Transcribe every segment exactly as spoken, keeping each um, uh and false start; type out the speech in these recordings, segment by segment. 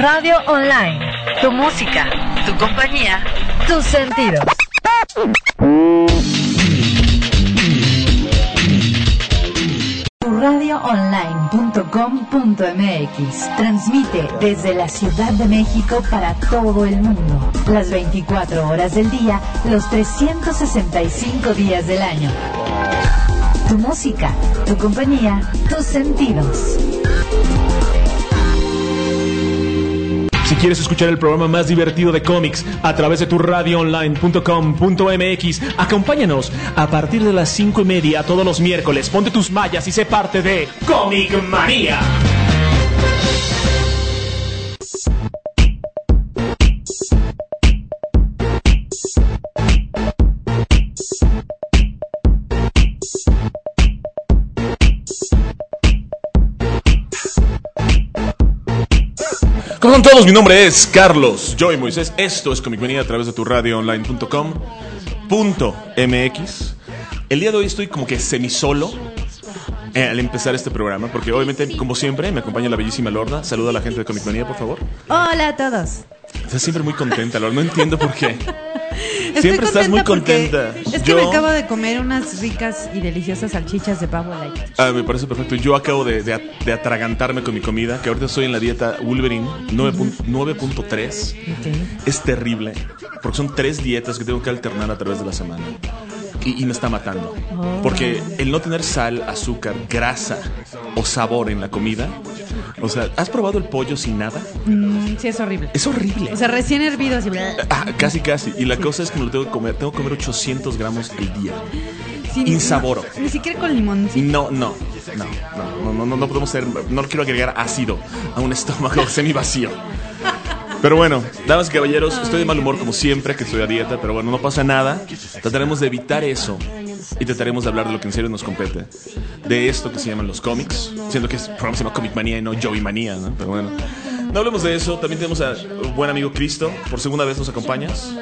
Radio Online. Tu música, tu compañía, tus sentidos. tu radio online punto com punto m x transmite desde la Ciudad de México para todo el mundo. Las veinticuatro horas del día, los trescientos sesenta y cinco días del año. Tu música, tu compañía, tus sentidos. Si quieres escuchar el programa más divertido de cómics a través de tu radio online punto com punto m x, acompáñanos a partir de las cinco y media todos los miércoles. Ponte tus mallas y sé parte de Comic Manía. ¿Cómo están todos? Mi nombre es Carlos Joy Moisés. Esto es Comic Manía a través de tu radio online punto com punto m x. El día de hoy estoy como que semisolo eh, al empezar este programa, porque obviamente, como siempre, me acompaña la bellísima Lorna. Saluda a la gente de Comic Manía, por favor. Hola a todos. Estás siempre muy contenta, Lorna. No entiendo por qué. Estoy Siempre estás muy contenta. Es que Yo... me acabo de comer unas ricas y deliciosas salchichas de pavo light. Ah, me parece perfecto. Yo acabo de, de, de atragantarme con mi comida, que ahorita estoy en la dieta Wolverine nueve punto tres. Okay. Es terrible, porque son tres dietas que tengo que alternar a través de la semana. Y, y me está matando. Oh. Porque el no tener sal, azúcar, grasa o sabor en la comida. O sea, ¿has probado el pollo sin nada? Mm, sí, es horrible. Es horrible. O sea, recién hervido así. Ah, casi, casi. Y la sí. cosa es que me lo tengo que comer. Tengo que comer ochocientos gramos al día. Sí, Insaboro. No, ni siquiera con limón. ¿Sí? No, no, no, no, no, no, no podemos ser. No quiero agregar ácido a un estómago semi vacío. Pero bueno, damas y caballeros, estoy de mal humor como siempre, que estoy a dieta, pero bueno, no pasa nada. Trataremos de evitar eso y trataremos de hablar de lo que en serio nos compete. De esto que se llaman los cómics, siendo que el programa se llama Comic Manía y no Joey Manía, ¿no? Pero bueno, no hablemos de eso. También tenemos a un buen amigo Cristo. Por segunda vez nos acompañas.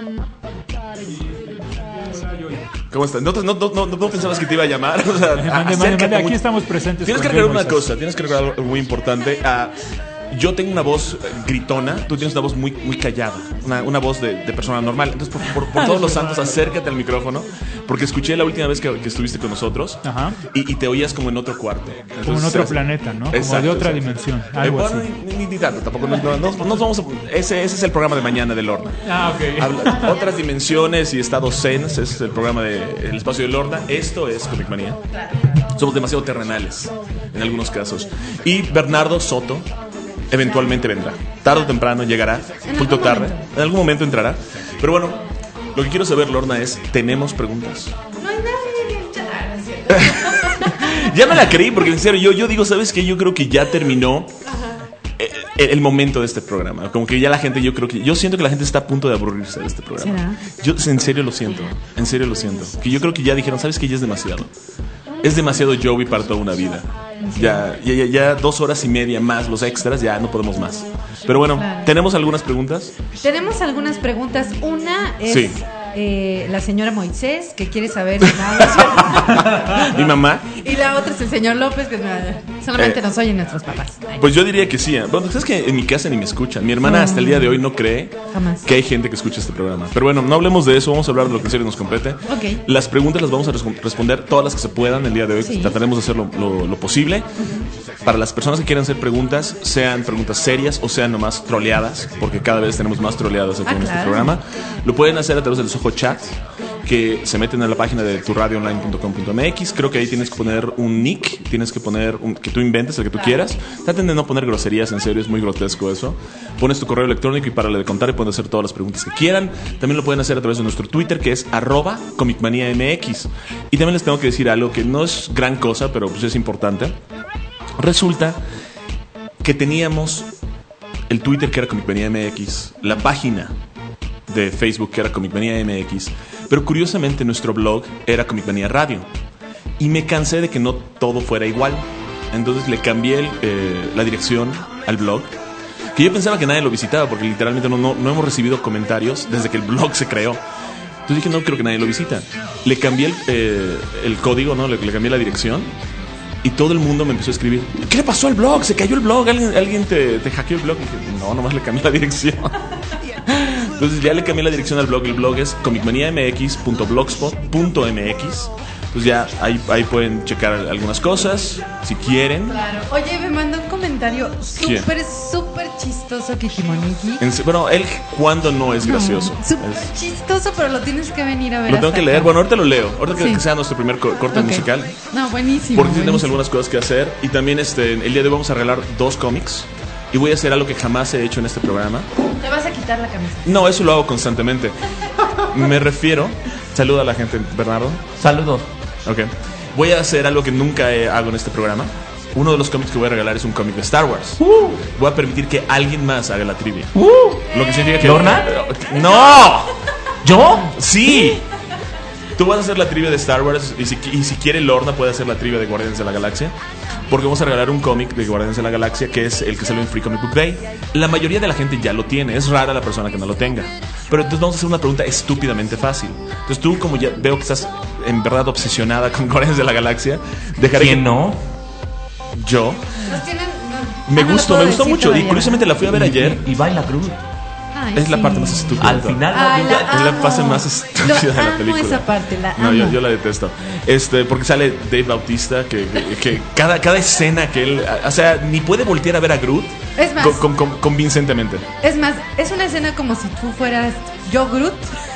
¿Cómo estás? ¿No, no, no, no, no pensabas que te iba a llamar? O sea, mande, mande, mande. Aquí estamos presentes. Tienes que recordar una cosa, tienes que recordar algo muy importante. Uh, Yo tengo una voz gritona, tú tienes una voz muy, muy callada, una, una voz de, de persona normal. Entonces, por, por, por todos los santos, acércate al micrófono, porque escuché la última vez que, que estuviste con nosotros. Ajá. Y, y te oías como en otro cuarto. Entonces, como en otro planeta, ¿no? Exacto, como de otra exacto. dimensión. Algo eh, así. bueno, ni, ni, ni tanto, tampoco. No, no, no, no vamos a, ese, ese es el programa de mañana de Lorna. Ah, ok. Habla, otras dimensiones y estados zen, ese es el programa del espacio de Lorna. Esto es Comic Manía. Somos demasiado terrenales en algunos casos. Y Bernardo Soto eventualmente vendrá. Tarde o temprano llegará. Un poquito tarde. Momento. En algún momento entrará. Pero bueno, lo que quiero saber, Lorna, es: ¿tenemos preguntas? No hay nadie. Ya me la creí, porque en serio, yo, yo digo, ¿sabes qué? Yo creo que ya terminó el, el momento de este programa. Como que ya la gente, yo creo que... Yo siento que la gente está a punto de aburrirse de este programa. ¿Será? Yo en serio lo siento. En serio lo siento. Que yo creo que ya dijeron, ¿sabes qué? Ya es demasiado. Es demasiado Joey para toda una vida. Ya, ya, ya, ya dos horas y media más los extras, ya no podemos más. Pero bueno, claro. ¿Tenemos algunas preguntas? Tenemos algunas preguntas. Una es sí. eh, la señora Moisés, que quiere saber si nada. ¿Mi mamá? Y la otra es el señor López, que solamente eh, nos oyen nuestros papás. Ay. Pues yo diría que sí. Bueno, sabes que en mi casa ni me escuchan. Mi hermana no. hasta el día de hoy no cree Jamás. que hay gente que escucha este programa. Pero bueno, no hablemos de eso. Vamos a hablar de lo que en serio nos compete. Okay. Las preguntas las vamos a res- responder todas las que se puedan el día de hoy. Sí. Trataremos de hacer lo, lo, lo posible. Uh-huh. Para las personas que quieran hacer preguntas, sean preguntas serias o sean nomás troleadas, porque cada vez tenemos más troleadas aquí ah, en claro. este programa. Lo pueden hacer a través del Soho Chat, que se meten a la página de tu radio online punto com punto m x. Creo que ahí tienes que poner un nick, tienes que poner un, que tú inventes, el que tú claro. quieras. Traten de no poner groserías, en serio, es muy grotesco eso. Pones tu correo electrónico y párale de contar y pueden hacer todas las preguntas que quieran. También lo pueden hacer a través de nuestro Twitter, que es arroba comicmaniamx. Y también les tengo que decir algo que no es gran cosa, pero pues es importante. Resulta que teníamos el Twitter, que era Comic Manía M X, la página de Facebook, que era Comic Manía M X, pero curiosamente nuestro blog era Comic Manía Radio. Y me cansé de que no todo fuera igual. Entonces le cambié el, eh, la dirección al blog, que yo pensaba que nadie lo visitaba, porque literalmente no, no, no hemos recibido comentarios desde que el blog se creó. Entonces dije, no creo que nadie lo visita. Le cambié el, eh, el código, ¿no? Le, le cambié la dirección. Y todo el mundo me empezó a escribir, ¿qué le pasó al blog? ¿Se cayó el blog? ¿Alguien, alguien te, te hackeó el blog? Y dije, no, nomás le cambié la dirección. Entonces ya le cambié la dirección al blog. El blog es comic mania m x punto blogspot punto m x. Pues ya ahí, ahí pueden checar algunas cosas, si quieren. Claro. Oye, me mandó un comentario ¿Quién? súper, súper chistoso Kikimoniki. En se- bueno, él cuando no es gracioso. No, súper Es- chistoso, pero lo tienes que venir a ver. lo tengo hasta que leer. acá. Bueno, ahorita lo leo. Ahorita que, Sí. que sea nuestro primer co- corte Ok. musical. No, buenísimo. Porque sí tenemos buenísimo. algunas cosas que hacer. Y también este, el día de hoy vamos a regalar dos cómics. Y voy a hacer algo que jamás he hecho en este programa. Te vas a quitar la camisa. No, eso lo hago constantemente. Me refiero. Saluda a la gente, Bernardo. Saludos. Ok. Voy a hacer algo que nunca eh, hago en este programa. Uno de los cómics que voy a regalar es un cómic de Star Wars. Voy a permitir que alguien más haga la trivia. Lo que significa que. ¿Lorna? ¡No! ¿Yo? ¡Sí! Tú vas a hacer la trivia de Star Wars. Y si, y si quiere, Lorna puede hacer la trivia de Guardianes de la Galaxia. Porque vamos a regalar un cómic de Guardianes de la Galaxia, que es el que salió en Free Comic Book Day. La mayoría de la gente ya lo tiene. Es rara la persona que no lo tenga. Pero entonces vamos a hacer una pregunta estúpidamente fácil. Entonces tú, como ya veo que estás en verdad obsesionada con Guardianes de la Galaxia, dejaré ¿Quién que no? yo. Los tienen. no- Me ah, no lo gustó, puedo me gustó decir mucho. Y todavía. curiosamente la fui a ver ayer. Y, y baila Groot. Ay, Es la sí. parte más estúpida. Al de todo. final. Ay, no, la Es la amo. fase más estúpida Lo de la amo película. esa parte, la No, amo. yo, yo la detesto. Este, porque sale Dave Bautista, que, que, que cada, cada escena que él. O sea, ni puede voltear a ver a Groot Es más. con- con- con- convincentemente. Es más, es una escena como si tú fueras yo Groot.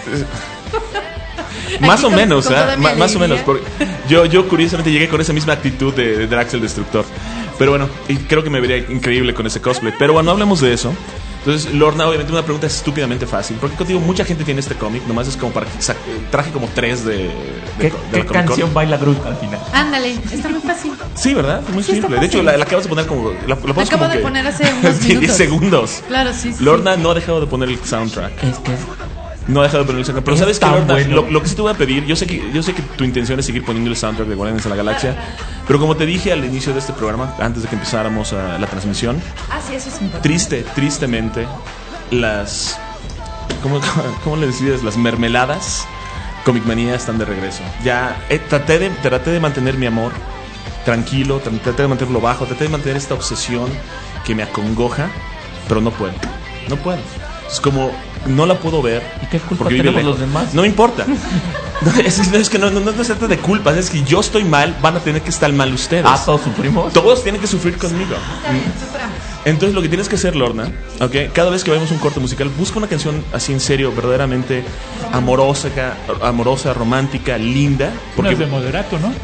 Más Aquí o con- menos, con ¿ah? toda mi Ma- más o alegría. menos. Porque yo, yo curiosamente llegué con esa misma actitud de, de Drax el Destructor. Pero bueno, y creo que me vería increíble con ese cosplay. Pero bueno, no hablemos de eso. Entonces, Lorna, obviamente una pregunta estúpidamente fácil. Porque contigo mucha gente tiene este cómic. Nomás es como para que sa- traje como tres de, de, ¿Qué, de la qué Comic-Con. canción baila Groot al final? Ándale, está muy fácil. Sí, ¿verdad? Muy Sí, está simple. De hecho, fácil. la, la acabas de poner como. La, la pones Acabo como de que- poner hace unos diez minutos. segundos. Claro, sí, sí. Lorna no ha dejado de poner el soundtrack. Es que No ha dejado de poner el soundtrack. Pero Es sabes que, tan Lorna, bueno. lo, lo que sí te voy a pedir, yo sé que yo sé que tu intención es seguir poniendo el soundtrack de Guardianes de la Galaxia. Pero como te dije al inicio de este programa, antes de que empezáramos a la transmisión, Ah, sí, eso es importante. triste, tristemente, las. ¿Cómo, cómo le decías? Las mermeladas Comic Manía están de regreso. Ya eh, traté, de, traté de mantener mi amor tranquilo, tr- traté de mantenerlo bajo, traté de mantener esta obsesión que me acongoja, pero no puedo. No puedo. Es como. No la puedo ver. ¿Y qué culpa porque vive tenemos lejos. los demás? No me importa. No, es, es que no, no, no se trata de culpas. Es que yo estoy mal, van a tener que estar mal ustedes. Ah, todos sufrimos. Todos tienen que sufrir conmigo. Está bien, suframos. Entonces lo que tienes que hacer, Lorna, ¿ok? Cada vez que vayamos a un corte musical, busca una canción así en serio, verdaderamente amorosa, ca- amorosa, romántica, linda. No Porque es de moderato, ¿no?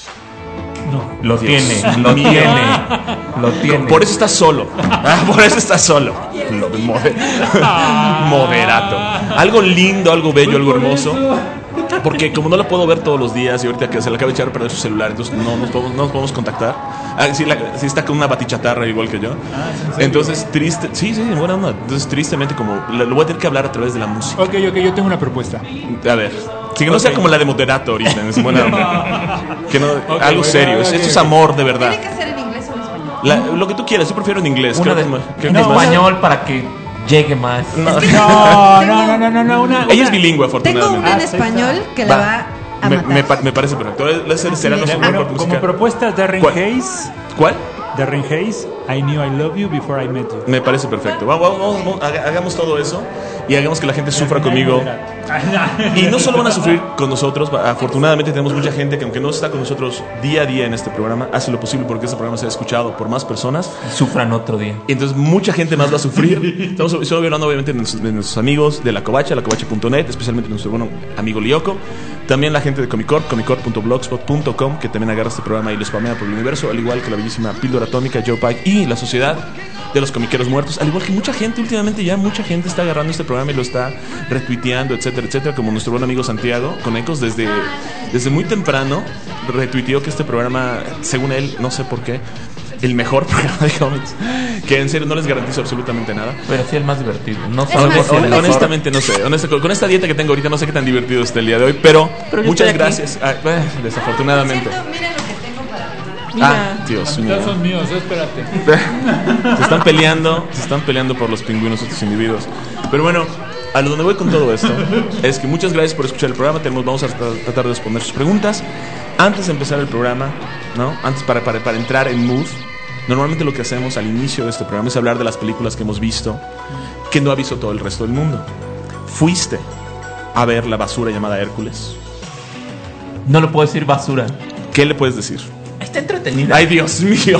No. Lo Dios tiene, lo mío. tiene. Lo tiene. por eso estás solo. Ah, por eso estás solo. Lo de moder- moderato. Algo lindo, algo bello, algo hermoso. Porque como no la puedo ver todos los días y ahorita que se le acaba de echar a perder su celular, entonces no nos podemos, no nos podemos contactar. Ah, sí, la- sí está con una batichatarra igual que yo. Entonces, triste. Sí, sí, buena onda. Entonces, tristemente, como lo, lo voy a tener que hablar a través de la música. Ok, ok, yo tengo una propuesta. A ver. Sí, que no sea Ok. como la de moderato ahorita. Es buena onda. Que no, Ok, algo bueno, serio. ok, Esto es ok. amor de verdad. ¿Tiene que ser en inglés o en español? La- lo que tú quieras. Yo prefiero en inglés. Una Creo de, que es más- creo en que es más- español para que llegue más. No. No, no, no, no, no, no, una, Ella es una- bilingüe, Tengo afortunadamente. una en Ah, sí, español está. que la Va. va a Me, matar. me pa- me parece perfecto. Ese será nuestro primer Bueno, corte como musical. propuesta, Darren ¿Cuál? Hayes. ¿Cuál? Darren Hayes, I Knew I Love You Before I Met You. Me parece perfecto. Vamos, vamos, vamos, haga- hagamos todo eso y hagamos que la gente sufra conmigo. Y no solo van a sufrir con nosotros, afortunadamente tenemos mucha gente que aunque no está con nosotros día a día en este programa, hace lo posible porque este programa sea escuchado por más personas. Sufran otro día. Y entonces mucha gente más va a sufrir. Estamos estoy hablando obviamente de nuestros, de nuestros amigos de La Covacha, la covacha punto net, especialmente nuestro bueno amigo Lyoko. También la gente de Comicorp, comicorp punto blogspot punto com, que también agarra este programa y lo spamea por el universo, al igual que la bellísima Píldora Atómica, Joe Pike y la Sociedad de los Comiqueros Muertos. Al igual que mucha gente, últimamente ya mucha gente está agarrando este programa y lo está retuiteando, etcétera, etcétera, como nuestro buen amigo Santiago con Ecos desde, desde muy temprano retuiteó que este programa, según él, no sé por qué, el mejor programa de cómics, que en serio no les garantizo absolutamente nada. Pero sí el más divertido. No Es sabemos más, si el hon- mejor. Honestamente no sé, honesta- con, con esta dieta que tengo ahorita no sé qué tan divertido está el día de hoy, pero, Pero yo muchas estoy aquí. gracias. Ah, eh, desafortunadamente. Siento, miren lo que tengo para Bernardo. Ah, Dios mío. Ya son míos, espérate. Se están peleando, se están peleando por los pingüinos estos individuos. Pero bueno, A lo donde voy con todo esto es que muchas gracias por escuchar el programa. Tenemos, vamos a tra- tratar de responder sus preguntas. Antes de empezar el programa, ¿no? Antes para, para, para entrar en mood, normalmente lo que hacemos al inicio de este programa es hablar de las películas que hemos visto, que no ha visto todo el resto del mundo. ¿Fuiste a ver la basura llamada Hércules? No le puedo decir basura. ¿Qué le puedes decir? Está entretenida. ¡Ay, Dios mío!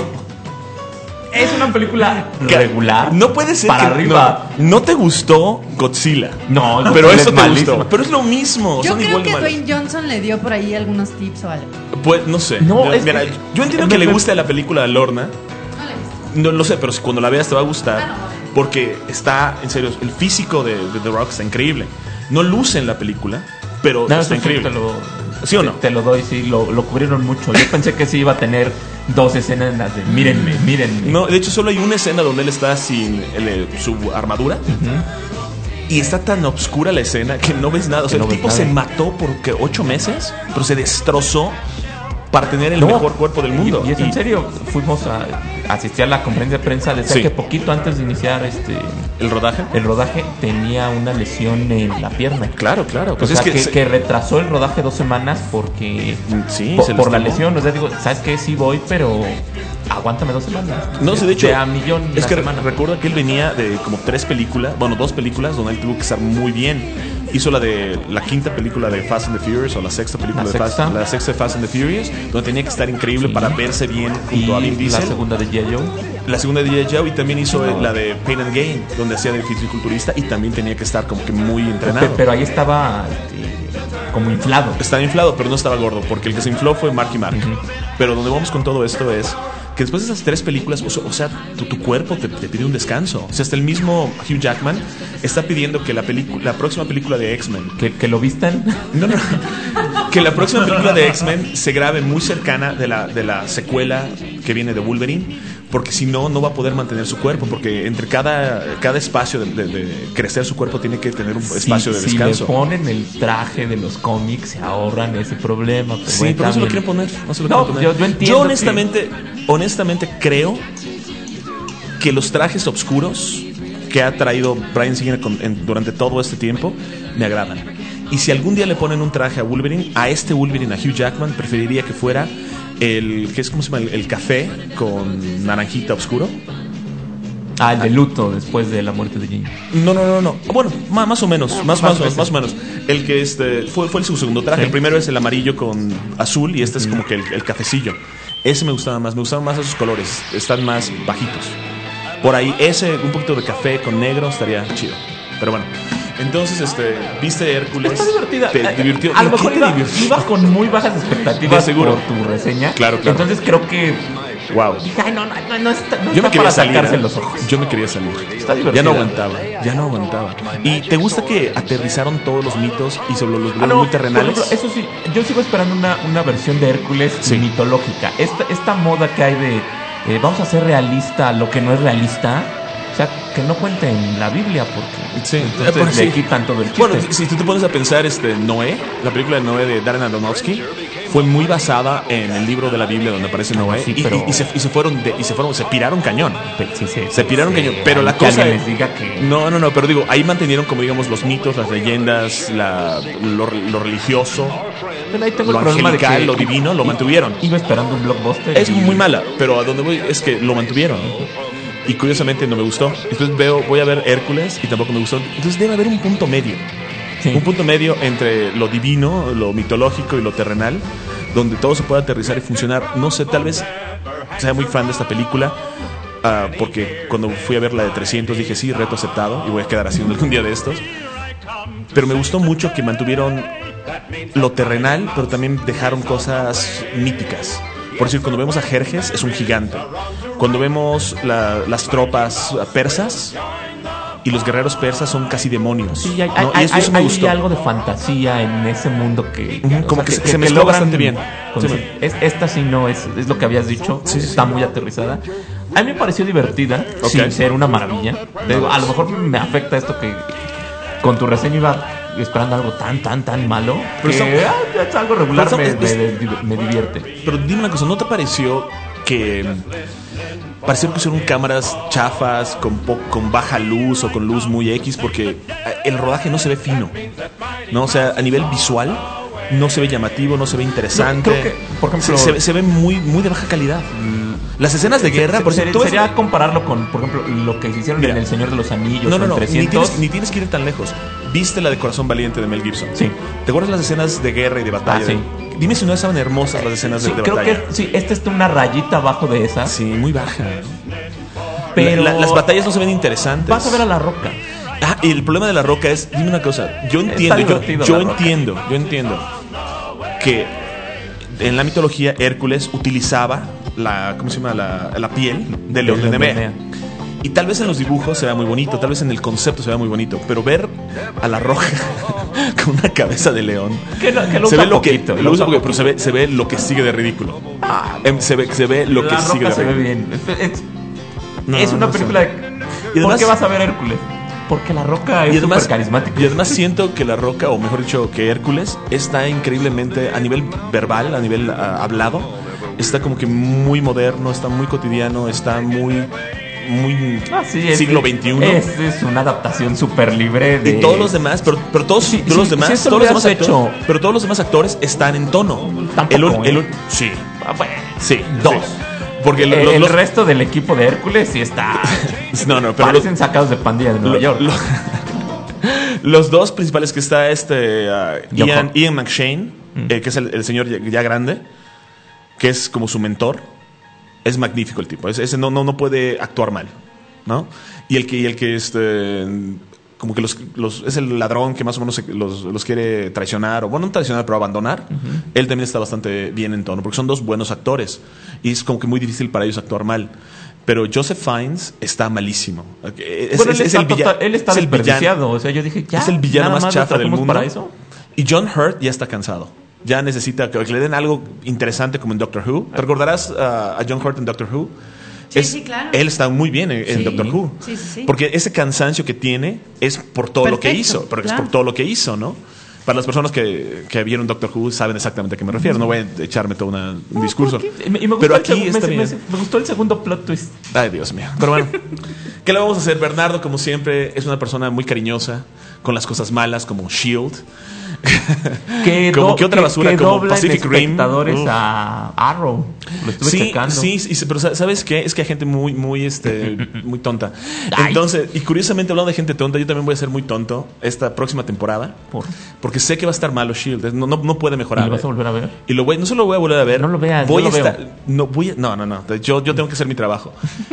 Es una película regular. No puede ser para que arriba. No, no te gustó Godzilla. No, pero Godzilla eso es te malísimo. gustó. Pero es lo mismo. Yo son creo igual de que malos. Dwayne Johnson le dio por ahí algunos tips o algo. Pues no sé. No, yo, es mira, que- yo entiendo me- que le me- guste la película de Lorna. No le viste. No lo sé, pero si cuando la veas te va a gustar. Porque está, en serio, el físico de, de The Rock está increíble. No luce en la película, pero No, está eso sí increíble. Te lo, ¿Sí o no? Te, te lo doy, sí, lo, lo cubrieron mucho. Yo pensé que sí iba a tener dos escenas en las de mírenme, mírenme. No, de hecho solo hay una escena donde él está sin el- su armadura. Y está tan obscura la escena que no ves nada. O sea, Que no el ves tipo nada. se mató por ¿qué? ocho meses, pero se destrozó para tener el No, mejor cuerpo del mundo. Y, y es en serio, fuimos a asistir a la conferencia de prensa. Decía Sí. que poquito antes de iniciar este ¿El rodaje? el rodaje tenía una lesión en la pierna. Claro, claro. Pues o sea, es que, que, se- que retrasó el rodaje dos semanas porque Sí, po- se por la lastimó. lesión. O sea, digo, ¿sabes qué? Sí voy, pero aguántame dos semanas. No sé, de hecho, a millón es la que semana. recuerda que él venía de como tres películas, bueno, dos películas donde él tuvo que estar muy bien. Hizo la de la quinta película de Fast and the Furious o la sexta película La de Fast, sexta. la sexta de Fast and the Furious, donde tenía que estar increíble Sí. para verse bien junto a Vin Y Diesel. la segunda de G I. Joe. La segunda de G I. Joe y también hizo No. la de Pain and Gain, donde hacía de fisiculturista y también tenía que estar como que muy entrenado. Pe- Pero ahí estaba este, como inflado. Estaba inflado, pero no estaba gordo, porque el que se infló fue Marky Mark. Ujú. Pero donde vamos con todo esto es que después de esas tres películas, o sea, o sea, tu, tu cuerpo te, te pide un descanso. O sea, hasta el mismo Hugh Jackman está pidiendo que la, pelicu- la próxima película de X-Men, Que, que lo vistan. no, no, que la próxima película de X-Men se grabe muy cercana de la, de la secuela que viene de Wolverine, porque si no, no va a poder mantener su cuerpo, porque entre cada, cada espacio de, de- de crecer su cuerpo tiene que tener un espacio si, de descanso. Si le ponen el traje de los cómics, se ahorran ese problema. Pero Sí, bueno, pero no se lo también- quieren poner. No, se lo No, quieren poner. yo- yo entiendo honestamente, honestamente creo que los trajes oscuros que ha traído Bryan Singer con- en- durante todo este tiempo me agradan. Y si algún día le ponen un traje a Wolverine, a este Wolverine, a Hugh Jackman, preferiría que fuera el que es como se llama el, el café con naranjita oscuro. Ah, el de luto después de la muerte de Jim. No, no, no, no. Bueno, ma- más o menos, más, más más, o menos. más o menos. El que este fue, fue el su segundo traje. Sí. El primero es el amarillo con azul y este es como que el, el cafecillo. Ese me gustaba más, me gustaban más esos colores, están más bajitos. Por ahí ese un poquito de café con negro estaría chido. Pero bueno, entonces este viste Hércules. Está divertida. Te Eh, divirtió. A lo ¿Qué mejor te iba, divirtió? iba con muy bajas expectativas De seguro. por tu reseña. Claro, claro. Entonces creo que Wow. dije, ay, no, no, no, no está, no Yo me está quería para salir. sacarse ¿eh? los ojos. Yo me quería salir. Está divertida. Ya no aguantaba. Ya no aguantaba. ¿Y te gusta que aterrizaron todos los mitos y sobre los Ah, no, muy por terrenales? ejemplo, eso sí, yo sigo esperando una, una versión de Hércules Sí. mitológica. Esta, esta moda que hay de eh, vamos a hacer realista lo que no es realista. O sea, que no cuente en la Biblia porque Sí, entonces eh, pues, le sí. quitan todo el chiste. Bueno, si tú te pones a pensar, este Noé, la película de Noé de Darren Aronofsky, fue muy basada en el libro de la Biblia donde aparece Noé sí, y, pero- y- y se, y se fueron de- y se fueron, se piraron cañón. Pe- sí, sí, Se sí, piraron sí. cañón, pero la Que cosa alguien es- les diga que No, no, no, pero digo, ahí mantenieron como digamos los mitos, las leyendas, la, lo, lo religioso, Bueno, ahí tengo lo el problema de angelical, que lo divino, lo i- mantuvieron. Iba esperando un blockbuster. Es y- muy mala, pero a donde voy es que lo mantuvieron. Y curiosamente no me gustó. Entonces veo, voy a ver Hércules y tampoco me gustó. Entonces debe haber un punto medio. Sí. Un punto medio entre lo divino, lo mitológico y lo terrenal, donde todo se puede aterrizar y funcionar. No sé, tal vez sea muy fan de esta película, ah, porque cuando fui a ver la de trescientos dije, sí, reto aceptado, y voy a quedar haciendo algún día de estos. Pero me gustó mucho que mantuvieron lo terrenal, pero también dejaron cosas míticas. Por decir, cuando vemos a Jerjes, es un gigante. Cuando vemos la- las tropas persas y los guerreros persas son casi demonios. Sí, hay, ¿no? hay- Y eso, hay- eso me hay gustó. algo de fantasía en ese mundo que, Ujú, o como sea, que se- se mezcló bastante bien. con- Sí, es- esta sí no es, es lo que habías dicho. Sí, sí, está sí. muy aterrizada. A mí me pareció divertida, Ok. sin ser una maravilla. Te digo, a lo mejor me afecta esto que con tu reseña iba esperando algo tan, tan, tan malo. Pero que, está- ah, es algo regular, pero me, está- es- me- me divierte. Pero dime una cosa, ¿no te pareció que pareció que usaron cámaras chafas con, po- con baja luz o con luz muy X? Porque el rodaje no se ve fino, ¿no? O sea, a nivel visual no se ve llamativo, no se ve interesante. No, creo que, por ejemplo, se, se, se ve muy, muy de baja calidad. Las escenas de guerra, se, por se, ejemplo, sería compararlo con, por ejemplo, lo que hicieron Mira, en El Señor de los Anillos. No, no, o en no, ni trescientos. tienes, ni tienes que ir tan lejos. ¿Viste la de Corazón Valiente de Mel Gibson? Sí. ¿Te acuerdas las escenas de guerra y de batalla? Ah, sí. Dime si no estaban hermosas las escenas Sí, de, de creo batalla. que sí, esta está una rayita abajo de esa. Sí, muy baja. Pero La- la- las batallas no se ven interesantes. Vas a ver a La Roca. Ah, y el problema de La Roca es, dime una cosa, yo entiendo, yo, divertido yo La Roca. entiendo, yo entiendo que en la mitología Hércules utilizaba la, ¿cómo se llama? La, la piel del león de Nemea. Y tal vez en los dibujos se vea muy bonito, tal vez en el concepto se vea muy bonito, pero ver a La Roca con una cabeza de león, Que lo, que lo se usa ve lo que, poquito, lo usa poquito, pero se ve, se ve lo que sigue de ridículo. Ah, Em, se ve, se ve lo La que Roca sigue de se ve ridículo. bien. Es, es- No, es una no sé. película de... Y ¿Por además- qué vas a ver Hércules? Porque La Roca Y es además, súper carismático. y además siento que La Roca, o mejor dicho, que Hércules, está increíblemente, a nivel verbal, a nivel ah, hablado, está como que muy moderno, está muy cotidiano, está muy, muy Ah, sí, es- siglo veintiuno. Es, es una adaptación súper libre de... Y todos los demás, pero, pero todos, Sí, todos los sí, demás, si esto todos lo los demás hubieras actores, hecho- pero todos los demás actores están en tono. Tampoco, el, un- el ¿eh? un- sí, Ah, bueno, sí, dos. sí. Porque lo- el, lo- el los- resto del equipo de Hércules sí está... no, no, pero parecen sacados de pandilla de Nueva Lo- York. lo- los dos principales que está este uh, John Ian, Hurt. Ian McShane, Mm. eh, que es el, el señor ya, ya grande, que es como su mentor. Es magnífico el tipo. Ese, ese no, no, no puede actuar mal, ¿no? Y el que, y el que este, como que los, los- es el ladrón que más o menos se- los, los quiere traicionar, o bueno, no traicionar, pero abandonar. Él también está bastante bien en tono, porque son dos buenos actores. Y es como que muy difícil para ellos actuar mal. Pero Joseph Fiennes está malísimo. Es, Bueno, es- él, es está el villa- total- él está es el villano- desperdiciado. O sea, yo dije, ya, es el villano nada más lo chafa del trajimos mundo. para eso. Y John Hurt ya está cansado. Ya necesita que le den algo interesante como en Doctor Who. ¿Te recordarás uh, a John Hurt en Doctor Who? Sí, sí, claro. Él está muy bien en, en Sí. Doctor Who. Sí, sí, sí. Porque ese cansancio que tiene es por todo lo que Perfecto, hizo. Pero es claro. por todo lo que hizo, ¿no? Para las personas que, que vieron Doctor Who saben exactamente a qué me refiero. No voy a echarme todo una- un discurso. Y me, y me gustó Pero el aquí segu- está me, bien. me- me gustó el segundo plot twist. Ay, Dios mío. Pero bueno, ¿qué le vamos a hacer? Bernardo, como siempre, es una persona muy cariñosa con las cosas malas como Shield. Que Como do- que otra basura que como dobla en Pacific Rim. espectadores Uf. a Arrow. Lo estuve Sí, checando. sí, sí, pero ¿sabes qué? Es que hay gente muy, muy, este, muy tonta. Ay. Entonces, y curiosamente hablando de gente tonta, yo también voy a ser muy tonto esta próxima temporada. Por- Porque sé que va a estar malo Shield. No, no, no puede ¿Y mejorar. lo vas a ¿eh? volver a ver? Y lo voy, no solo lo voy a volver a ver. No lo veas, voy yo a lo estar, veo. no, voy a- no, no, no. Yo, yo tengo que hacer mi trabajo.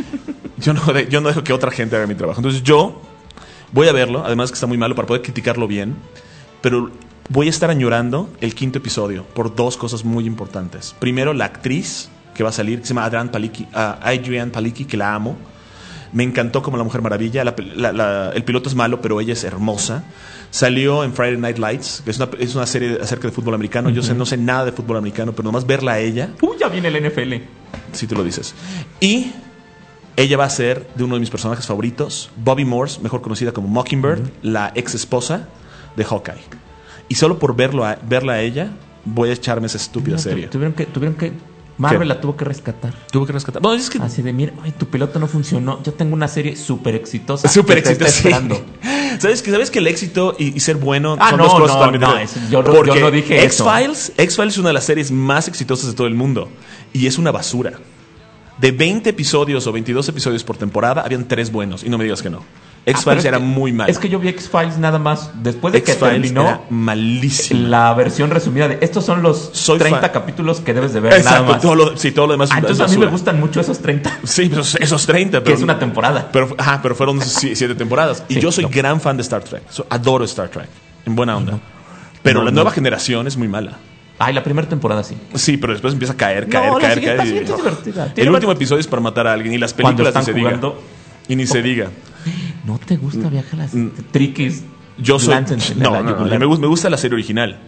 Yo no, de- yo no dejo que otra gente haga mi trabajo. Entonces yo voy a verlo, además que está muy malo para poder criticarlo bien. Pero voy a estar añorando el quinto episodio por dos cosas muy importantes. Primero, la actriz que va a salir, que se llama Adrian Palicki, ah, Adrian Palicki, que la amo. Me encantó como la Mujer Maravilla. La- la- la- el piloto es malo, pero ella es hermosa. Salió en Friday Night Lights, que es una, es una serie acerca de fútbol americano. Yo sé, no sé nada de fútbol americano, pero nomás verla a ella, Uy, ya viene el N F L. si tú lo dices. Y ella va a ser de uno de mis personajes favoritos, Bobby Morse, mejor conocida como Mockingbird, la ex esposa de Hawkeye. Y solo por verlo a, verla a ella, voy a echarme esa estúpida No, tu- serie. Tuvieron que, tuvieron que. Marvel ¿Qué? la tuvo que rescatar. Tuve que rescatar. Bueno, es que Así de, mira, ay, tu piloto no funcionó. Yo tengo una serie súper exitosa. súper que te está éxito, sí. esperando. ¿Sabes que, ¿Sabes que el éxito y, y ser bueno Ah, son no, dos cosas no, totalmente no, diferentes? es- yo no- Porque yo no dije eso. X-Files, X-Files es una de las series más exitosas de todo el mundo y es una basura. De veinte episodios o veintidós episodios por temporada, habían tres buenos y no me digas que no. Ah, pero X-Files es era que- muy mal. Es que yo vi X-Files nada más después de que X-Files terminó era malísimo. la versión resumida de estos son los Soy treinta fan. capítulos que debes de ver nada Exacto, más. todo lo, sí, todo lo demás Ah, es entonces a mí basura. me gustan mucho esos treinta, Sí, esos, esos treinta, que pero es una temporada. Pero, ajá, pero fueron si- siete temporadas. Y Sí, yo soy no. gran fan de Star Trek. So- adoro Star Trek. En buena onda. Pero No, la no. nueva generación es muy mala. Ay, la primera temporada sí. Sí, pero después empieza a caer, caer, No, la caer, siguiente- caer. la y- siguiente es divertida. El Tiene último ver- episodio es para matar a alguien. Y las Cuando películas ni están se diga. jugando. Y ni se diga. ¿No te gusta viajar a las triquis? Yo soy. láncense en No, la no, no, yugular? me, gusta, me gusta la serie original.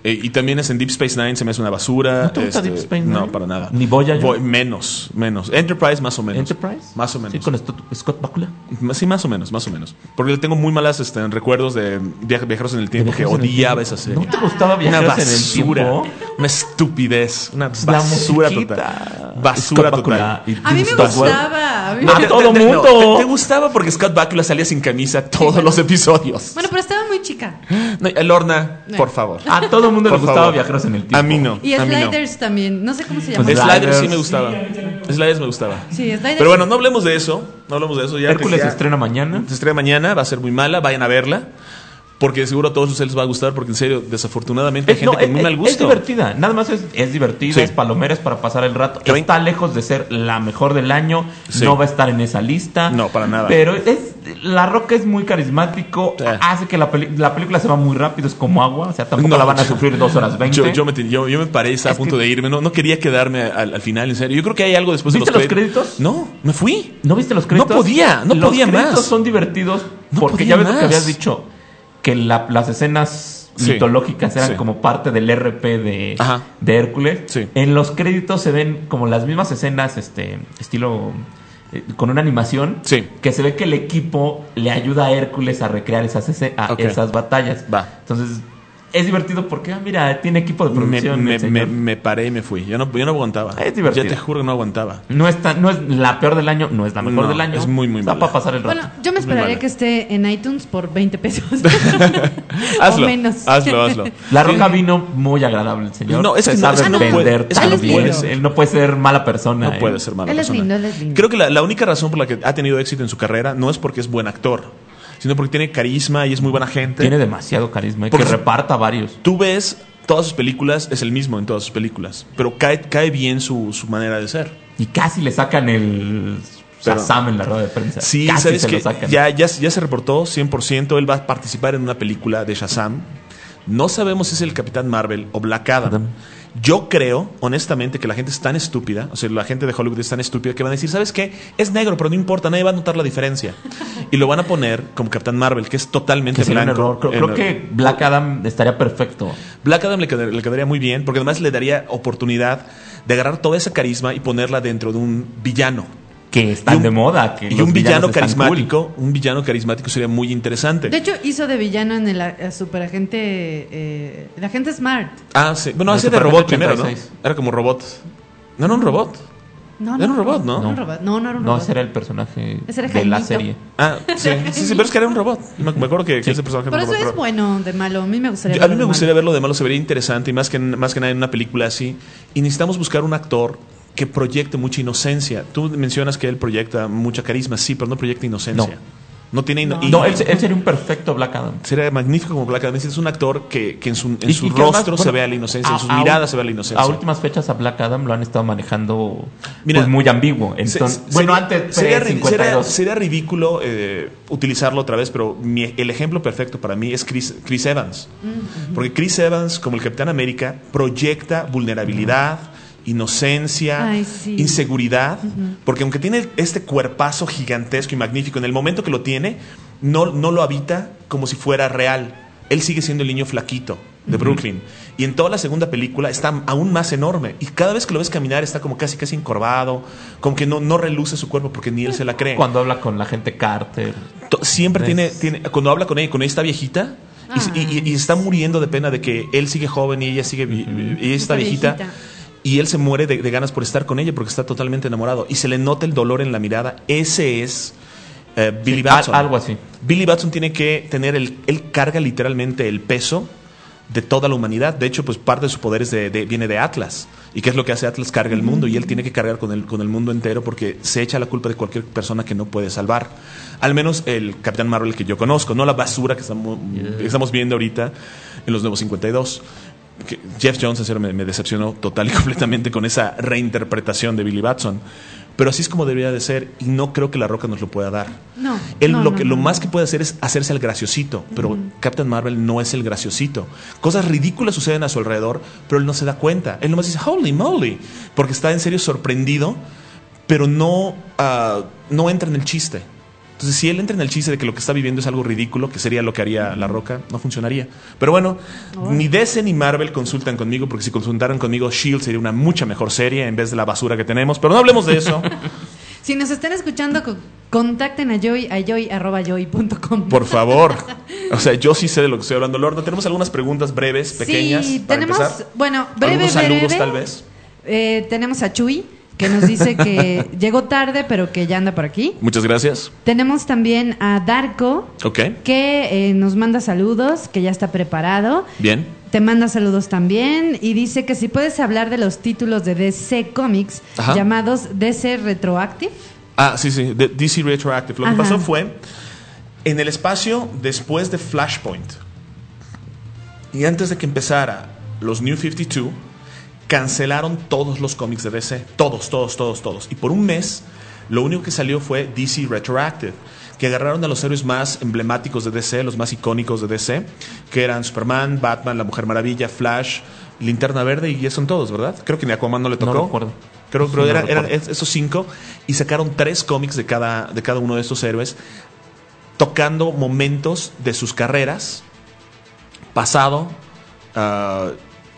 Eh, y también es en Deep Space Nine, se me hace una basura. ¿No te gusta Deep Space Nine? No, para nada. ¿Ni Voyager? Voy- menos, menos. Enterprise más o menos. ¿Enterprise? Más o menos. Sí, con Scott, Scott Bakula. Sí, más o menos, más o menos. Porque le tengo muy malas este, recuerdos de viaje- viajeros en el tiempo, que Viajeros en el odiaba tiempo. esa serie. ¿No te gustaba Una Viajeros en el basura, tiempo? una estupidez, una La basura musiquita. total. Basura Scott Bakula total. y A mí me Stockwell. gustaba. a mí No, me- a todo te, te- mundo. no, te, te gustaba porque Scott Bakula salía sin camisa todos los episodios. Bueno, pero estaba muy chica. No, Lorna, No. por favor. A todo mundo le Por gustaba favor. Viajeros en el tiempo. A mí no. Y a mí no. Sliders también. No sé cómo se llama. Pues Sliders sí Sliders. me gustaba. Sliders me gustaba. Sí, Sliders. Pero bueno, no hablemos de eso. No hablemos de eso. Ya Hércules ya- se estrena mañana. Se estrena mañana, va a ser muy mala, vayan a verla. Porque seguro a todos ustedes les va a gustar, porque en serio, desafortunadamente hay Es, gente no, con es- muy mal es gusto. divertida, nada más es, es divertida, Sí. es palomeras para pasar el rato. Que ven- Está lejos de ser la mejor del año, Sí. no va a estar en esa lista. No, para nada. Pero es La Roca es muy carismático, Sí. hace que la, peli- la película se va muy rápido, es como agua, o sea, tampoco No, la van a yo- sufrir dos horas veinte. Yo, yo, me, te- yo, yo me paré, estaba a Es punto que- de irme. No, no quería quedarme al, al final, en serio. Yo creo que hay algo después de los, ¿Viste los créditos. créditos? No, me fui. ¿No viste los créditos? No podía, no los podía créditos más. son divertidos No porque podía ya ves lo más. que habías dicho, que la- las escenas Sí. mitológicas eran Sí. como parte del R P de, Ajá. de Hércules. Sí. En los créditos se ven como las mismas escenas, este estilo eh, con una animación, Sí. que se ve que el equipo le ayuda a Hércules a recrear esas, esce- a Ok. esas batallas. Va. Entonces es divertido porque, ah, mira, tiene equipo de Me, producción. me, el señor. me- me paré y me fui. Yo no, yo no aguantaba. Es divertido. Ya te juro que no aguantaba. No, está, no es la peor del año, no es la mejor No, del año. es muy, muy Está mala. para pasar el rato. Bueno, yo me Es muy esperaría mala. que esté en iTunes por veinte pesos. Hazlo, o menos. hazlo, hazlo. La Roca vino muy agradable, el señor. No, es Se que no, sabe es que no puede- vender es que no tan bien. puede. Él no puede ser mala persona. No ¿eh? puede ser mala Él es persona. lindo, él es lindo. Creo que la, la única razón por la que ha tenido éxito en su carrera no es porque es buen actor, sino porque tiene carisma y es muy buena gente. Tiene demasiado carisma y Porque que reparta varios. Tú ves todas sus películas, es el mismo en todas sus películas, pero cae, cae bien su, su manera de ser. Y casi le sacan el Pero- Shazam en la rueda de prensa. Sí, casi sabes se que lo sacan. ya, ya, ya se reportó cien por ciento, él va a participar en una película de Shazam. No sabemos si es el Capitán Marvel o Black Adam. Adam. Yo creo, honestamente, que la gente es tan estúpida, o sea, la gente de Hollywood es tan estúpida que van a decir, ¿sabes qué? Es negro, pero no importa, nadie va a notar la diferencia. Y lo van a poner como Capitán Marvel, que es totalmente Que sería un blanco. error. Creo, En- creo que Black Adam estaría perfecto. Black Adam le, qued- le quedaría muy bien, porque además le daría oportunidad de agarrar toda esa carisma y ponerla dentro de un villano. Que están Y un- de moda. Que Y los un villano villanos están carismático, un villano carismático sería muy interesante. De hecho, hizo de villano en el a- superagente. Eh, el agente Smart. Ah, sí. Bueno, El hacía de Superagente robot primero, ¿no? ochenta y seis. Era como robot. No era un robot. No, Era un robot, ¿no? No, un robot. No, no era un No, robot. ese era el personaje Ese era de la Jaimito. serie. Ah, sí, sí, sí, pero es que era un robot. Me, me acuerdo que, que Sí. ese personaje Pero era un eso robot. es bueno de malo. A mí me gustaría Yo- a mí verlo me de gustaría malo. verlo de malo, se vería interesante y más que, más que nada en una película así. Y necesitamos buscar un actor que proyecte mucha inocencia. Tú mencionas que él proyecta mucha carisma, sí, pero no proyecta inocencia. No. No tiene ino- y- No, él, él sería un perfecto Black Adam. Sería magnífico como Black Adam. Es un actor que, que en su, en Y- su y que además, rostro se bueno, vea la inocencia, en a- sus a miradas ul- se ve la inocencia. A últimas fechas a Black Adam lo han estado manejando Mira, pues muy ambiguo. Se- Entonces, se- bueno, sería- antes sería, pre ri- cincuenta y sería- dos. sería ridículo eh, utilizarlo otra vez, pero mi- el ejemplo perfecto para mí es Chris, Chris Evans. Porque Chris Evans, como el Capitán América, proyecta vulnerabilidad, inocencia, Ay, sí. inseguridad, porque aunque tiene este cuerpazo gigantesco y magnífico, en el momento que lo tiene, no, no lo habita como si fuera real. Él sigue siendo el niño flaquito de Brooklyn. Y en toda la segunda película está aún más enorme. Y cada vez que lo ves caminar está como casi casi encorvado, como que no, no reluce su cuerpo porque ni él se la cree. Cuando habla con la gente Carter. To- Siempre ¿Ves? tiene, tiene, cuando habla con ella, con ella está viejita y, y- y está muriendo de pena de que él sigue joven y ella sigue vi- y ella está Está viejita. viejita. Y él se muere de, de ganas por estar con ella porque está totalmente enamorado. Y se le nota el dolor en la mirada. Ese es eh, Billy Sí, Batson. al- algo así. Billy Batson tiene que tener el... Él carga literalmente el peso de toda la humanidad. De hecho, pues parte de su poder es de, de- viene de Atlas. ¿Y qué es lo que hace Atlas? Carga el mundo. Y él tiene que cargar con el, con el mundo entero porque se echa la culpa de cualquier persona que no puede salvar. Al menos el Capitán Marvel que yo conozco. No la basura que estamos, que estamos viendo ahorita en los nuevos cincuenta y dos. Que Jeff Jones, en serio, me, me decepcionó total y completamente con esa reinterpretación de Billy Batson. Pero así es como debería de ser y no creo que La Roca nos lo pueda dar. No. Él no, lo, no, que, no, lo no. más que puede hacer es hacerse el graciosito, pero Captain Marvel no es el graciosito. Cosas ridículas suceden a su alrededor, pero él no se da cuenta. Él nomás dice, holy moly, porque está en serio sorprendido, pero no, ah, no entra en el chiste. Entonces, si él entra en el chiste de que lo que está viviendo es algo ridículo, que sería lo que haría La Roca, no funcionaría. Pero bueno, oh. ni D C ni Marvel consultan conmigo, porque si consultaran conmigo, S H I E L D sería una mucha mejor serie en vez de la basura que tenemos. Pero no hablemos de eso. Si nos están escuchando, co- contacten a Joy, a joy arroba joy punto com. Por favor. O sea, yo sí sé de lo que estoy hablando. Lorna, tenemos algunas preguntas breves, pequeñas. Sí, para tenemos, empezar. bueno, breve, Algunos saludos, breve, tal vez. Eh, tenemos a Chuy, que nos dice que llegó tarde, pero que ya anda por aquí. Muchas gracias. Tenemos también a Darko, Ok. que eh, nos manda saludos, que ya está preparado. Bien. Te manda saludos también y dice que si puedes hablar de los títulos de D C Comics Ajá. llamados D C Retroactive. Ah, sí, sí, de D C Retroactive. Lo Ajá. que pasó fue, en el espacio después de Flashpoint y antes de que empezara los New cincuenta y dos, cancelaron todos los cómics de D C. Todos, todos, todos, todos. Y por un mes, lo único que salió fue D C Retroactive, que agarraron a los héroes más emblemáticos de D C, los más icónicos de D C, que eran Superman, Batman, La Mujer Maravilla, Flash, Linterna Verde, y ya son todos, ¿verdad? Creo que ni Aquaman no le tocó. No recuerdo. Creo que No eran, recuerdo. eran esos cinco, y sacaron tres cómics de cada, de cada uno de estos héroes, tocando momentos de sus carreras, pasado, uh,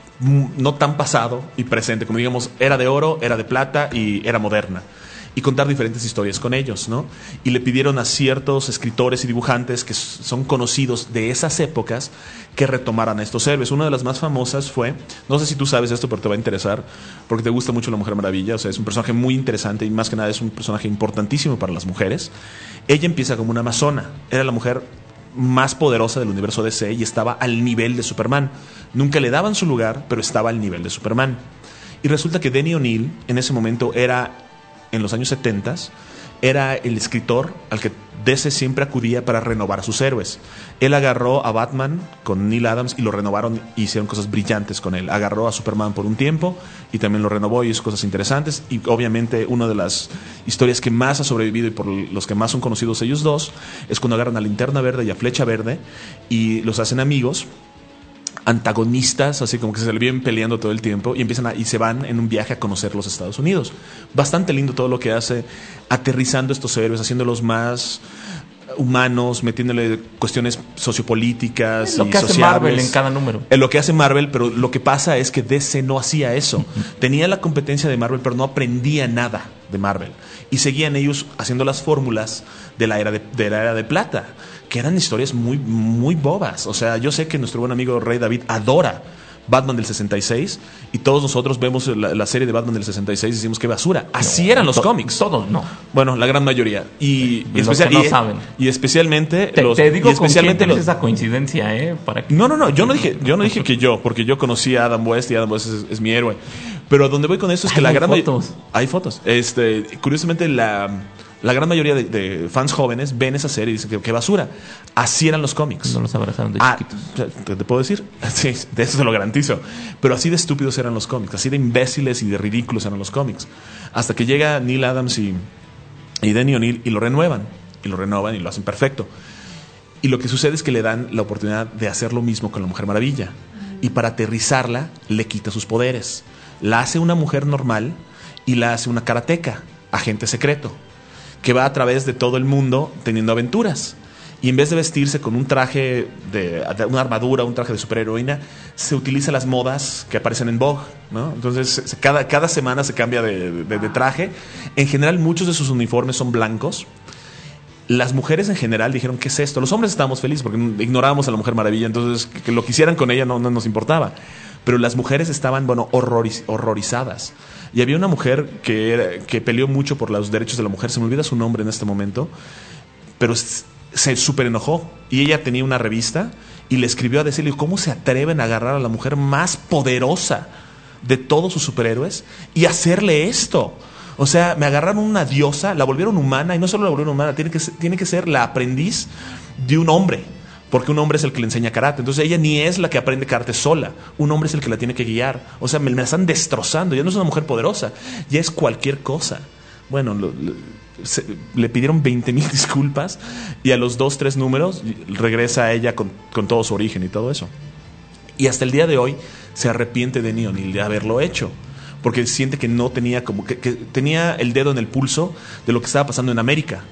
no tan pasado y presente, como digamos, era de oro, era de plata y era moderna. Y contar diferentes historias con ellos, ¿no? Y le pidieron a ciertos escritores y dibujantes que son conocidos de esas épocas que retomaran a estos héroes. Una de las más famosas fue, no sé si tú sabes esto, pero te va a interesar, porque te gusta mucho La Mujer Maravilla. O sea, es un personaje muy interesante y más que nada es un personaje importantísimo para las mujeres. Ella empieza como una amazona. Era la mujer más poderosa del universo D C y estaba al nivel de Superman. Nunca le daban su lugar, pero estaba al nivel de Superman. Y resulta que Denny O'Neil en ese momento era, en los años setenta, era el escritor al que D C siempre acudía para renovar a sus héroes. Él agarró a Batman con Neil Adams y lo renovaron y hicieron cosas brillantes con él. Agarró a Superman por un tiempo y también lo renovó y hizo cosas interesantes. Y obviamente una de las historias que más ha sobrevivido y por los que más son conocidos ellos dos es cuando agarran a Linterna Verde y a Flecha Verde y los hacen amigos, antagonistas, así como que se le vienen peleando todo el tiempo y empiezan a, y se van en un viaje a conocer los Estados Unidos. Bastante lindo todo lo que hace, aterrizando estos héroes, haciéndolos más humanos, metiéndole cuestiones sociopolíticas Es lo y que hace sociables. Marvel en cada número. Es lo que hace Marvel, pero lo que pasa es que D C no hacía eso. Tenía la competencia de Marvel, pero no aprendía nada de Marvel. Y seguían ellos haciendo las fórmulas de la era de, de la era de plata, que eran historias muy, muy bobas. O sea, yo sé que nuestro buen amigo Rey David adora Batman del sesenta y seis y todos nosotros vemos la, la serie de Batman del sesenta y seis y decimos qué basura. Así No, eran los to- cómics. Todos no. Bueno, la gran mayoría. Y, y, Los especial- que no y- saben. y especialmente Te, los, te digo y especialmente con quién los, tienes esa coincidencia, ¿eh? Para que... no, no, no, yo no dije, yo no dije que yo, porque yo conocí a Adam West y Adam West es, es mi héroe. Pero a donde voy con esto es que Ay, la hay gran may- fotos. hay fotos. Este, curiosamente la, la gran mayoría de, de fans jóvenes ven esa serie y dicen que qué basura. Así eran los cómics. No los abrazaron de Ah, chiquitos. ¿te, te puedo decir? Sí, de eso te lo garantizo. Pero así de estúpidos eran los cómics, así de imbéciles y de ridículos eran los cómics. Hasta que llega Neil Adams y, y Denny O'Neil y lo renuevan. Y lo renuevan y lo hacen perfecto. Y lo que sucede es que le dan la oportunidad de hacer lo mismo con la Mujer Maravilla. Y para aterrizarla, le quita sus poderes. La hace una mujer normal y la hace una karateca, agente secreto, que va a través de todo el mundo teniendo aventuras. Y en vez de vestirse con un traje de, de una armadura, un traje de superheroína, se utiliza las modas que aparecen en Vogue, ¿no? Entonces se- cada, cada semana se cambia de, de- de traje. En general muchos de sus uniformes son blancos. Las mujeres en general dijeron, ¿qué es esto? Los hombres estábamos felices porque ignorábamos a la Mujer Maravilla, entonces que, que lo que hicieran con ella no, no nos importaba. Pero las mujeres estaban, bueno, horroriz- horrorizadas. Y había una mujer que, era- que peleó mucho por los derechos de la mujer, se me olvida su nombre en este momento, pero s- se súper enojó. Y ella tenía una revista y le escribió a decirle, ¿cómo se atreven a agarrar a la mujer más poderosa de todos sus superhéroes y hacerle esto? O sea, me agarraron una diosa, la volvieron humana, y no solo la volvieron humana, tiene que ser, tiene que ser la aprendiz de un hombre, porque un hombre es el que le enseña karate. Entonces ella ni es la que aprende karate sola, un hombre es el que la tiene que guiar. O sea, me, me la están destrozando, ya no es una mujer poderosa, ya es cualquier cosa. Bueno, lo, lo, se, le pidieron veinte mil disculpas y a los dos, tres números regresa a ella con, con todo su origen y todo eso. Y hasta el día de hoy se arrepiente de Denny O'Neil de haberlo hecho, porque siente que no tenía como que, que tenía el dedo en el pulso de lo que estaba pasando en América,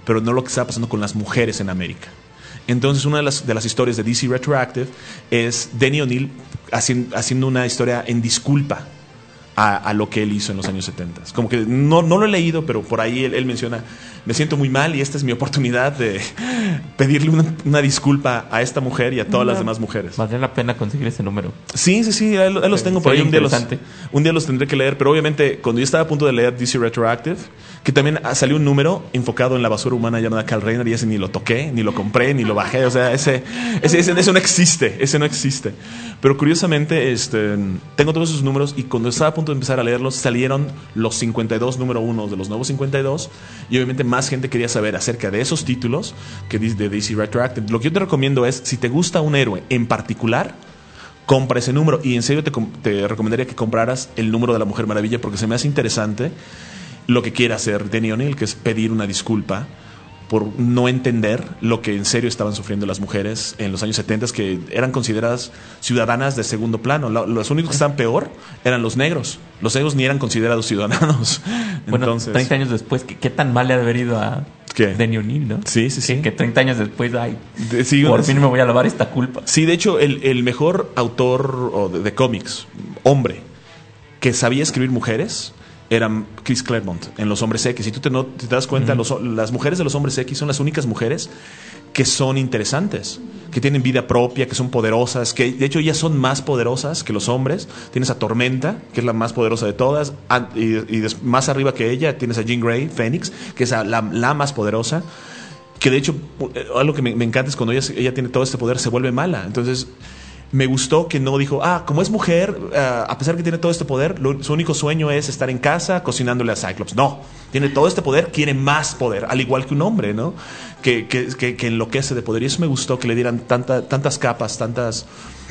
pero no lo que estaba pasando con las mujeres en América. Entonces, una de las, de las historias de D C Retroactive es Denny O'Neil haciendo, haciendo una historia en disculpa a, a lo que él hizo en los años setenta. Como que no, no lo he leído, pero por ahí él, él menciona, me siento muy mal y esta es mi oportunidad de pedirle una, una disculpa a esta mujer y a todas no, las demás mujeres. Vale la pena conseguir ese número. Sí, sí, sí, ahí, ahí los tengo por ahí. Un día los, un día los tendré que leer, pero obviamente cuando yo estaba a punto de leer D C Retroactive, que también salió un número enfocado en la basura humana llamada Kyle Rayner, y ese ni lo toqué, ni lo compré, ni lo bajé. O sea, ese, ese, ese, ese no existe, ese no existe. Pero curiosamente, este, tengo todos esos números y cuando estaba a punto de empezar a leerlos, salieron los cincuenta y dos número uno de los nuevos cincuenta y dos, y obviamente más gente quería saber acerca de esos títulos que de D C Retroactive. Lo que yo te recomiendo es, si te gusta un héroe en particular, compra ese número, y en serio te, te recomendaría que compraras el número de la Mujer Maravilla, porque se me hace interesante lo que quiere hacer Denny O'Neil, que es pedir una disculpa por no entender lo que en serio estaban sufriendo las mujeres en los años setenta, que eran consideradas ciudadanas de segundo plano. Los únicos que estaban peor eran los negros. Los negros ni eran considerados ciudadanos. Bueno, entonces, treinta años después, ¿qué, qué tan mal le ha de haber ido a ¿qué? Denny O'Neil, ¿no? Sí, sí, sí. Que, que treinta años después, ay, de, sí, por unas, fin me voy a lavar esta culpa. Sí, de hecho, el, el mejor autor oh, de, de cómics, hombre, que sabía escribir mujeres, era Chris Claremont en Los Hombres X. Si tú te, no, te das cuenta, uh-huh. los, las mujeres de Los Hombres X son las únicas mujeres que son interesantes, que tienen vida propia, que son poderosas, que de hecho ellas son más poderosas que los hombres. Tienes a Tormenta, que es la más poderosa de todas, y, y des, más arriba que ella tienes a Jean Grey, Fénix, que es la, la más poderosa, que de hecho algo que me, me encanta es cuando ella, ella tiene todo este poder, se vuelve mala. Entonces me gustó que no dijo, ah, como es mujer, uh, a pesar que tiene todo este poder, lo, su único sueño es estar en casa cocinándole a Cyclops. No, tiene todo este poder, quiere más poder, al igual que un hombre, ¿no? Que, que, que, que enloquece de poder. Y eso me gustó, que le dieran tanta, tantas capas, tantas...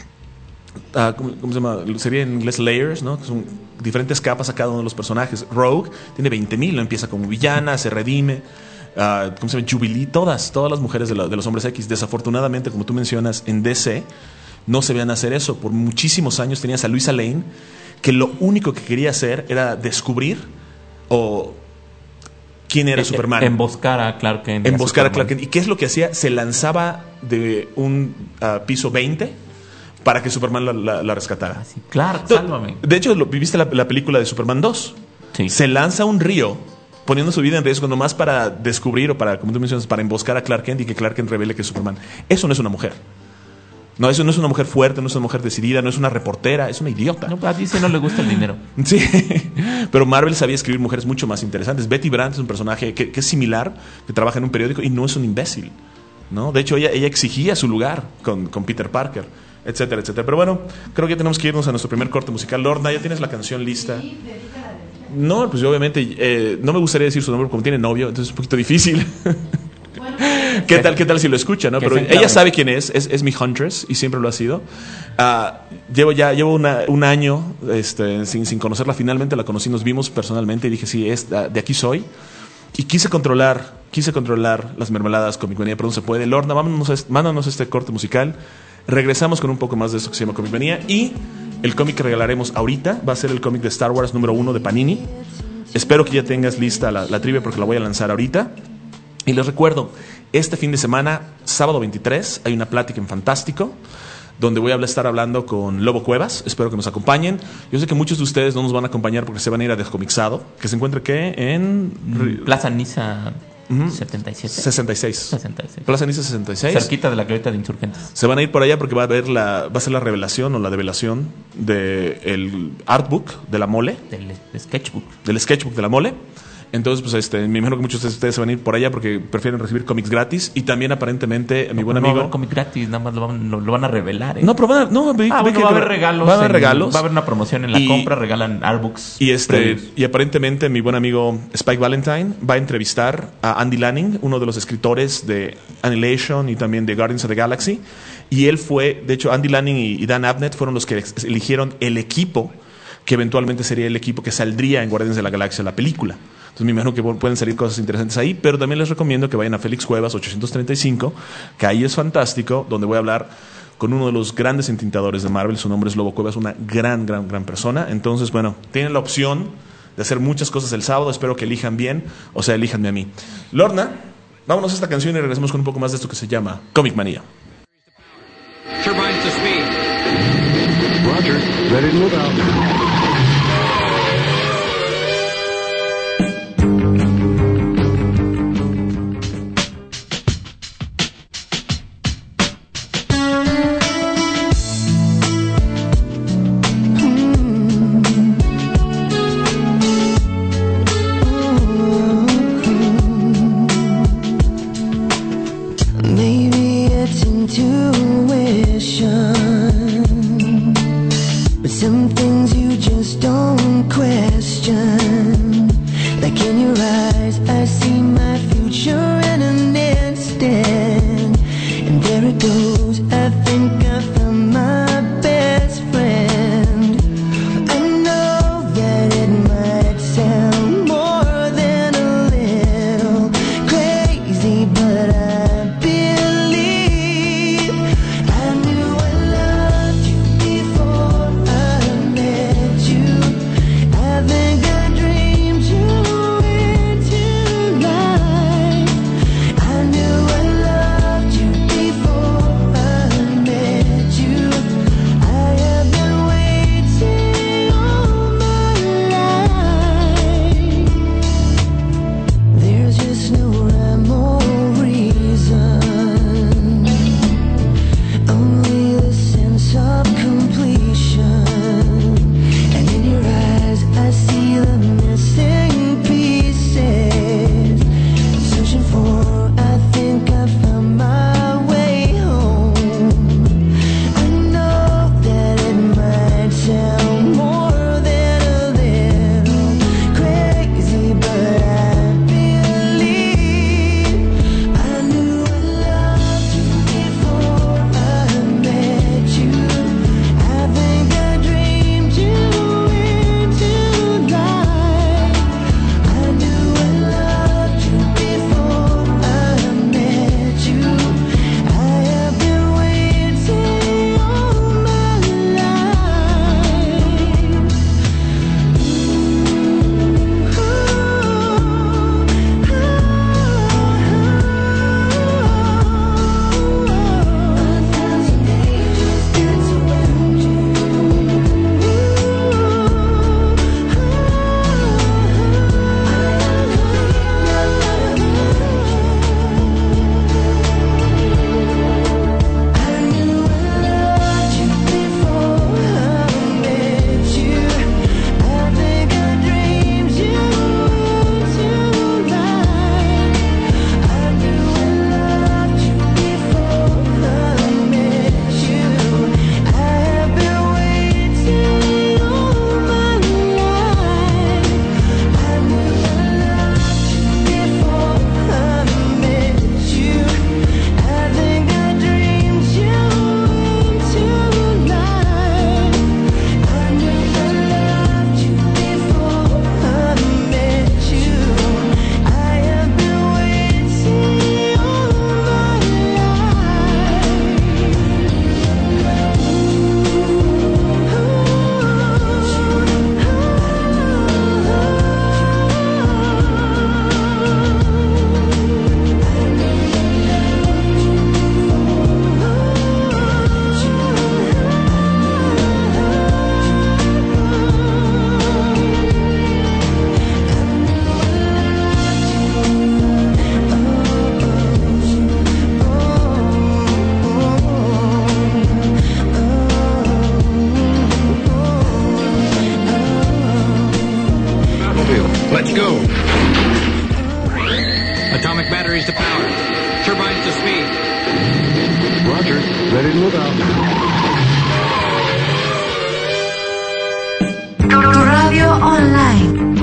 Uh, ¿cómo, ¿Cómo se llama? Sería en inglés layers, ¿no? Que son diferentes capas a cada uno de los personajes. Rogue tiene veinte mil, ¿no? Empieza como villana, se redime. Uh, ¿Cómo se llama? Jubilee, todas, todas las mujeres de, la, de los Hombres X. Desafortunadamente, como tú mencionas, en D C no se vean hacer eso. Por muchísimos años tenías a Luisa Lane, que lo único que quería hacer era descubrir o quién era eh, Superman. Emboscar a Clark Kent. Emboscar a, a Clark Kent. ¿Y qué es lo que hacía? Se lanzaba de un uh, piso veinte para que Superman la, la, la rescatara. Ah, sí. Clark, sálvame. De hecho, lo, ¿viste la, la película de Superman dos? Sí. Se lanza a un río poniendo su vida en riesgo nomás para descubrir o para, como tú mencionas, para emboscar a Clark Kent y que Clark Kent revele que es Superman. Eso no es una mujer. No, eso no es una mujer fuerte, no es una mujer decidida, no es una reportera, es una idiota. No, a Disney no le gusta el dinero. Sí, pero Marvel sabía escribir mujeres mucho más interesantes. Betty Brant es un personaje que, que es similar, que trabaja en un periódico y no es un imbécil, ¿no? De hecho, ella, ella exigía su lugar con, con Peter Parker, etcétera, etcétera. Pero bueno, creo que ya tenemos que irnos a nuestro primer corte musical. Lorna, ¿ya tienes la canción lista? No, pues yo obviamente eh, no me gustaría decir su nombre porque como tiene novio, entonces es un poquito difícil. ¿Qué tal, ¿Qué tal si lo escucha? ¿No? Pero ella sabe quién es, es, es mi Huntress y siempre lo ha sido. Uh, llevo ya llevo una, un año este, sin, sin conocerla. Finalmente la conocí, nos vimos personalmente y dije, sí, es, de aquí soy. Y quise controlar, quise controlar las mermeladas Comic Manía, pero no se puede. Lorna, mándanos, mándanos este corte musical. Regresamos con un poco más de esto que se llama Comic Manía. Y el cómic que regalaremos ahorita va a ser el cómic de Star Wars número uno de Panini. Espero que ya tengas lista la, la trivia porque la voy a lanzar ahorita. Y les recuerdo, este fin de semana, sábado veintitrés, hay una plática en Fantástico, donde voy a estar hablando con Lobo Cuevas. Espero que nos acompañen. Yo sé que muchos de ustedes no nos van a acompañar porque se van a ir a Descomixado, que se encuentra, ¿qué? En... Plaza Niza uh-huh. setenta y siete. sesenta y seis. sesenta y seis. Plaza Niza sesenta y seis. Cerquita de la glorieta de Insurgentes. Se van a ir por allá porque va a haber la, va a ser la revelación o la develación del artbook de la Mole. Del sketchbook. Del sketchbook de la Mole. Entonces, pues este, me imagino que muchos de ustedes se van a ir por allá porque prefieren recibir cómics gratis. Y también, aparentemente, mi no, buen no amigo. va a haber cómic gratis, nada más lo van, lo, lo van a revelar. ¿eh? No, pero van a, no, ve, ah, ve bueno, que va a haber regalos. Va a haber en, regalos. Va a haber una promoción en la y, compra, regalan artbooks. Y, este, y aparentemente, mi buen amigo Spike Valentine va a entrevistar a Andy Lanning, uno de los escritores de Annihilation y también de Guardians of the Galaxy. Y él fue, de hecho, Andy Lanning y Dan Abnett fueron los que eligieron el equipo que eventualmente sería el equipo que saldría en Guardianes de la Galaxia, la película. Entonces me imagino que pueden salir cosas interesantes ahí, pero también les recomiendo que vayan a Félix Cuevas ochocientos treinta y cinco, que ahí es fantástico, donde voy a hablar con uno de los grandes entintadores de Marvel. Su nombre es Lobo Cuevas, una gran, gran, gran persona. Entonces, bueno, tienen la opción de hacer muchas cosas el sábado. Espero que elijan bien, o sea, elíjanme a mí. Lorna, Vámonos a esta canción y regresamos con un poco más de esto que se llama Comic Manía. Turbines to speed. Roger, ready to move out. Let's go. Atomic batteries to power. Turbines to speed. Roger. Ready to move out. Radio Online.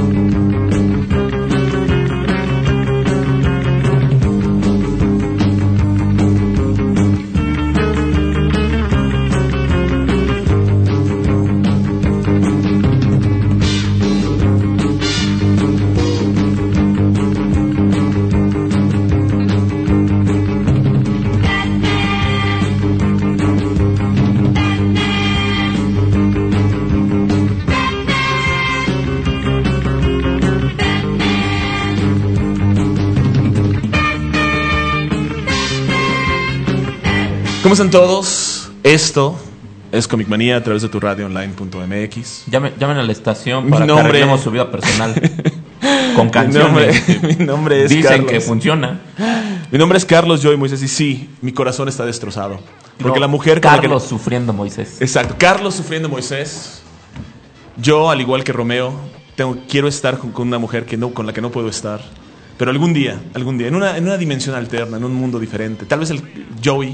¿Cómo están todos? Esto es Comic Manía a través de tu radio online punto m x. Llamen, llamen a la estación Mi para nombre- que arreglemos su vida personal. Con Mi canciones. nombre, mi nombre es Dicen Carlos. que funciona. Mi nombre es Carlos Joy Moisés y sí, mi corazón está destrozado. Porque No, la mujer con la que- Carlos sufriendo Moisés. Exacto, Carlos sufriendo Moisés. Yo, al igual que Romeo, tengo, quiero estar con, con una mujer que no, con la que no puedo estar. Pero algún día, algún día, en una, en una dimensión alterna, en un mundo diferente. Tal vez el Joey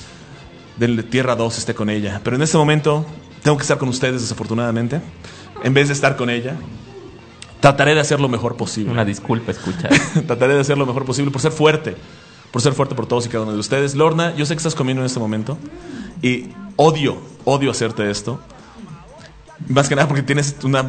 de Tierra dos esté con ella. Pero en este momento tengo que estar con ustedes, desafortunadamente. En vez de estar con ella, trataré de hacer lo mejor posible. Una disculpa, escucha. Trataré de hacer lo mejor posible por ser fuerte. Por ser fuerte por todos y cada uno de ustedes. Lorna, yo sé que estás comiendo en este momento. Y odio, odio hacerte esto. Más que nada porque tienes una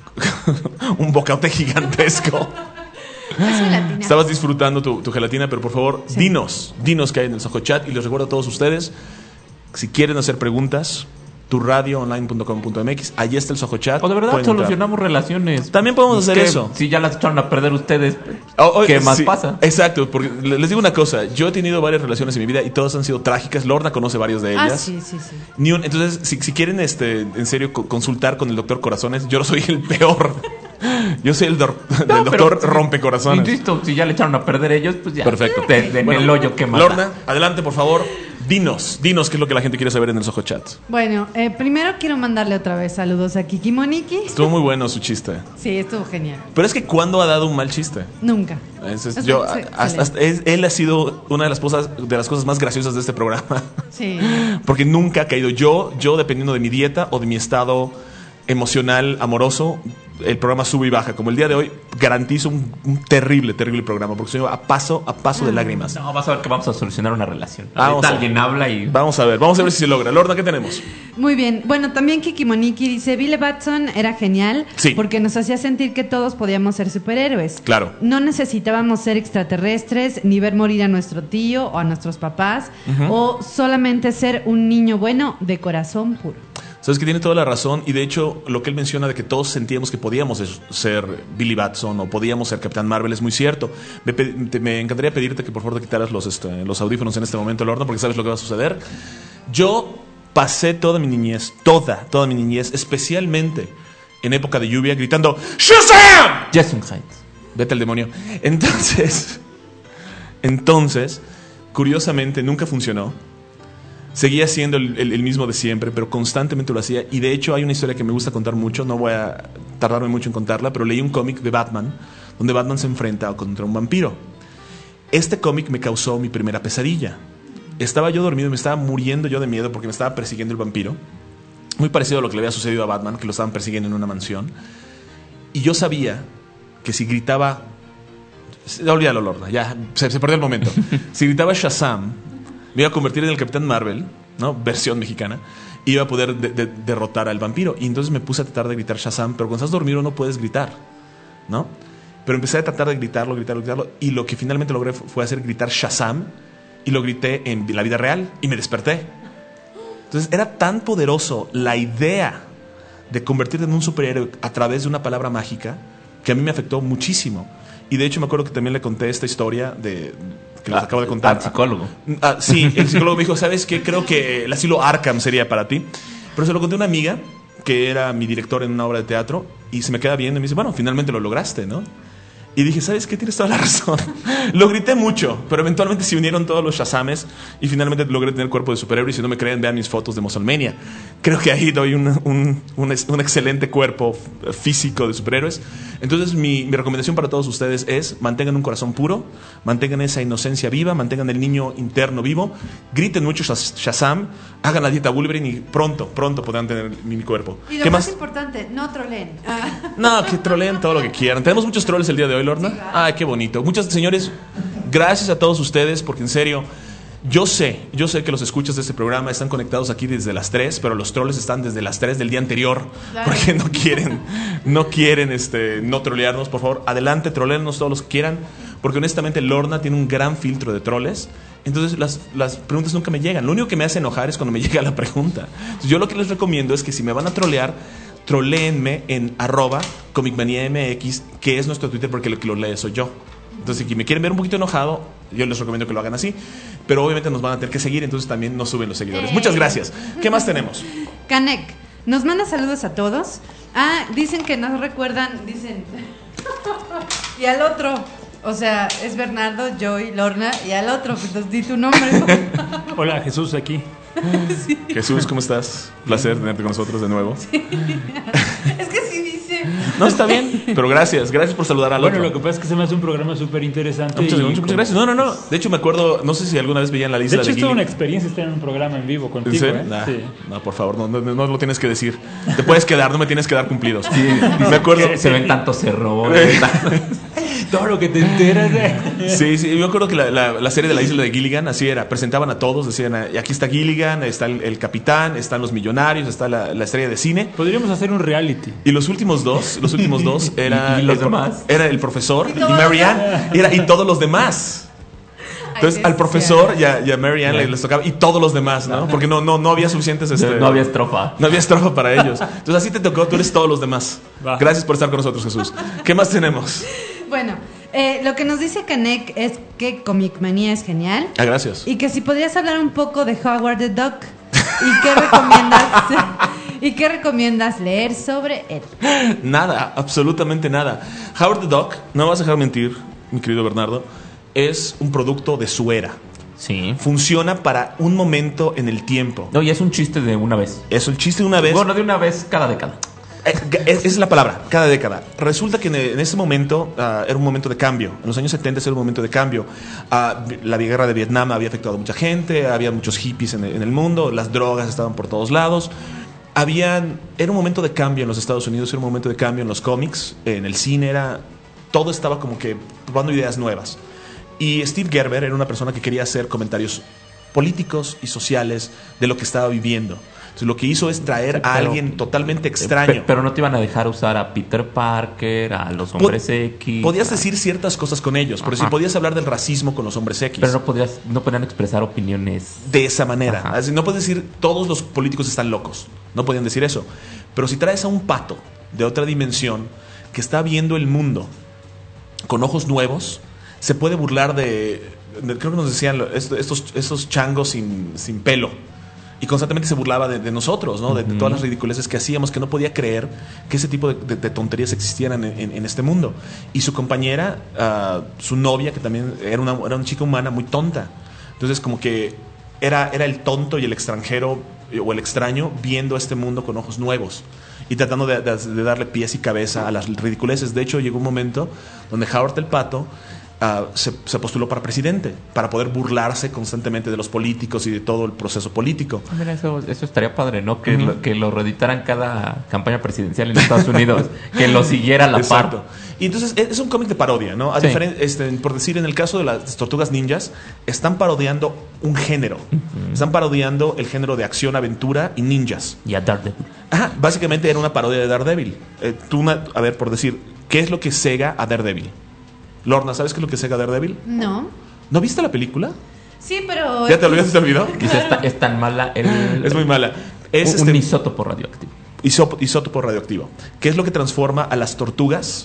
un bocaute gigantesco. Es gelatina. Estabas disfrutando tu, tu gelatina, pero por favor, Sí. dinos, dinos qué hay en el Soho Chat. Y les recuerdo a todos ustedes, si quieren hacer preguntas, tu radio online punto com punto m x, allí está el Soho Chat. O de verdad Pueden entrar. solucionamos relaciones. También podemos hacer Que eso. Si ya las echaron a perder ustedes, Oh, oh, ¿qué más sí, pasa? Exacto, porque le- les digo una cosa, yo he tenido varias relaciones en mi vida y todas han sido trágicas. Lorna conoce varias de Ah, ellas. sí, sí, sí. Ni un- entonces, si, si quieren este, en serio co- consultar con el doctor Corazones, yo no soy el peor. Yo soy el, dor- el No, doctor pero- Rompecorazones. Insisto, si ya le echaron a perder ellos, pues ya. Perfecto. De, de- en Bueno, el hoyo, ¿qué más? Lorna, adelante, por favor. Dinos, dinos qué es lo que la gente quiere saber en el Soho Chat. Bueno, eh, primero quiero mandarle otra vez saludos a Kiki Moniki. Estuvo muy bueno su chiste. Sí, estuvo genial. Pero es que ¿cuándo ha dado un mal chiste? Nunca. Es- es- Es- yo, sí, hasta- hasta- es- él ha sido una de las cosas de las cosas más graciosas de este programa. Sí. Porque nunca ha caído. Yo, yo dependiendo de mi dieta o de mi estado emocional, amoroso, el programa sube y baja. Como el día de hoy, garantizo un, un terrible, terrible programa. Porque soy a paso, a paso de lágrimas. No, vas a ver que vamos a solucionar una relación. Ah, vamos Ahorita a- alguien habla y. Vamos a ver, vamos a ver si se logra. Lorna, ¿qué tenemos? Muy bien. Bueno, también Kiki Moniki dice, Billy Batson era genial Sí. porque nos hacía sentir que todos podíamos ser superhéroes. Claro. No necesitábamos ser extraterrestres, ni ver morir a nuestro tío o a nuestros papás, o solamente ser un niño bueno de corazón puro. Sabes que tiene toda la razón y de hecho lo que él menciona de que todos sentíamos que podíamos es- ser Billy Batson o podíamos ser Capitán Marvel es muy cierto. Me, pe- te- me encantaría pedirte que por favor te quitaras los, este, los audífonos en este momento, Lorna, porque sabes lo que va a suceder. Yo pasé toda mi niñez, toda, toda mi niñez, especialmente en época de lluvia, gritando ¡Shazam! Jason Heights. Vete al demonio. Entonces, entonces, curiosamente nunca funcionó. Seguía siendo el, el- el mismo de siempre, pero constantemente lo hacía. Y de hecho hay una historia que me gusta contar mucho, no voy a tardarme mucho en contarla, pero leí un cómic de Batman, donde Batman se enfrenta contra un vampiro. Este cómic me causó mi primera pesadilla. Estaba yo dormido y me estaba muriendo yo de miedo porque me estaba persiguiendo el vampiro. Muy parecido a lo que le había sucedido a Batman, que lo estaban persiguiendo en una mansión. Y yo sabía que si gritaba... Olvídalo, Lorna, ya, se, se perdió el momento. Si gritaba Shazam, me iba a convertir en el Capitán Marvel, ¿no? Versión mexicana, y iba a poder de- de- derrotar al vampiro. Y entonces me puse a tratar de gritar Shazam, pero cuando estás dormido no puedes gritar, ¿no? Pero empecé a tratar de gritarlo, gritarlo, gritarlo, y lo que finalmente logré fu- fue hacer gritar Shazam, y lo grité en la vida real, y me desperté. Entonces era tan poderoso la idea de convertirte en un superhéroe a través de una palabra mágica que a mí me afectó muchísimo. Y de hecho me acuerdo que también le conté esta historia de que les Ah, acabo de contar. al psicólogo. Ah, sí, el psicólogo me dijo, ¿sabes qué? Creo que el asilo Arkham sería para ti. Pero se lo conté a una amiga que era mi director en una obra de teatro y se me queda viendo y me dice, bueno, finalmente lo lograste, ¿no? Y dije, ¿sabes qué? Tienes toda la razón. Lo grité mucho, pero eventualmente se unieron todos los Shazames y finalmente logré tener cuerpo de superhéroe. Y si no me creen, vean mis fotos de Mussolmania. Creo que ahí doy un, un, un, un excelente cuerpo físico de superhéroes. Entonces, mi, mi recomendación para todos ustedes es mantengan un corazón puro, mantengan esa inocencia viva, mantengan el niño interno vivo, griten mucho Shaz- Shazam, hagan la dieta Wolverine y pronto, pronto podrán tener mi, mi cuerpo. Y lo ¿Qué más más? importante, no troleen. No, que troleen todo lo que quieran. Tenemos muchos trolls el día de hoy, Lorna. Ay, qué bonito. Muchas señores, gracias a todos ustedes, porque en serio, yo sé, yo sé que los escuchas de este programa están conectados aquí desde las tres, pero los trolls están desde las tres del día anterior, Claro. porque no quieren, no quieren este, no trolearnos. Por favor, adelante, troleennos todos los que quieran, porque honestamente Lorna tiene un gran filtro de troles. Entonces las, las preguntas nunca me llegan. Lo único que me hace enojar es cuando me llega la pregunta. Entonces, yo lo que les recomiendo es que si me van a trolear, troléenme en arroba comicmaniamx, que es nuestro Twitter, porque el que lo lee soy yo. Entonces, si me quieren ver un poquito enojado, yo les recomiendo que lo hagan así, pero obviamente nos van a tener que seguir, entonces también nos suben los seguidores. Eh. Muchas gracias. ¿Qué más tenemos? Canek nos manda saludos a todos. Ah, dicen que nos recuerdan, dicen. Y al otro, o sea, es Bernardo, Joy, Lorna, y al otro, pues di tu nombre. Hola, Jesús aquí. Sí. Jesús, ¿cómo estás? Placer tenerte con nosotros de nuevo. Sí. Es que sí dice. No, está bien, pero gracias, gracias por saludar al Bueno, otro. lo que pasa es que se me hace un programa súper interesante. Muchas, y- muchas, muchas gracias. No, no, no. De hecho, me acuerdo, no sé si alguna vez veían la De lista hecho, de es toda una Gilligan. experiencia estar en un programa en vivo ¿En contigo, serio? ¿eh? Nah, Sí. no, por favor, no, no, no lo tienes que decir. Te puedes quedar, no me tienes que dar cumplidos. Sí, Me acuerdo. que se ven tantos errores. Todo lo que te enteras de... Sí, sí, yo creo que la, la, la serie de la isla de Gilligan así era. Presentaban a todos, decían, y aquí está Gilligan, está el, el capitán, están los millonarios, está la, la estrella de cine. Podríamos hacer un reality. Y los últimos dos, los últimos dos era, ¿Y los el, pro- demás? era el profesor Y y, todos Mary los Ann y, era- y todos los demás. Entonces Ay, al sí, profesor sí. y a, y a Mary Ann les, les tocaba y todos los demás, ¿no? Porque no, no, no había suficientes. Este, No había estrofa. no había estrofa para ellos. Entonces así te tocó, tú eres todos los demás. Va. Gracias por estar con nosotros, Jesús. ¿Qué más tenemos? Bueno, eh, lo que nos dice Canek es que Comic Manía es genial. Ah, gracias. Y que si podrías hablar un poco de Howard the Duck. ¿Y qué recomiendas? ¿Y qué recomiendas leer sobre él? Nada, absolutamente nada. Howard the Duck, no me vas a dejar mentir, mi querido Bernardo, es un producto de su era. Sí. Funciona para un momento en el tiempo. No, y es un chiste de una vez. Es el chiste de una vez. Bueno, de una vez cada década. Eh, es, esa es la palabra, cada década. Resulta que en, en ese momento ah, era un momento de cambio. En los años setenta era un momento de cambio. Ah, la guerra de Vietnam había afectado a mucha gente, había muchos hippies en el, en el mundo, las drogas estaban por todos lados. Habían, era un momento de cambio en los Estados Unidos, era un momento de cambio en los cómics, en el cine, era, todo estaba como que probando ideas nuevas. Y Steve Gerber era una persona que quería hacer comentarios políticos y sociales de lo que estaba viviendo. Entonces lo que hizo es traer a Pero- alguien totalmente Pe- extraño. Pero no te iban a dejar usar a Peter Parker, a los hombres Pod- X. Podías a- decir ciertas cosas con ellos, pero si Ajá. podías hablar del racismo con los hombres X. Pero no podías, no podían expresar opiniones. De esa manera. Ajá. Así, no puedes decir todos los políticos están locos. No podían decir eso. Pero si traes a un pato de otra dimensión que está viendo el mundo con ojos nuevos, se puede burlar de. de- creo que nos decían lo- est- estos, estos changos sin, sin pelo. Y constantemente se burlaba de, de nosotros, ¿no? De, de todas las ridiculeces que hacíamos, que no podía creer que ese tipo de, de- de tonterías existieran en, en- en este mundo. Y su compañera, ah, su novia, que también era una, era una chica humana muy tonta. Entonces, como que era, era el tonto y el extranjero eh, o el extraño viendo este mundo con ojos nuevos y tratando de, de- de darle pies y cabeza a las ridiculeces. De hecho, llegó un momento donde Howard el Pato ah, se, se postuló para presidente, para poder burlarse constantemente de los políticos y de todo el proceso político. Mira, eso, eso estaría padre, ¿no? Que, lo, que lo reeditaran cada campaña presidencial en Estados Unidos. Que lo siguiera a la Exacto. par. Y entonces es es un cómic de parodia, ¿no? A Sí. diferen- este, por decir, en el caso de las tortugas ninjas, están parodiando un género. Están parodiando el género de acción, aventura y ninjas. Y a Daredevil. Ajá, básicamente era una parodia de Daredevil. Eh, tú, una- a ver, por decir, ¿qué es lo que cega a Daredevil? Lorna, ¿sabes qué es lo que cega a Daredevil? No. ¿No viste la película? Sí, pero. ¿Ya te olvidaste? ¿Te olvidó? Dice, está- es tan mala. El, Es muy mala. Es un, este, un isótopo radioactivo. isópo- isótopo radioactivo. ¿Qué es lo que transforma a las tortugas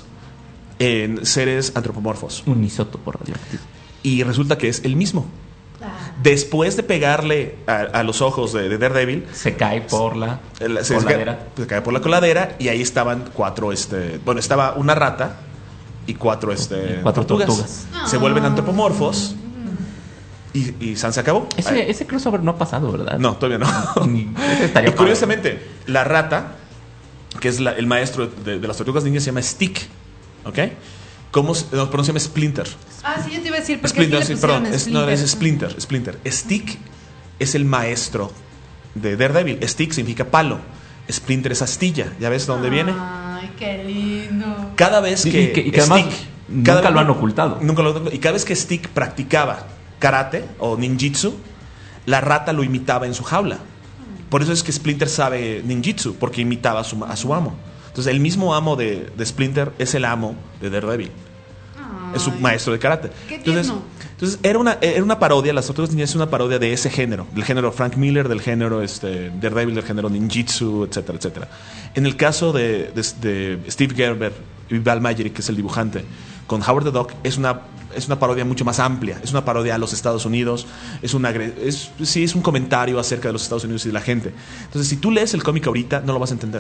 en seres antropomorfos? Un isótopo radioactivo. Y resulta que es el mismo. Ah, Después de pegarle a, a los ojos de, de Daredevil, Se cae por la el- se, coladera. se cae por la coladera y ahí estaban cuatro, este, bueno, estaba una rata y cuatro, este, Y cuatro tortugas. tortugas. Se vuelven antropomorfos y, y San se acabó. Ay, Ese, ese crossover no ha pasado, ¿verdad? no, todavía no. Ni- ese estaría Y curiosamente, la rata, que es la- el maestro de, de las tortugas ninjas, se llama Stick. ¿Ok? ¿Cómo se, no, pero no se llama Splinter? Ah, sí, yo te iba a decir. ¿Por qué Splinter, aquí sí, le pusieron perdón, es, no, Splinter? es Splinter, Splinter. Stick es el maestro de Daredevil. Stick significa palo. Splinter es astilla. ¿Ya ves de dónde viene? Ay, qué lindo. Cada vez Sí, que, y que- y que además nunca cada- lo han ocultado. Nunca lo han ocultado. Y cada vez que Stick practicaba karate o ninjitsu, la rata lo imitaba en su jaula. Por eso es que Splinter sabe ninjitsu, porque imitaba a su, a su amo. Entonces, el mismo amo de, de Splinter es el amo de Daredevil. Es su Ay, maestro de karate. Qué Entonces, tierno. entonces era una era una parodia, las tortugas ninjas es una parodia de ese género, del género Frank Miller, del género este, Daredevil, del género ninjitsu, etcétera, etcétera. En el caso de, de- de Steve Gerber y Val Mayerik, que es el dibujante, con Howard the Duck, es una es una parodia mucho más amplia. Es una parodia a los Estados Unidos. Es una, es, sí, es un comentario acerca de los Estados Unidos y de la gente. Entonces, si tú lees el cómic ahorita, no lo vas a entender.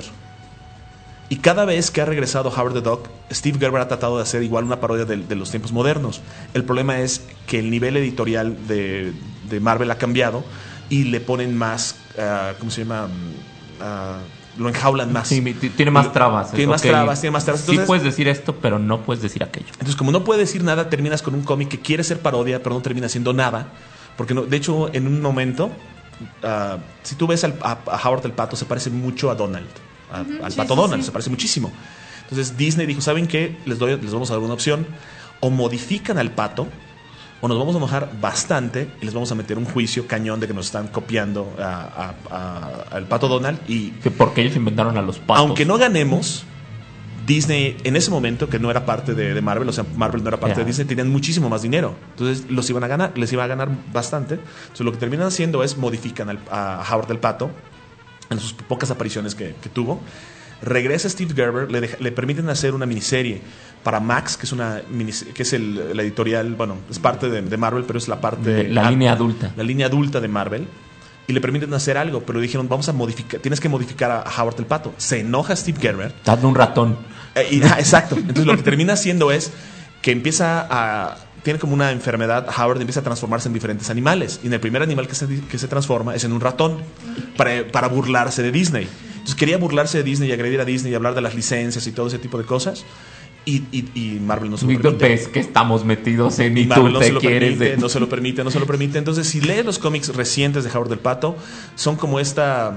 Y cada vez que ha regresado Howard the Duck, Steve Gerber ha tratado de hacer igual una parodia de, de los tiempos modernos. El problema es que el nivel editorial de, de Marvel ha cambiado y le ponen más, uh, ¿cómo se llama? Uh, lo enjaulan más. Sí, tiene más trabas. Tiene más okay. trabas, tiene más trabas. Entonces, sí puedes decir esto, pero no puedes decir aquello. Entonces, como no puedes decir nada, terminas con un cómic que quiere ser parodia, pero no termina siendo nada. Porque, no, de hecho, en un momento, uh, si tú ves al, a, a Howard el Pato, se parece mucho a Donald. A, uh-huh, al sí, Pato sí, Donald, sí. se parece muchísimo. Entonces Disney dijo, ¿saben qué? Les, doy, les vamos a dar una opción. O modifican al Pato, o nos vamos a enojar bastante y les vamos a meter un juicio cañón de que nos están copiando a, a, a, al Pato Donald. Y que porque ellos inventaron a los patos. aunque no ganemos, Disney en ese momento, que no era parte de, de Marvel, o sea, Marvel no era parte yeah. de Disney, tenían muchísimo más dinero. Entonces los iban a ganar, les iba a ganar bastante. Entonces lo que terminan haciendo es modifican al, a Howard el Pato en sus pocas apariciones que, que tuvo. Regresa Steve Gerber, le, deja, le permiten hacer una miniserie para Max, que es una que es el, la editorial, bueno, es parte de, de Marvel, pero es la parte la, la línea adulta. La línea adulta de Marvel. Y le permiten hacer algo, pero dijeron, vamos a modificar, tienes que modificar a, a Howard el Pato. Se enoja Steve Gerber. Dando un ratón. Eh, y, ah, exacto. Entonces lo que termina haciendo es que empieza a tiene como una enfermedad, Howard empieza a transformarse en diferentes animales. Y en el primer animal que se, que se transforma es en un ratón para, para burlarse de Disney. Entonces quería burlarse de Disney y agredir a Disney y hablar de las licencias y todo ese tipo de cosas. Y, y, y Marvel no se lo permite. Ves que estamos metidos en y, y Marvel tú no te se lo quieres permite, de... no se lo permite, no se lo permite. Entonces, si lees los cómics recientes de Howard el Pato, son como esta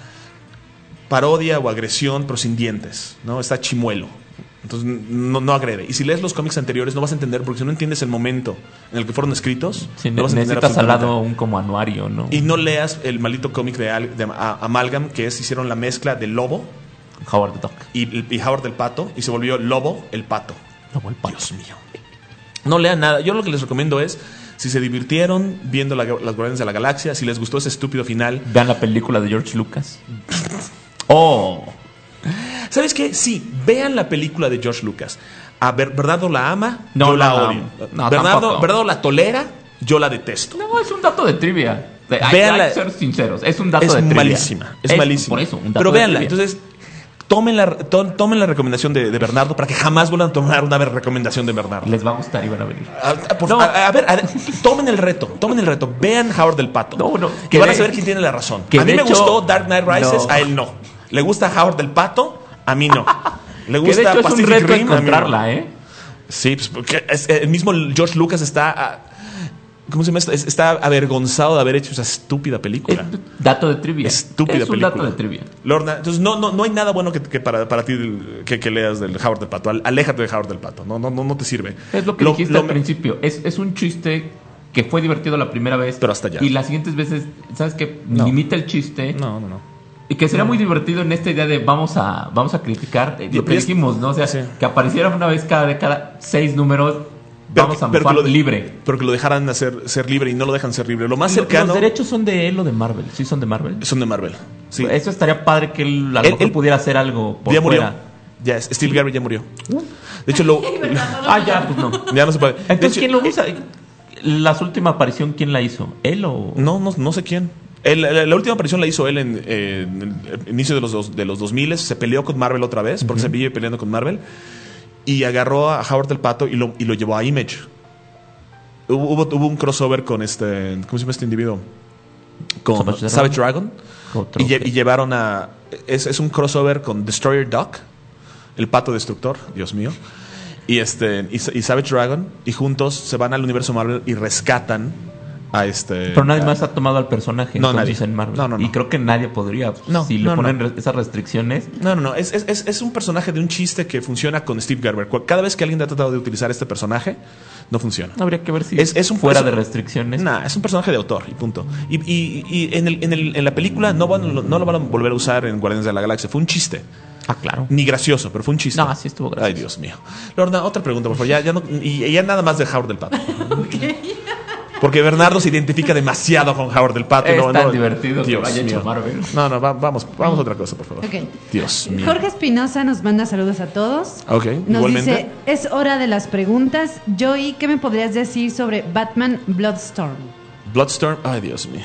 parodia o agresión, pero sin dientes, ¿no? Está chimuelo. Entonces no, no agrede. Y si lees los cómics anteriores no vas a entender, porque si no entiendes el momento en el que fueron escritos, sí, no vas a entender necesitas al lado un como anuario, ¿no? Y no leas el maldito cómic de, de a, Amalgam, que es, hicieron la mezcla de Lobo Howard the Duck y, y Howard el Pato, y se volvió Lobo el Pato. Lobo el Pato. Dios mío. No lean nada. Yo lo que les recomiendo es, si se divirtieron viendo la, las Guardianes de la Galaxia, si les gustó ese estúpido final, vean la película de George Lucas. Oh, ¿sabes qué? Sí, vean la película de George Lucas. A Ber- Bernardo la ama, no, yo no, la no, odio. no, Bernardo, Bernardo la tolera, yo la detesto. no, es un dato de trivia. Hay, Véanla. hay que ser sinceros, es un dato Es de trivia. malísima, es, es malísima. Por eso, un dato Pero de véanla, trivia. entonces tomen la, to, tomen la recomendación de, de Bernardo para que jamás vuelvan a tomar una recomendación de Bernardo. Les va a gustar y van a venir. A, a- por- No. a- a ver, a ver, tomen el reto, tomen el reto. Vean Howard del Pato. No, no, que que van a de- saber quién tiene la razón. que A mí de me hecho- gustó Dark Knight Rises, no. a él no. Le gusta Howard del Pato, a mí no. Le Que de gusta hecho es un Pacific reto Rim, a mí no. encontrarla, ¿eh? Sí, pues porque es- el mismo George Lucas está, ah, ¿cómo se llama esto? Es- Está avergonzado de haber hecho esa estúpida película. Es dato de trivia. Estúpida es un película. dato de trivia. Lorna, entonces no, no, no hay nada bueno que, que para, para ti del- que, que leas del Howard del Pato. Al- Aléjate de Howard del Pato. No, no, no, no te sirve. Es lo que Lo- dijiste lo- al principio. Es, es un chiste que fue divertido la primera vez. Pero hasta allá. Y las siguientes veces, ¿sabes qué? No. Limita el chiste. No, no, no. Y que sería muy divertido en esta idea de vamos a, vamos a criticar eh, lo que Y es- dijimos, ¿no? O sea, sí. que apareciera una vez cada década seis números. Pero Vamos que- a pero que mufar lo de- libre. Pero que lo dejaran hacer, ser libre y no lo dejan ser libre. Lo más Lo- cercano ¿Los derechos son de él o de Marvel? ¿Sí son de Marvel? son de Marvel. Sí. Eso estaría padre que él a lo Él- mejor él- pudiera hacer algo por Ya murió. fuera. Ya, es- Steve Gerber ya murió. De hecho, lo, Ah, ya, pues no. ya no se puede. De Entonces, hecho, ¿quién lo usa? La última aparición, ¿quién la hizo? ¿Él o...? No, no, no sé quién. Él- la, la última aparición la hizo él en, eh, en el inicio de los, dos, de los dos mil. Se peleó con Marvel otra vez, porque se vive peleando con Marvel. Y agarró a Howard el Pato y lo, y lo llevó a Image. Hubo, hubo, hubo un crossover con este... ¿Cómo se llama este individuo? Con Savage Dragon. Savage Dragon. Otro Y, lle- que- y llevaron a... Es, es un crossover con Destroyer Duck, el pato destructor, Dios mío. Y, este, y, y Savage Dragon. Y juntos se van al universo Marvel y rescatan a este... Pero nadie a- más ha tomado al personaje No, entonces nadie. en Marvel. No, no, no. Y creo que nadie podría. No, si no, le ponen no. re- esas restricciones. No, no, no. Es, es, es, es un personaje de un chiste que funciona con Steve Gerber. Cu- Cada vez que alguien ha tratado de utilizar este personaje, no funciona. Habría que ver si Es- es un fuera perso- de restricciones. Nah, es un personaje de autor y punto. Y, y, y en, el, en, el, en la película no, van, no lo van a volver a usar en Guardianes de la Galaxia. Fue un chiste. Ah, claro. Ni gracioso, pero fue un chiste. No, sí estuvo gracioso. Ay, Dios mío. Lorna, otra pregunta, por favor. Ya, ya, no, y, y ya nada más de Howard del Pato. Porque Bernardo se identifica demasiado con Howard del Pato. Es no, tan no, divertido que Dios vaya mío. hecho Marvel. No, no, va- vamos, vamos a otra cosa, por favor. Ok. Dios mío. Jorge Espinosa nos manda saludos a todos. Ok, Nos igualmente. dice, es hora de las preguntas. Joey, ¿qué me podrías decir sobre Batman Bloodstorm? Bloodstorm, ay Dios mío.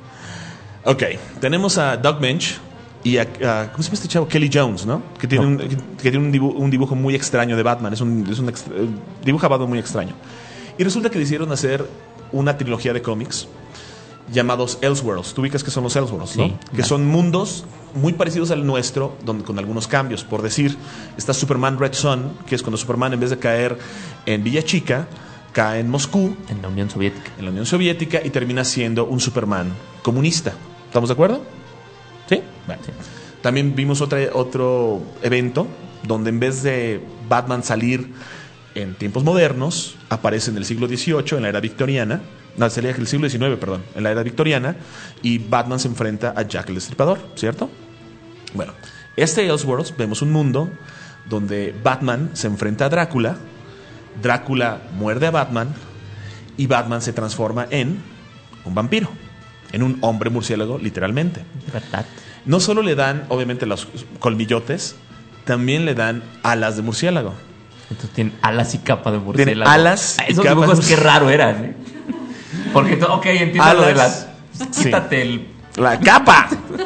Ok, tenemos a Doug Bench y a, a- ¿cómo se llama este chavo? Kelly Jones, ¿no? Que tiene, No. Un, que, que tiene un, dibujo, un dibujo muy extraño de Batman. Es un, es un extra- eh, dibuja a Batman muy extraño. Y resulta que decidieron hacer una trilogía de cómics llamados Elseworlds. Tú ubicas que son los Elseworlds, ¿no? Sí, Que claro. son mundos muy parecidos al nuestro, donde, con algunos cambios. Por decir, está Superman Red Son, que es cuando Superman, en vez de caer en Villa Chica, cae en Moscú, En la Unión Soviética. en la Unión Soviética, y termina siendo un Superman comunista. ¿Estamos de acuerdo? ¿Sí? Bueno. También vimos otra, otro evento donde en vez de Batman salir en tiempos modernos, aparece en el siglo dieciocho, en la era victoriana. No, sería el siglo diecinueve, perdón, en la era victoriana, y Batman se enfrenta a Jack el Destripador, ¿cierto? Bueno, este Elseworlds vemos un mundo donde Batman se enfrenta a Drácula, Drácula muerde a Batman y Batman se transforma en un vampiro, en un hombre murciélago, literalmente. ¿Verdad? No solo le dan, obviamente, los colmillotes, también le dan alas de murciélago. Entonces tienen alas y capa de Tiene murciélago. alas Ah, y Esos capa de dibujos qué murciélago. raro eran, ¿eh? Porque, to- ok, entiendo lo de Alas, las... sí. Quítate el... La capa.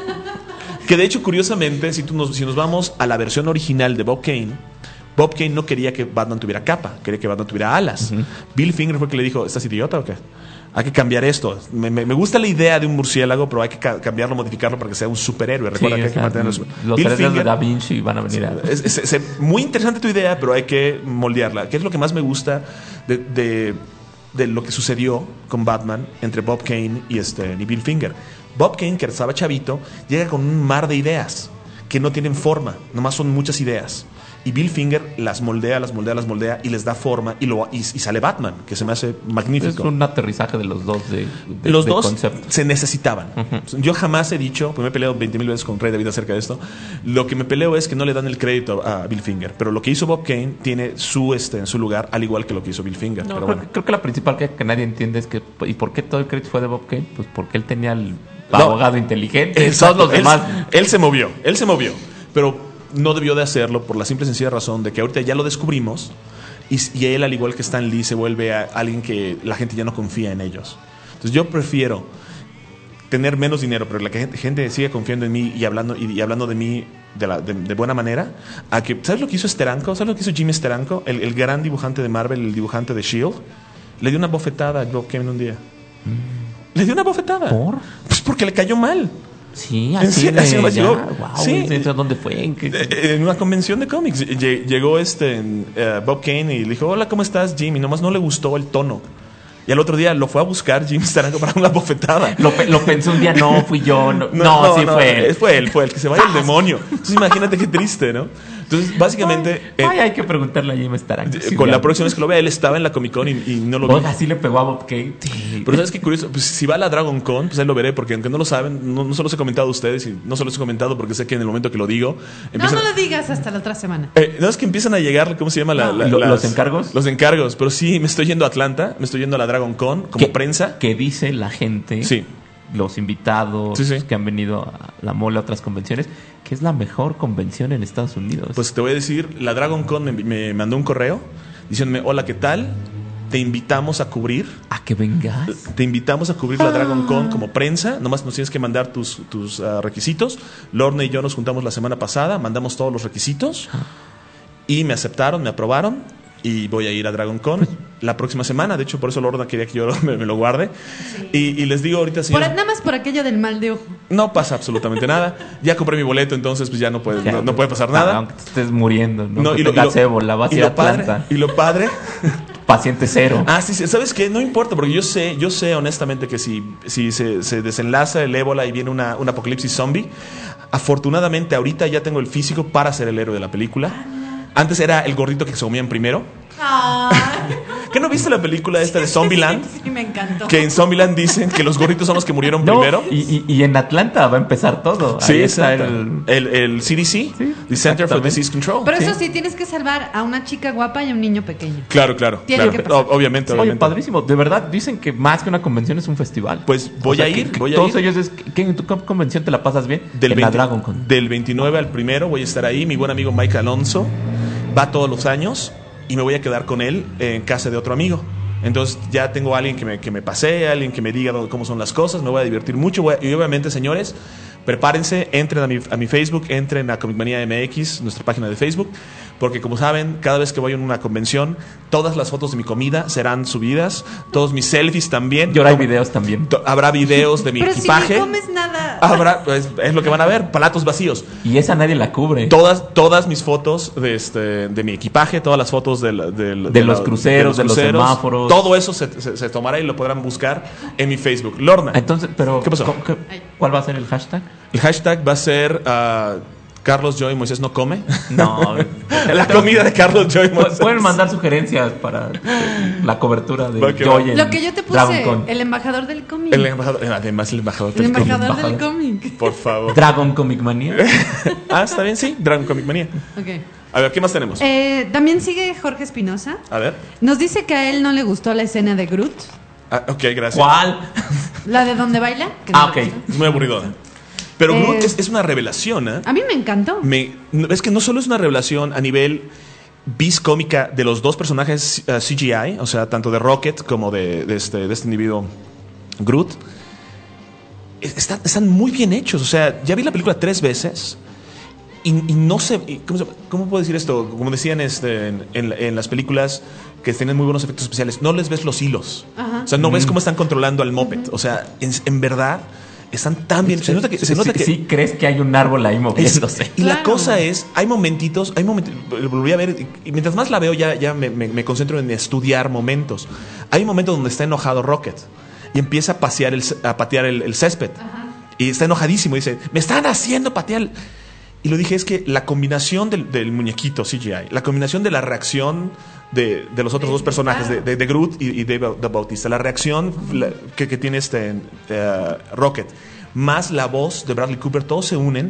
Que de hecho, curiosamente, si, tú nos, si nos vamos a la versión original de Bob Kane, Bob Kane no quería que Batman tuviera capa, quería que Batman tuviera alas. Bill Finger fue el que le dijo, ¿estás idiota o qué? Hay que cambiar esto. Me, me- me gusta la idea de un murciélago, pero hay que ca- cambiarlo, modificarlo para que sea un superhéroe. Recuerda Sí, que o hay que sea, mantenerlo. los Bill herederos de Finger- Da Vinci van a venir a... Es, es- es muy interesante tu idea, pero hay que moldearla. ¿Qué es lo que más me gusta de, de- de lo que sucedió con Batman entre Bob Kane y, este, y Bill Finger? Bob Kane, que estaba chavito, llega con un mar de ideas que no tienen forma, nomás son muchas ideas. Y Bill Finger las moldea, las moldea, las moldea y les da forma y, lo, y, y sale Batman, que se me hace Es magnífico. un aterrizaje de los dos de, de- Los de dos concepto. se necesitaban. Yo jamás he dicho, pues me he peleado veinte mil veces con Ray David acerca de esto. Lo que me peleo es que no le dan el crédito a Bill Finger. Pero lo que hizo Bob Kane tiene su este en su lugar, al igual que lo que hizo Bill Finger. No, pero creo, bueno. que, creo que la principal que, que nadie entiende es que... ¿Y por qué todo el crédito fue de Bob Kane? Pues porque él tenía el No. abogado inteligente. Exacto. Todos los Él- demás... Él, se movió, él se movió. Pero no debió de hacerlo por la simple y sencilla razón de que ahorita ya lo descubrimos y, y él, al igual que Stan Lee, se vuelve a alguien que la gente ya no confía en ellos. Entonces yo prefiero tener menos dinero, pero la que gente, gente sigue confiando en mí y hablando, y, y hablando de mí de, la, de, de buena manera, a que, ¿sabes lo que hizo Steranko? ¿Sabes lo que hizo Jimmy Steranko? El, el gran dibujante de Marvel, el dibujante de S H I E L D. Le dio una bofetada a Bob Kane un día. Le dio una bofetada. ¿Por? Pues porque le cayó mal. Sí, ¿En así serio? de... ¿Así nomás ya, llegó? wow, Sí. ¿dónde fue? ¿En qué- Eh, En una convención de cómics Lle- llegó este eh, Bob Kane y le dijo, hola, ¿cómo estás, Jimmy? Nomás no le gustó el tono. Y al otro día lo fue a buscar Jimmy Steranko para una bofetada. Lo, pe- lo pensé un día, no, fui yo. No, no, sí fue él. eh, Fue él, fue él, que se vaya el demonio. Entonces imagínate qué triste, ¿no? Entonces, básicamente, eh, Ay, hay que preguntarle a Jim Steranko. eh, Sí, con ya. la próxima vez que lo vea, él estaba en la Comic Con y, y no lo vi. Oiga, sí le pegó a Bob Kane. Sí. Pero ¿sabes qué curioso? Pues si va a la Dragon Con, pues ahí lo veré, porque aunque no lo saben, no, no se los he comentado a ustedes y no se los he comentado porque sé que en el momento que lo digo, No, empiezan- no lo digas hasta la otra semana. Eh, no es que empiezan a llegar, ¿cómo se llama? La, la- ¿Lo- las- los encargos? Los encargos, pero sí, me estoy yendo a Atlanta, me estoy yendo a la Dragon Con como ¿Qué- prensa. ¿Qué dice la gente? Sí. Los invitados Sí, sí. que han venido a la mole a otras convenciones, que es la mejor convención en Estados Unidos. Pues te voy a decir, la Dragon Con me, me mandó un correo diciéndome, hola, ¿qué tal? Te invitamos a cubrir, a que vengas. te invitamos a cubrir la Dragon Con como prensa, nomás nos tienes que mandar tus, tus ah, requisitos. Lorna y yo nos juntamos la semana pasada, mandamos todos los requisitos y me aceptaron, me aprobaron. Y voy a ir a Dragon Con la próxima semana. De hecho, por eso Lorna quería que yo me, me lo guarde. Y, y les digo ahorita, Por, señores, nada más por aquello del mal de ojo. no pasa absolutamente nada. Ya compré mi boleto, entonces pues ya no puede, Ya, no, no puede pasar ah, nada. Aunque te estés muriendo, ¿no? No, que y lo- y tengas lo- ébola, vas a y ir a lo padre, Atlanta. y lo padre. Paciente cero. Ah, sí, sí, ¿sabes qué? No importa, porque yo sé, yo sé honestamente que si, si se, se desenlaza el ébola y viene una, un apocalipsis zombie, afortunadamente ahorita ya tengo el físico para ser el héroe de la película. Antes era el gordito que se comían primero. ¿Qué no viste la película esta de Zombieland? Sí, me encantó. Que en Zombieland dicen que los gorritos son los que murieron No, primero. y, y, y en Atlanta va a empezar todo. Sí, Ahí está exacto. el... El, el C D C, Sí, the Center for exactamente. Disease Control. Pero eso Sí. sí, tienes que salvar a una chica guapa y a un niño pequeño. Claro, claro. Tiene claro. que pasar. O- obviamente, Oye, obviamente. padrísimo. De verdad, dicen que más que una convención es un festival. Pues voy O sea, a ir, que- que voy a todos ir. ellos es... ¿que en tu convención te la pasas bien? Del, en la veinte Dragon Con. del veintinueve al primero voy a estar ahí. Mi buen amigo Mike Alonso va todos los años y me voy a quedar con él en casa de otro amigo. Entonces ya tengo a alguien que me, que me pasee, alguien que me diga dónde- cómo son las cosas. Me voy a divertir mucho. Voy a- y obviamente, señores, prepárense, entren a mi, a mi Facebook, entren a Comic Manía M X, nuestra página de Facebook. Porque como saben, cada vez que voy a una convención, todas las fotos de mi comida serán subidas, todos mis selfies también. Y ahora hay videos también. To- Habrá videos de mi Pero equipaje. si no comes nada. Habrá, pues, es lo que van a ver, platos vacíos. Y esa nadie la cubre. Todas, todas mis fotos de, este, de mi equipaje, todas las fotos de, la- de, la- De los cruceros, de los semáforos. Todo eso se, se- se tomará y lo podrán buscar en mi Facebook. Lorna, Entonces, pero... ¿Qué pasó? ¿cómo- qué- ¿Cuál va a ser el hashtag? el hashtag va a ser ah, Carlos Joy Moisés no come. No. La comida de Carlos Joy Pu- Moisés. Pueden mandar sugerencias para eh, la cobertura de Va que Joy va. en Lo que yo te Dragon puse, Con. el embajador del cómic. El embajador, además el embajador El del cómic. embajador del embajador. cómic. Por favor. Dragon Comic Manía. Ah, está bien, sí. Dragon Comic Manía. Ok. A ver, ¿qué más tenemos? Eh, también sigue Jorge Espinosa. A ver. Nos dice que a él no le gustó la escena de Groot. Ah, ok, gracias. ¿Cuál? La de donde baila. que no Ah, le ok. gustó. Es muy aburridona. Pero Eh, Groot es, es una revelación, ¿eh? A mí me encantó. Me, no, es que no solo es una revelación a nivel vis cómica de los dos personajes uh, C G I, o sea, tanto de Rocket como de, de este, de este individuo Groot. Es- Están, están muy bien hechos. O sea, ya vi la película tres veces y, y no sé. y ¿cómo, se- cómo puedo decir esto? Como decían este, en, en- en las películas que tienen muy buenos efectos especiales, no les ves los hilos. Ajá. O sea, no ves cómo están controlando al moped. O sea, en, en verdad están tan bien. Se nota que. Se nota sí, que sí crees que hay un árbol ahí es- moviéndose. y la Claro. cosa es, hay momentitos, hay momentitos, lo volví a ver, y, y mientras más la veo ya, ya me, me- me concentro en estudiar momentos. Hay un momento donde está enojado Rocket y empieza a pasear el, c- a patear el, el césped. Y está enojadísimo y dice, me están haciendo patear. el-". Y lo dije, es que la combinación del, del muñequito C G I, la combinación de la reacción de, de los otros dos personajes, de, de, de Groot y, y Dave the Bautista, la reacción la- que, que tiene este eh, Rocket, más la voz de Bradley Cooper, todos se unen.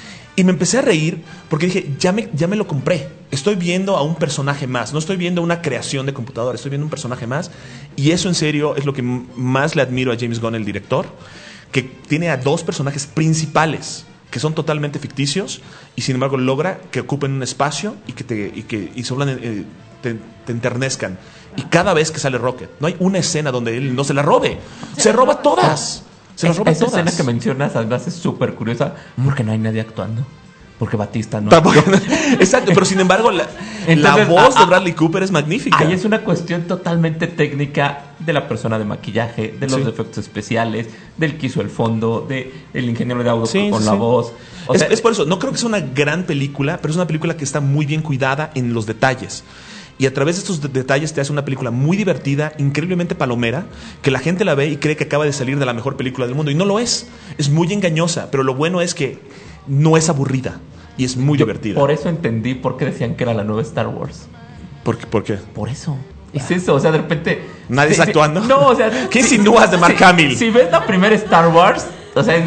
Y me empecé a reír porque dije, ya me, ya me lo compré. Estoy viendo a un personaje más. No estoy viendo una creación de computadora. Estoy viendo un personaje más. Y eso en serio es lo que m- más le admiro a James Gunn, el director. Que tiene a dos personajes principales que son totalmente ficticios y sin embargo logra que ocupen un espacio y que te, y que y se hablan, eh, te, te enternezcan. Y cada vez que sale Rocket, no hay una escena donde él no se la robe. Se roba todas. Se las Es- roba esa todas. escena que mencionas además es súper curiosa porque no hay nadie actuando. Porque Batista no. Tampoco- Exacto, pero sin embargo la, Entonces, la voz ah, de ah, Bradley Cooper es magnífica. Ahí es una cuestión totalmente técnica de la persona de maquillaje, de los Sí. efectos especiales, del que hizo el fondo, de el ingeniero de audio Sí, con sí, la sí. voz. O es, sea, es por eso, no creo que sea una gran película, pero es una película que está muy bien cuidada en los detalles. Y a través de estos de- detalles te hace una película muy divertida, increíblemente palomera, que la gente la ve y cree que acaba de salir de la mejor película del mundo. Y no lo es. Es muy engañosa, pero lo bueno es que no es aburrida y es muy yo divertida. Por eso entendí por qué decían que era la nueva Star Wars. ¿Por qué? ¿Por qué? Por eso. Es eso, o sea, de repente... ¿Nadie está actuando? No, o sea... ¿Qué insinúas de Mark si- Hamill? Si ves la primera Star Wars, o sea, es,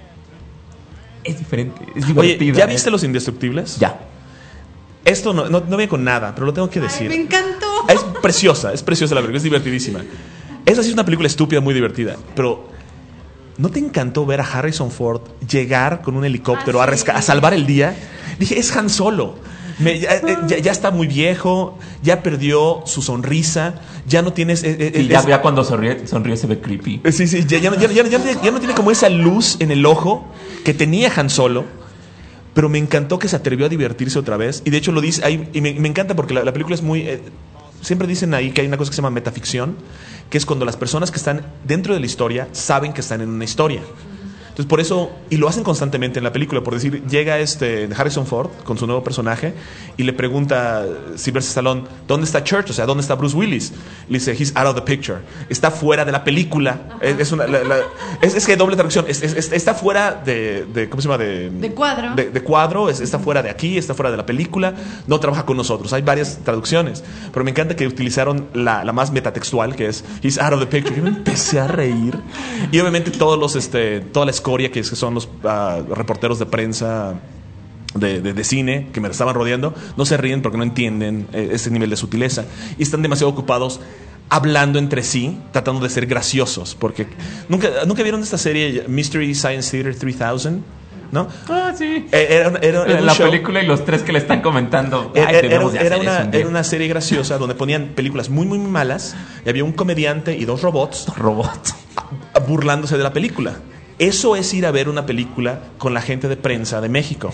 es diferente, es Oye, divertida. ¿ya ¿eh? viste Los Indestructibles? Ya. Esto no, no, no viene con nada, pero lo tengo que Ay, decir. me encantó. Es preciosa, es preciosa la película, es divertidísima. Esa sí es una película estúpida, muy divertida. Pero, ¿no te encantó ver a Harrison Ford llegar con un helicóptero Ah, a, resca- sí. a salvar el día? Dije, es Han Solo. Me- ya, eh, ya- ya está muy viejo, ya perdió su sonrisa, ya no tienes... eh, eh, Y ya, es- ya cuando sonríe, sonríe se ve creepy. Sí, sí, ya, ya, ya- ya- ya- ya no tiene como esa luz en el ojo que tenía Han Solo. Pero me encantó que se atrevió a divertirse otra vez. Y de hecho lo dice ahí, y me, me encanta porque la, la película es muy... eh, siempre dicen ahí que hay una cosa que se llama metaficción, que es cuando las personas que están dentro de la historia saben que están en una historia. Entonces, por eso, y lo hacen constantemente en la película, por decir, llega este Harrison Ford con su nuevo personaje y le pregunta a Sylvester Stallone, ¿dónde está Church? O sea, ¿dónde está Bruce Willis? Le dice, he's out of the picture. Está fuera de la película. Es, es, una, la, la, es, es que hay doble traducción. Es, es, es, está fuera de, de, ¿cómo se llama? De, de cuadro. De, de cuadro, es, está fuera de aquí, está fuera de la película, no trabaja con nosotros. Hay varias traducciones, pero me encanta que utilizaron la, la más metatextual, que es, he's out of the picture. Yo me empecé a reír. Y obviamente todos los, este, toda la escoria que son los uh, reporteros de prensa de, de, de cine que me estaban rodeando, no se ríen porque no entienden eh, ese nivel de sutileza y están demasiado ocupados hablando entre sí, tratando de ser graciosos, porque nunca, nunca vieron esta serie Mystery Science Theater tres mil, ¿no? Ah, sí. Era, era, era la un show. película y los tres que le están comentando. Era, Ay, era, debemos de era hacer una, eso un día. era una serie graciosa donde ponían películas muy, muy malas y había un comediante y dos robots Robot. burlándose de la película. Eso es ir a ver una película con la gente de prensa de México.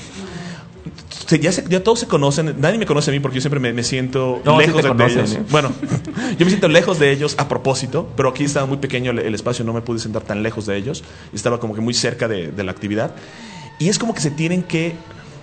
Ya, se, ya todos se conocen. Nadie me conoce a mí porque yo siempre me, me siento no, lejos sí te de, conocen, de ellos. ¿eh? Bueno, yo me siento lejos de ellos a propósito, pero aquí estaba muy pequeño el, el espacio, no me pude sentar tan lejos de ellos. Estaba como que muy cerca de, de la actividad. Y es como que se tienen que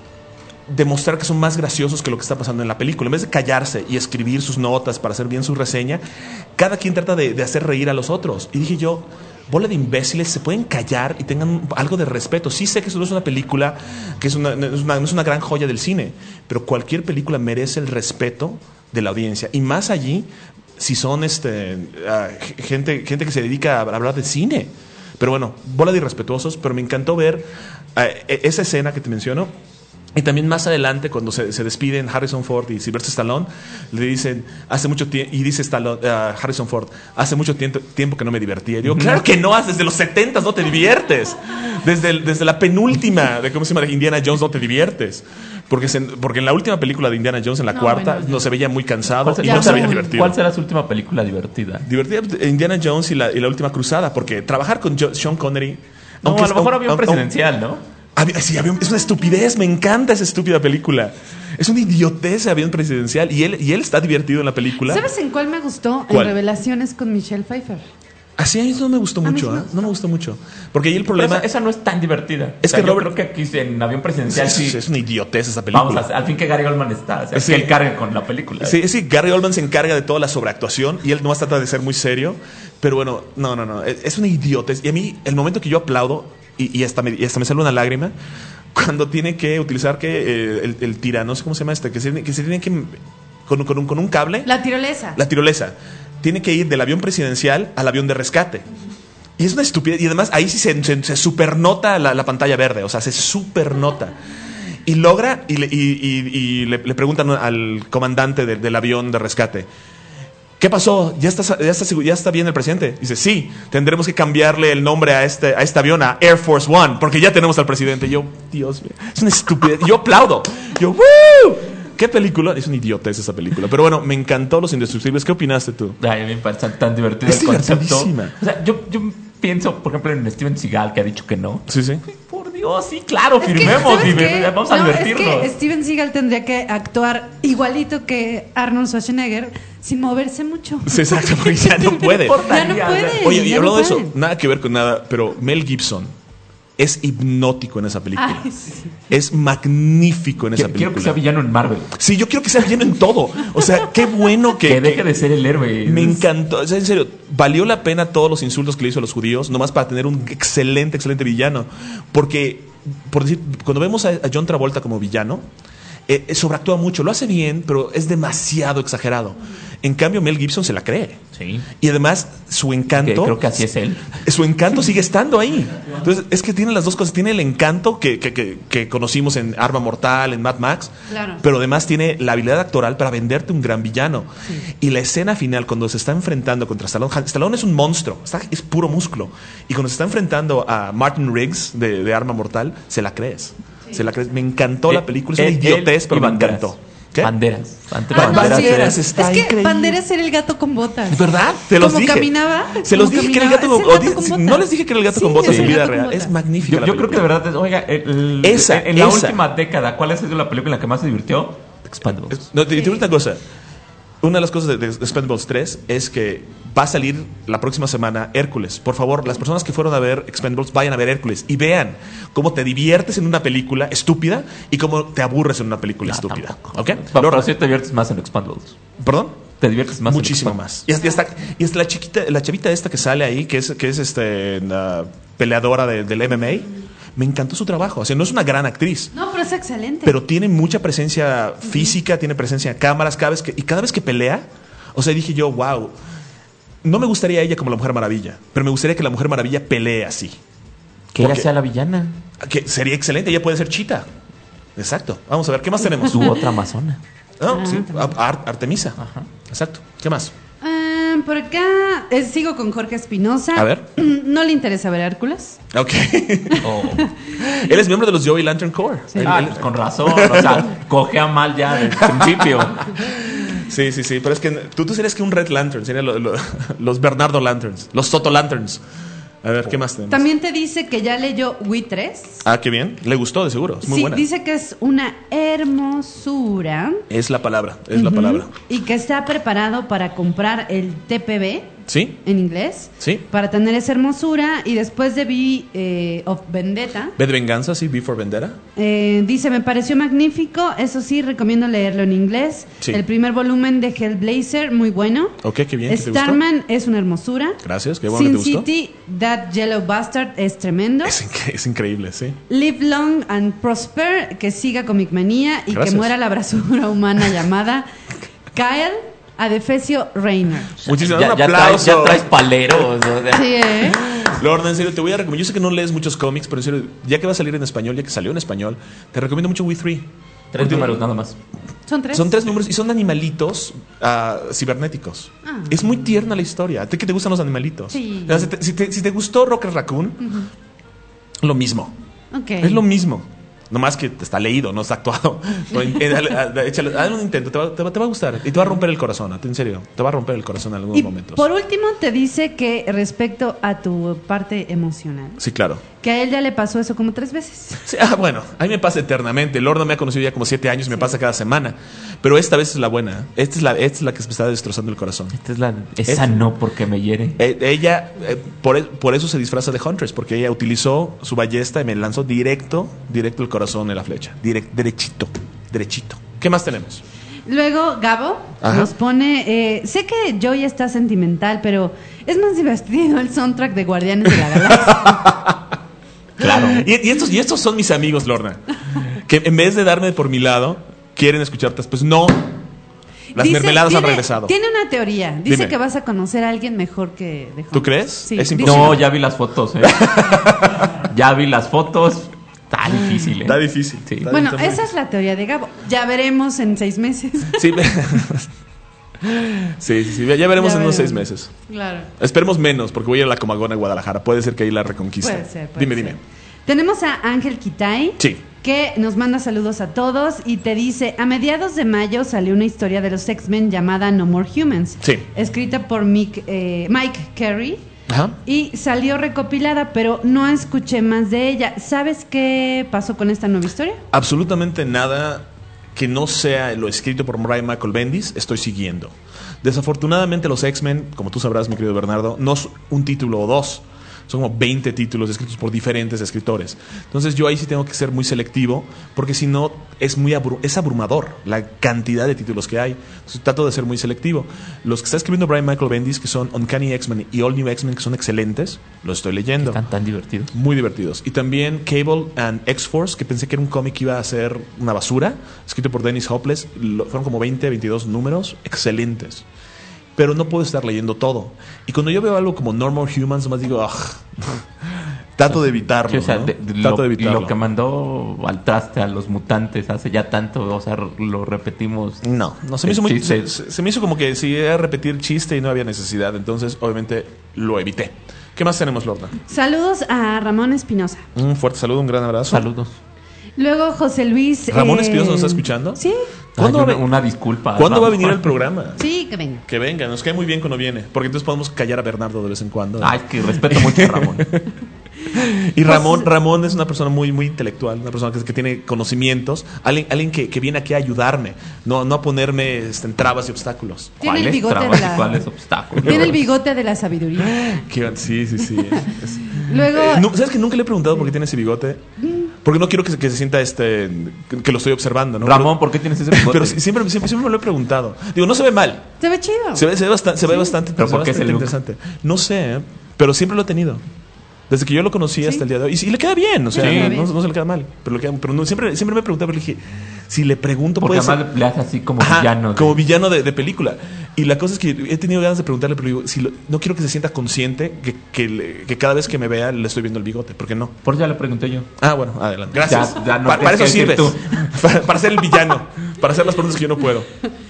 demostrar que son más graciosos que lo que está pasando en la película. En vez de callarse y escribir sus notas para hacer bien su reseña, cada quien trata de, de hacer reír a los otros. Y dije yo, bola de imbéciles, se pueden callar y tengan algo de respeto. Sí sé que eso no es una película, que es una, es una, no es una gran joya del cine, pero cualquier película merece el respeto de la audiencia. Y más allí, si son este, uh, gente, gente que se dedica a hablar de cine. Pero bueno, bola de irrespetuosos, pero me encantó ver uh, esa escena que te menciono. Y también más adelante, cuando se, se despiden Harrison Ford y Sylvester Stallone, le dicen, hace mucho tiempo, y dice Stallone, uh, Harrison Ford, hace mucho tiempo, tiempo que no me divertía. Y digo, claro que no, desde los setentas no te diviertes. Desde, el, desde la penúltima de, ¿cómo se llama?, de Indiana Jones no te diviertes. Porque, se, porque en la última película de Indiana Jones, en la No, cuarta, bueno, no se veía muy cansado y Ya, no se veía ¿cuál- divertido. ¿Cuál será su última película divertida? Divertida, Indiana Jones y la, y la última cruzada, porque trabajar con Jo- Sean Connery... No, aunque a es- lo mejor aun- había un aun- presidencial, ¿no? Había- sí, avión- es una estupidez, me encanta esa estúpida película. Es una idiotez avión presidencial y él, y él está divertido en la película. ¿Sabes en cuál me gustó? ¿Cuál? En Revelaciones con Michelle Pfeiffer. Así a eso no me gustó A mí mucho, sí me ¿eh? gustó. No me gustó mucho. Porque ahí el Pero problema esa, esa no es tan divertida. Es O sea, que yo Robert- creo que aquí en Avión Presidencial es, sí. es una idiotez esa película. Vamos, a- al fin que Gary Oldman está. O sea, Sí. que él cargue con la película. Sí, sí, Gary Oldman se encarga de toda la sobreactuación y él nomás trata de ser muy serio. Pero bueno, no, no, no. Es es una idiotez. Y a mí, el momento que yo aplaudo, y, y, hasta, me, y hasta me sale una lágrima, cuando tiene que utilizar que eh, el, el tira, no sé cómo se llama este, que se, que se tiene que. Con, con, un, con un cable. La tirolesa. La tirolesa. Tiene que ir del avión presidencial al avión de rescate. Y es una estupidez. Y además ahí sí se, se, se supernota la, la pantalla verde. O sea, se supernota. Y logra, y le, y, y, y le, le preguntan al comandante de, del avión de rescate, ¿qué pasó? ¿Ya está, ya, está, ¿Ya está bien el presidente? Dice, sí, tendremos que cambiarle el nombre a este, a este avión a Air Force One, porque ya tenemos al presidente. Y yo, Dios mío, es una estupidez. Yo aplaudo. Yo, ¡woo! ¿Qué película? Es una idiotez esa película. Pero bueno, me encantó Los Indestructibles. ¿Qué opinaste tú? Ay, a mí me parece tan divertido Es el concepto. divertidísima. O sea, yo, yo pienso, por ejemplo, en Steven Seagal, que ha dicho que no. Sí, sí. Por Dios, sí, claro, Es que, firmemos. ¿sabes y qué? vamos a No, divertirnos. Es que Steven Seagal tendría que actuar igualito que Arnold Schwarzenegger sin moverse mucho. Sí, exacto, porque ya no puede. Ya no puede. Oye, y ya hablando no de eso, puede. nada que ver con nada, pero Mel Gibson es hipnótico en esa película. Ay, sí. Es magnífico en esa Quiero, quiero que película. sea villano en Marvel. Sí, yo quiero que sea lleno en todo. O sea, qué bueno que... Que deje de ser el héroe. Me encantó. O sea, en serio, valió la pena todos los insultos que le hizo a los judíos, nomás para tener un excelente, excelente villano. Porque, por decir, cuando vemos a, a John Travolta como villano, eh, sobreactúa mucho. Lo hace bien, pero es demasiado exagerado. En cambio, Mel Gibson se la cree. Sí. Y además, su Que encanto... creo que así es él. Su encanto sigue estando ahí. Entonces, es que tiene las dos cosas. Tiene el encanto que, que, que, que conocimos en Arma Mortal, en Mad Max. Claro. Pero además tiene la habilidad actoral para venderte un gran villano. Y la escena final, cuando se está enfrentando contra Stallone. Stallone es un monstruo. Está, es puro músculo. Y cuando se está enfrentando a Martin Riggs de, de Arma Mortal, se la crees. Se la crees. Me encantó la película. Es una Él- idiotez, él pero y me Banderas. encantó. ¿Qué? Banderas. Ante- Ah, no, Banderas sí. Banderas era- está es que increíble. Banderas era el gato con botas. ¿Verdad? Te los Como dije. caminaba. Se los como dije que era el gato caminaba. con, Es el o gato di- con botas. No les dije que era el gato Sí, con botas es en el vida gato con real. botas. Es magnífica. Yo, la yo creo que de película. verdad, es- oiga, el- Esa, en, en la esa. última década, ¿cuál ha sido la película en la que más se divirtió? Expendables. No, te, te digo una cosa. Una de las cosas de, de Expendables tres es que va a salir la próxima semana Hércules. Por favor, las personas que fueron a ver Expendables vayan a ver Hércules y vean cómo te diviertes en una película estúpida y cómo te aburres en una película No, estúpida. tampoco. ¿Ok? Pero, Lorna, sí te diviertes más en Expendables. ¿Perdón? Te diviertes más Muchísimo en más. Y hasta, y hasta, y hasta la chiquita, la chavita esta que sale ahí, que es, que es este, la peleadora de- del M M A, me encantó su trabajo. O sea, no es una gran actriz, No, pero es excelente. pero tiene mucha presencia física, tiene presencia en cámaras, cada vez que, y cada vez que pelea, o sea, dije yo, wow, no me gustaría ella como la Mujer Maravilla, pero me gustaría que la Mujer Maravilla pelee así. Que ella Porque- sea la villana. Que sería excelente, ella puede ser Cheetah. Exacto. Vamos a ver, ¿qué más tenemos? Su otra amazona. Ah, Ah, sí, también. Ar- Artemisa. Exacto. ¿Qué más? Ah, por acá eh, sigo con Jorge Espinosa. A ver. No le interesa ver Hércules. Ok. Oh. Él es miembro de los Joey Lantern Corps. Él- Ah, él- pues con razón. O sea, cogea mal ya desde el principio. Sí, sí, sí. Pero es que tú, tú serías que un Red Lantern. Serían lo- lo- los Bernardo Lanterns. Los Soto Lanterns. A ver, ¿qué más tenemos? También te dice que ya leyó Wii tres. Ah, qué bien. Le gustó, de seguro. Es muy Sí, buena. dice que es una hermosura. Es la palabra. Es la Ujú. palabra. Y que está preparado para comprar el T P B ¿Sí? en inglés. Sí. Para tener esa hermosura. Y después de V eh, of Vendetta, ¿Ve de venganza? Sí. Before Vendetta. eh, dice: me pareció magnífico. Eso sí, recomiendo leerlo en inglés. Sí. El primer volumen de Hellblazer, muy bueno. Ok, qué bien. ¿Qué te gustó? Starman es una hermosura. Gracias. Qué bueno Sin que te gustó. City, That Yellow Bastard es tremendo. Es, incre- es increíble, sí. Live Long and Prosper, que siga Comic Manía y Gracias. que muera la basura humana llamada Kyle Adefesio Reiner. Muchísimas Ya, un ya, traes, aplauso. ya traes paleros. O sea. Sí, ¿eh? Lorna, en serio, te voy a recomendar. Yo sé que no lees muchos cómics, pero en serio, ya que va a salir en español, ya que salió en español, te recomiendo mucho We Three. Tres números nada más. Son tres. Son tres números y son animalitos ah, cibernéticos. Ah. Es muy tierna la historia. ¿A ti que te gustan los animalitos? Sí. O sea, si, te, si te- si te gustó Rocket Raccoon, lo mismo. Ok. Es lo mismo. Nomás que está leído, no está actuado. Pero, eh, dale, dale, échale, haz un intento, te va, te va- te va a gustar. Y te va a romper el corazón, en serio. Te va a romper el corazón en algunos Y momentos. por último te dice que respecto a tu parte emocional, Sí, claro. que a él ya le pasó eso como tres veces. Sí, ah, bueno, a mí me pasa eternamente. Lorna me ha conocido ya como siete años y me pasa cada semana. Pero esta vez es la buena. Esta es la, esta es la que me está destrozando el corazón. Esta es la. Esa Es- no porque me hiere. Eh, ella, eh, por, e- por eso se disfraza de Huntress, porque ella utilizó su ballesta y me lanzó directo, directo el corazón en la flecha. Direct, derechito, derechito. ¿Qué más tenemos? Luego Gabo Ajá. nos pone, eh, sé que Joy está sentimental, pero es más divertido el soundtrack de Guardianes de la Galaxia. Claro. Y, y estos, y estos son mis amigos, Lorna, que en vez de darme por mi lado, quieren escucharte. Pues no, las Dice- mermeladas han tiene- regresado. Tiene una teoría. Dice Dime. que vas a conocer a alguien mejor que de ¿Tú Huntress. crees? Sí. Es dice- imposible. No, ya vi las fotos, ¿eh? Ya vi las fotos. Está difícil, ¿eh? Está difícil. Sí. Está- Bueno, está muy esa es la teoría de Gabo. Ya veremos en seis meses. Sí, ve- sí, sí, sí, ya veremos Ya en unos veremos. seis meses. Claro. Esperemos menos, porque voy a ir a la Comagona, Guadalajara. Puede ser que ahí la reconquiste. Puede ser. puede dime, ser. dime. Tenemos a Ángel Kitay. Sí. Que nos manda saludos a todos y te dice, a mediados de mayo salió una historia de los X-Men llamada No More Humans, Sí. escrita por Mick, eh, Mike Carey, Ajá. y salió recopilada, pero no escuché más de ella. ¿Sabes qué pasó con esta nueva historia? Absolutamente nada que no sea lo escrito por Brian Michael Bendis estoy siguiendo. Desafortunadamente los X-Men, como tú sabrás, mi querido Bernardo, no es un título o dos. Son como veinte títulos escritos por diferentes escritores. Entonces yo ahí sí tengo que ser muy selectivo, porque si no es muy abru- es abrumador la cantidad de títulos que hay. Entonces trato de ser muy selectivo. Los que está escribiendo Brian Michael Bendis, que son Uncanny X-Men y All New X-Men, que son excelentes, los estoy leyendo. Están tan divertidos. Muy divertidos. Y también Cable and X-Force, que pensé que era un cómic que iba a ser una basura, escrito por Dennis Hopeless. Lo- fueron como veinte, veintidós números, excelentes. Pero no puedo estar leyendo todo. Y cuando yo veo algo como No More Humans, nomás digo, "Ugh". Trato de evitarlo. Sí, o sea, ¿no? de- de Trato lo, de evitarlo. lo que mandó al traste a los mutantes hace ya tanto, o sea, lo repetimos. No, no se me El hizo muy, chiste. se, se- se me hizo como que si era repetir chiste y no había necesidad. Entonces, obviamente, lo evité. ¿Qué más tenemos, Lorna? Saludos a Ramón Espinosa. Un fuerte saludo, un gran abrazo. Saludos. Luego José Luis... ¿Ramón eh, Espinosa nos está escuchando? Sí, ¿Cuándo Ay, va a una, ve- una disculpa. ¿Cuándo va a Ramón. venir el programa? sí, que venga. Que venga, nos cae muy bien cuando viene. Porque entonces podemos callar a Bernardo de vez en cuando. Ay, que respeto mucho a Ramón. Y Ramón, Ramón es una persona muy, muy intelectual, una persona que, que tiene conocimientos, alguien, alguien que, que viene aquí a ayudarme, no, no a ponerme este, en trabas y obstáculos. Tiene el ¿Cuáles bigote de trabas la- y cuáles obstáculos? Tiene el bigote de la sabiduría. Que- sí, sí, sí. Es- Luego, Eh, no, ¿sabes que nunca le he preguntado por qué tiene ese bigote? Porque no quiero que se, que se sienta este que, que lo estoy observando, ¿no? Ramón, ¿por qué tienes ese bigote? Pero, pero sí- siempre, siempre, siempre me lo he preguntado. Digo, no se ve mal. se ve chido. Se ve, se ve bastante, se ve bastante, ¿Pero se ve por qué bastante ese look? interesante. No sé, ¿eh? Pero siempre lo he tenido. Desde que yo lo conocí hasta el día de hoy. Y, sí, y le queda bien, o sea, Sí, le queda no, bien. no se le queda mal. Pero, le queda, pero no, siempre, siempre me preguntaba, pero dije, si le pregunto, Porque puede ser. además le hace así como Ajá, villano. de- como villano de, de película. Y la cosa es que he tenido ganas de preguntarle, pero digo, si lo- no quiero que se sienta consciente que, que, le- que cada vez que me vea le estoy viendo el bigote. ¿Por qué no? Por eso ya le pregunté yo. Ah, bueno, adelante. Gracias. Ya- ya no Pa- para tienes eso que decir sirves. Para, para ser el villano. Para hacer las preguntas que yo no puedo.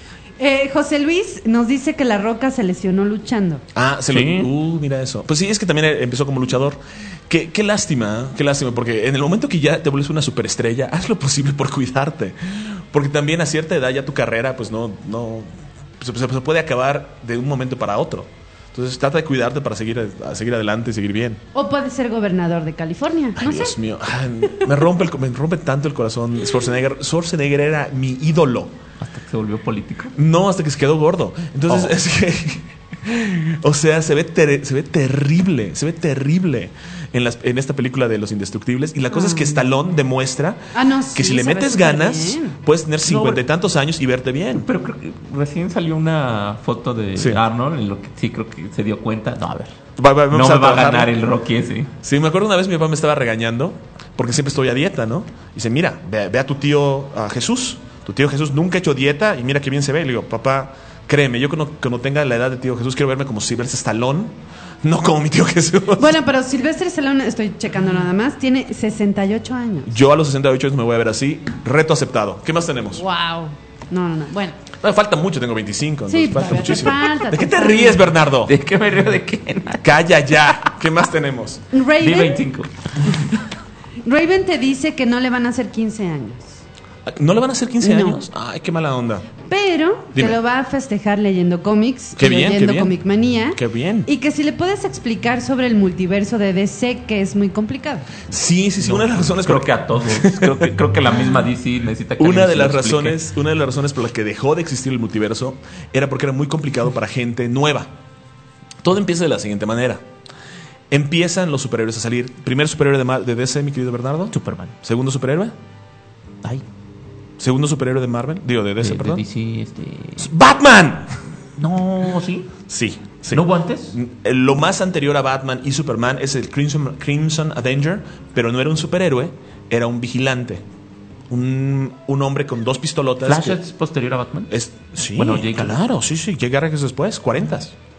Eh, José Luis nos dice que La Roca se lesionó luchando. Ah, se Sí. lo. Uh, mira eso. Pues sí, es que también empezó como luchador. Qué, qué lástima, ¿eh? Qué lástima, porque en el momento que ya te vuelves una superestrella, haz lo posible por cuidarte. Porque también a cierta edad ya tu carrera, pues no, no, se, se puede acabar de un momento para otro. Entonces trata de cuidarte para seguir, a seguir adelante y seguir bien. O puede ser gobernador de California. Ay, No Dios sé. mío, Ay, me rompe, el, me rompe tanto el corazón. Schwarzenegger, Schwarzenegger era mi ídolo. Hasta que se volvió político. No, hasta que se quedó gordo. Entonces, Oh. es que. O sea, se ve, ter- se ve terrible. Se ve terrible en, las, en esta película de Los Indestructibles. Y la cosa es que Stallone demuestra Ah, no, que sí, si le se ve metes súper ganas, bien. puedes tener cincuenta y No, tantos años y verte bien. Pero creo que recién salió una foto de Sí. Arnold en lo que sí creo que se dio cuenta. No, a ver. Va- va- vamos No me va a trabajar. ganar el Rocky ese. Sí, me acuerdo una vez mi papá me estaba regañando porque siempre estoy a dieta, ¿no? Y dice, mira, ve, ve a tu tío a Jesús. Tu tío Jesús nunca ha hecho dieta y mira qué bien se ve. Y le digo, papá, créeme, yo cuando, cuando tenga la edad de tío Jesús quiero verme como Sylvester Stallone, no como mi tío Jesús. Bueno, pero Silvestre Stallone, estoy checando nada más, tiene sesenta y ocho años. Yo a los sesenta y ocho años me voy a ver así. Reto aceptado. ¿Qué más tenemos? Wow. No, no, no. Bueno. No, falta mucho, tengo veinticinco. Sí, entonces falta todavía te muchísimo. falta, ¿De qué te te falta. ríes, Bernardo? ¿De qué me río de qué? Calla ya. ¿Qué más tenemos? Di Raven, veinticinco. Raven te dice que no le van a hacer quince años. ¿No le van a hacer quince No. años? Ay, qué mala onda. Pero Dime. te lo va a festejar leyendo cómics, Qué bien, leyendo qué bien. Comic Manía. Qué bien. Y que si le puedes explicar sobre el multiverso de D C, que es muy complicado. Sí, sí, sí. una de las razones Creo por- que a todos. Creo que, creo que la misma D C necesita que Una alguien de se las lo explique. razones, una de las razones por las que dejó de existir el multiverso era porque era muy complicado para gente nueva. Todo empieza de la siguiente manera. Empiezan los superhéroes a salir. Primer superhéroe de, Ma- de D C, mi querido Bernardo. Superman. Segundo superhéroe. Ay, Segundo superhéroe de Marvel. Digo, de D C, de, de perdón. D C, este... ¡Batman! No, ¿sí? Sí, sí. ¿No guantes? Lo más anterior a Batman y Superman es el Crimson, Crimson Avenger, pero no era un superhéroe, era un vigilante. Un, un hombre con dos pistolotas. ¿Flash que- es posterior a Batman? Es, sí, Bueno, Jake claro, sí, sí. Jake Garrick es después, cuarenta.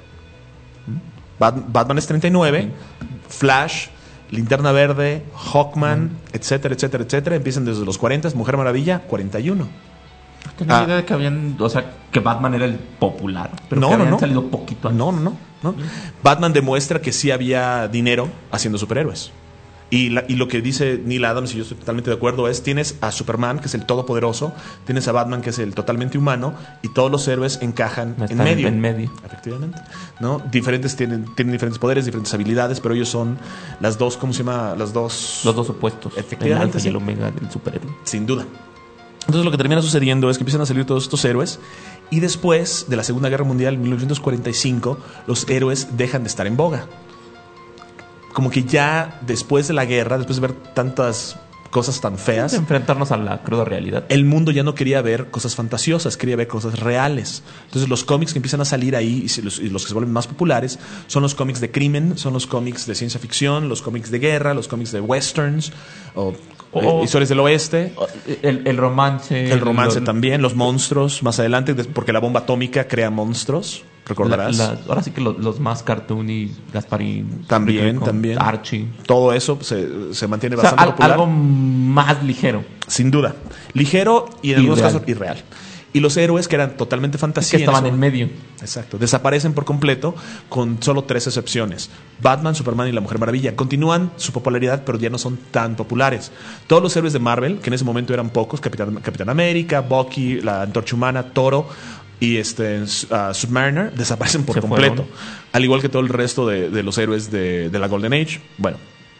Bat- Batman es treinta y nueve. Flash, Linterna Verde, Hawkman, etcétera, etcétera, etcétera. Empiezan desde los cuarenta. Mujer Maravilla, cuarenta y uno. Tenía Ah. idea de que habían... O sea, que Batman era el popular. Pero No, que no, habían no. salido poquito antes. No, no, no, no. Batman demuestra que sí había dinero haciendo superhéroes. Y, la- y lo que dice Neil Adams, y yo estoy totalmente de acuerdo, es tienes a Superman, que es el todopoderoso, tienes a Batman, que es el totalmente humano, y todos los héroes encajan en Están medio. en medio. Efectivamente. ¿No? Diferentes tienen, tienen diferentes poderes, diferentes habilidades, pero ellos son las dos, ¿cómo se llama? Las dos... Los dos opuestos. El Efectivamente, alfa sí. y el omega del superhéroe. Sin duda. Entonces lo que termina sucediendo es que empiezan a salir todos estos héroes y después de la Segunda Guerra Mundial, en mil novecientos cuarenta y cinco, los héroes dejan de estar en boga. Como que ya después de la guerra, después de ver tantas cosas tan feas, De enfrentarnos a la cruda realidad. el mundo ya no quería ver cosas fantasiosas, quería ver cosas reales. Entonces los cómics que empiezan a salir ahí y se- los, y los que se vuelven más populares son los cómics de crimen, son los cómics de ciencia ficción, los cómics de guerra, los cómics de westerns o, O- eh, historias del oeste. El, el romance. El romance lo- también, los monstruos más adelante, des- porque la bomba atómica crea monstruos, recordarás. la- la- ahora sí que lo- los más cartoony, Gasparín. También, Rico, también. Archie. Todo eso se, se mantiene O sea, bastante al- popular. algo más ligero. Sin duda. Ligero y en algunos Irreal. casos irreal. Y los héroes que eran totalmente fantasía. Que estaban eso- en medio. Exacto. Desaparecen por completo con solo tres excepciones. Batman, Superman y la Mujer Maravilla. Continúan su popularidad, pero ya no son tan populares. Todos los héroes de Marvel, que en ese momento eran pocos, Capitán, Capitán América, Bucky, la Antorcha Humana, Toro y este uh, Submariner, desaparecen por Se completo. fueron. Al igual que todo el resto de, de los héroes de, de la Golden Age. Bueno.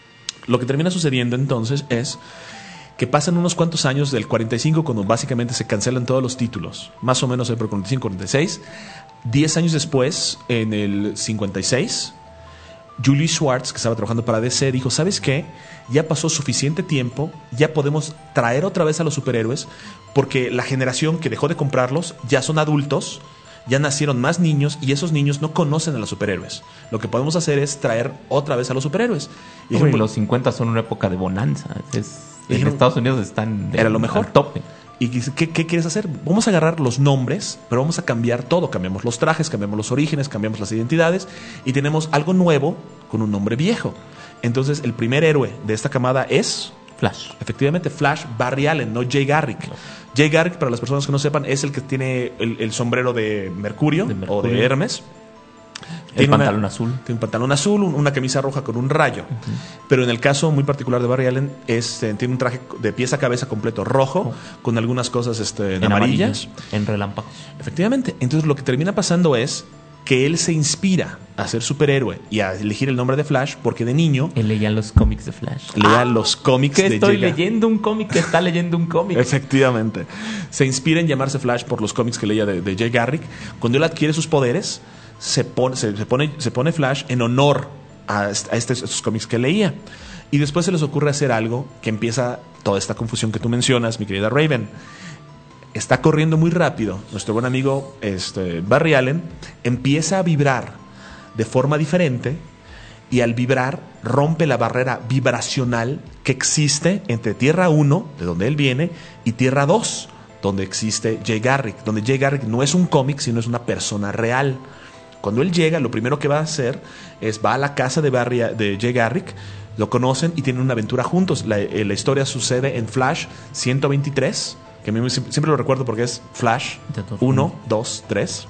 Lo que termina sucediendo entonces es que pasan unos cuantos años del cuarenta y cinco, cuando básicamente se cancelan todos los títulos, más o menos por cuarenta y cinco, cuarenta y seis. Diez años después, en el cincuenta y seis, Julie Schwartz, que estaba trabajando para D C, dijo, ¿sabes qué? Ya pasó suficiente tiempo, ya podemos traer otra vez a los superhéroes, porque la generación que dejó de comprarlos ya son adultos, ya nacieron más niños y esos niños no conocen a los superhéroes. Lo que podemos hacer es traer otra vez a los superhéroes. Y Hombre, dijeron, los cincuenta son una época de bonanza. Es, en dijeron, Estados Unidos están de, era lo mejor. al tope. ¿Y qué, qué quieres hacer? Vamos a agarrar los nombres, pero vamos a cambiar todo. Cambiamos los trajes, cambiamos los orígenes, cambiamos las identidades y tenemos algo nuevo con un nombre viejo. Entonces, el primer héroe de esta camada es... Flash. Efectivamente, Flash Barry Allen, no Jay Garrick. No. Jay Garrick, para las personas que no sepan, es el que tiene el, el sombrero de Mercurio, de Mercurio o de Hermes. El tiene pantalón una, azul. Tiene un pantalón azul, una camisa roja con un rayo. Uh-huh. Pero en el caso muy particular de Barry Allen, es, eh, tiene un traje de pies a cabeza completo rojo, oh. con algunas cosas este, en amarillas. Amarillo, en relámpagos. Efectivamente. Entonces lo que termina pasando es que él se inspira a ser superhéroe y a elegir el nombre de Flash porque de niño... Él leía los cómics de Flash. Leía ah, los cómics que de estoy Jay leyendo un cómic que está leyendo un cómic. Efectivamente. Se inspira en llamarse Flash por los cómics que leía de, de Jay Garrick. Cuando él adquiere sus poderes, se pone, se, se pone, se pone Flash en honor a, a, este, a estos cómics que leía. Y después se les ocurre hacer algo que empieza toda esta confusión que tú mencionas, mi querida Raven. Está corriendo muy rápido. Nuestro buen amigo este, Barry Allen empieza a vibrar de forma diferente y al vibrar rompe la barrera vibracional que existe entre Tierra uno, de donde él viene, y Tierra dos, donde existe Jay Garrick. Donde Jay Garrick no es un cómic, sino es una persona real. Cuando él llega, lo primero que va a hacer es va a la casa de, Barry, de Jay Garrick, lo conocen y tienen una aventura juntos. La, la historia sucede en Flash ciento veintitrés, que a mí siempre lo recuerdo porque es Flash uno, dos, tres,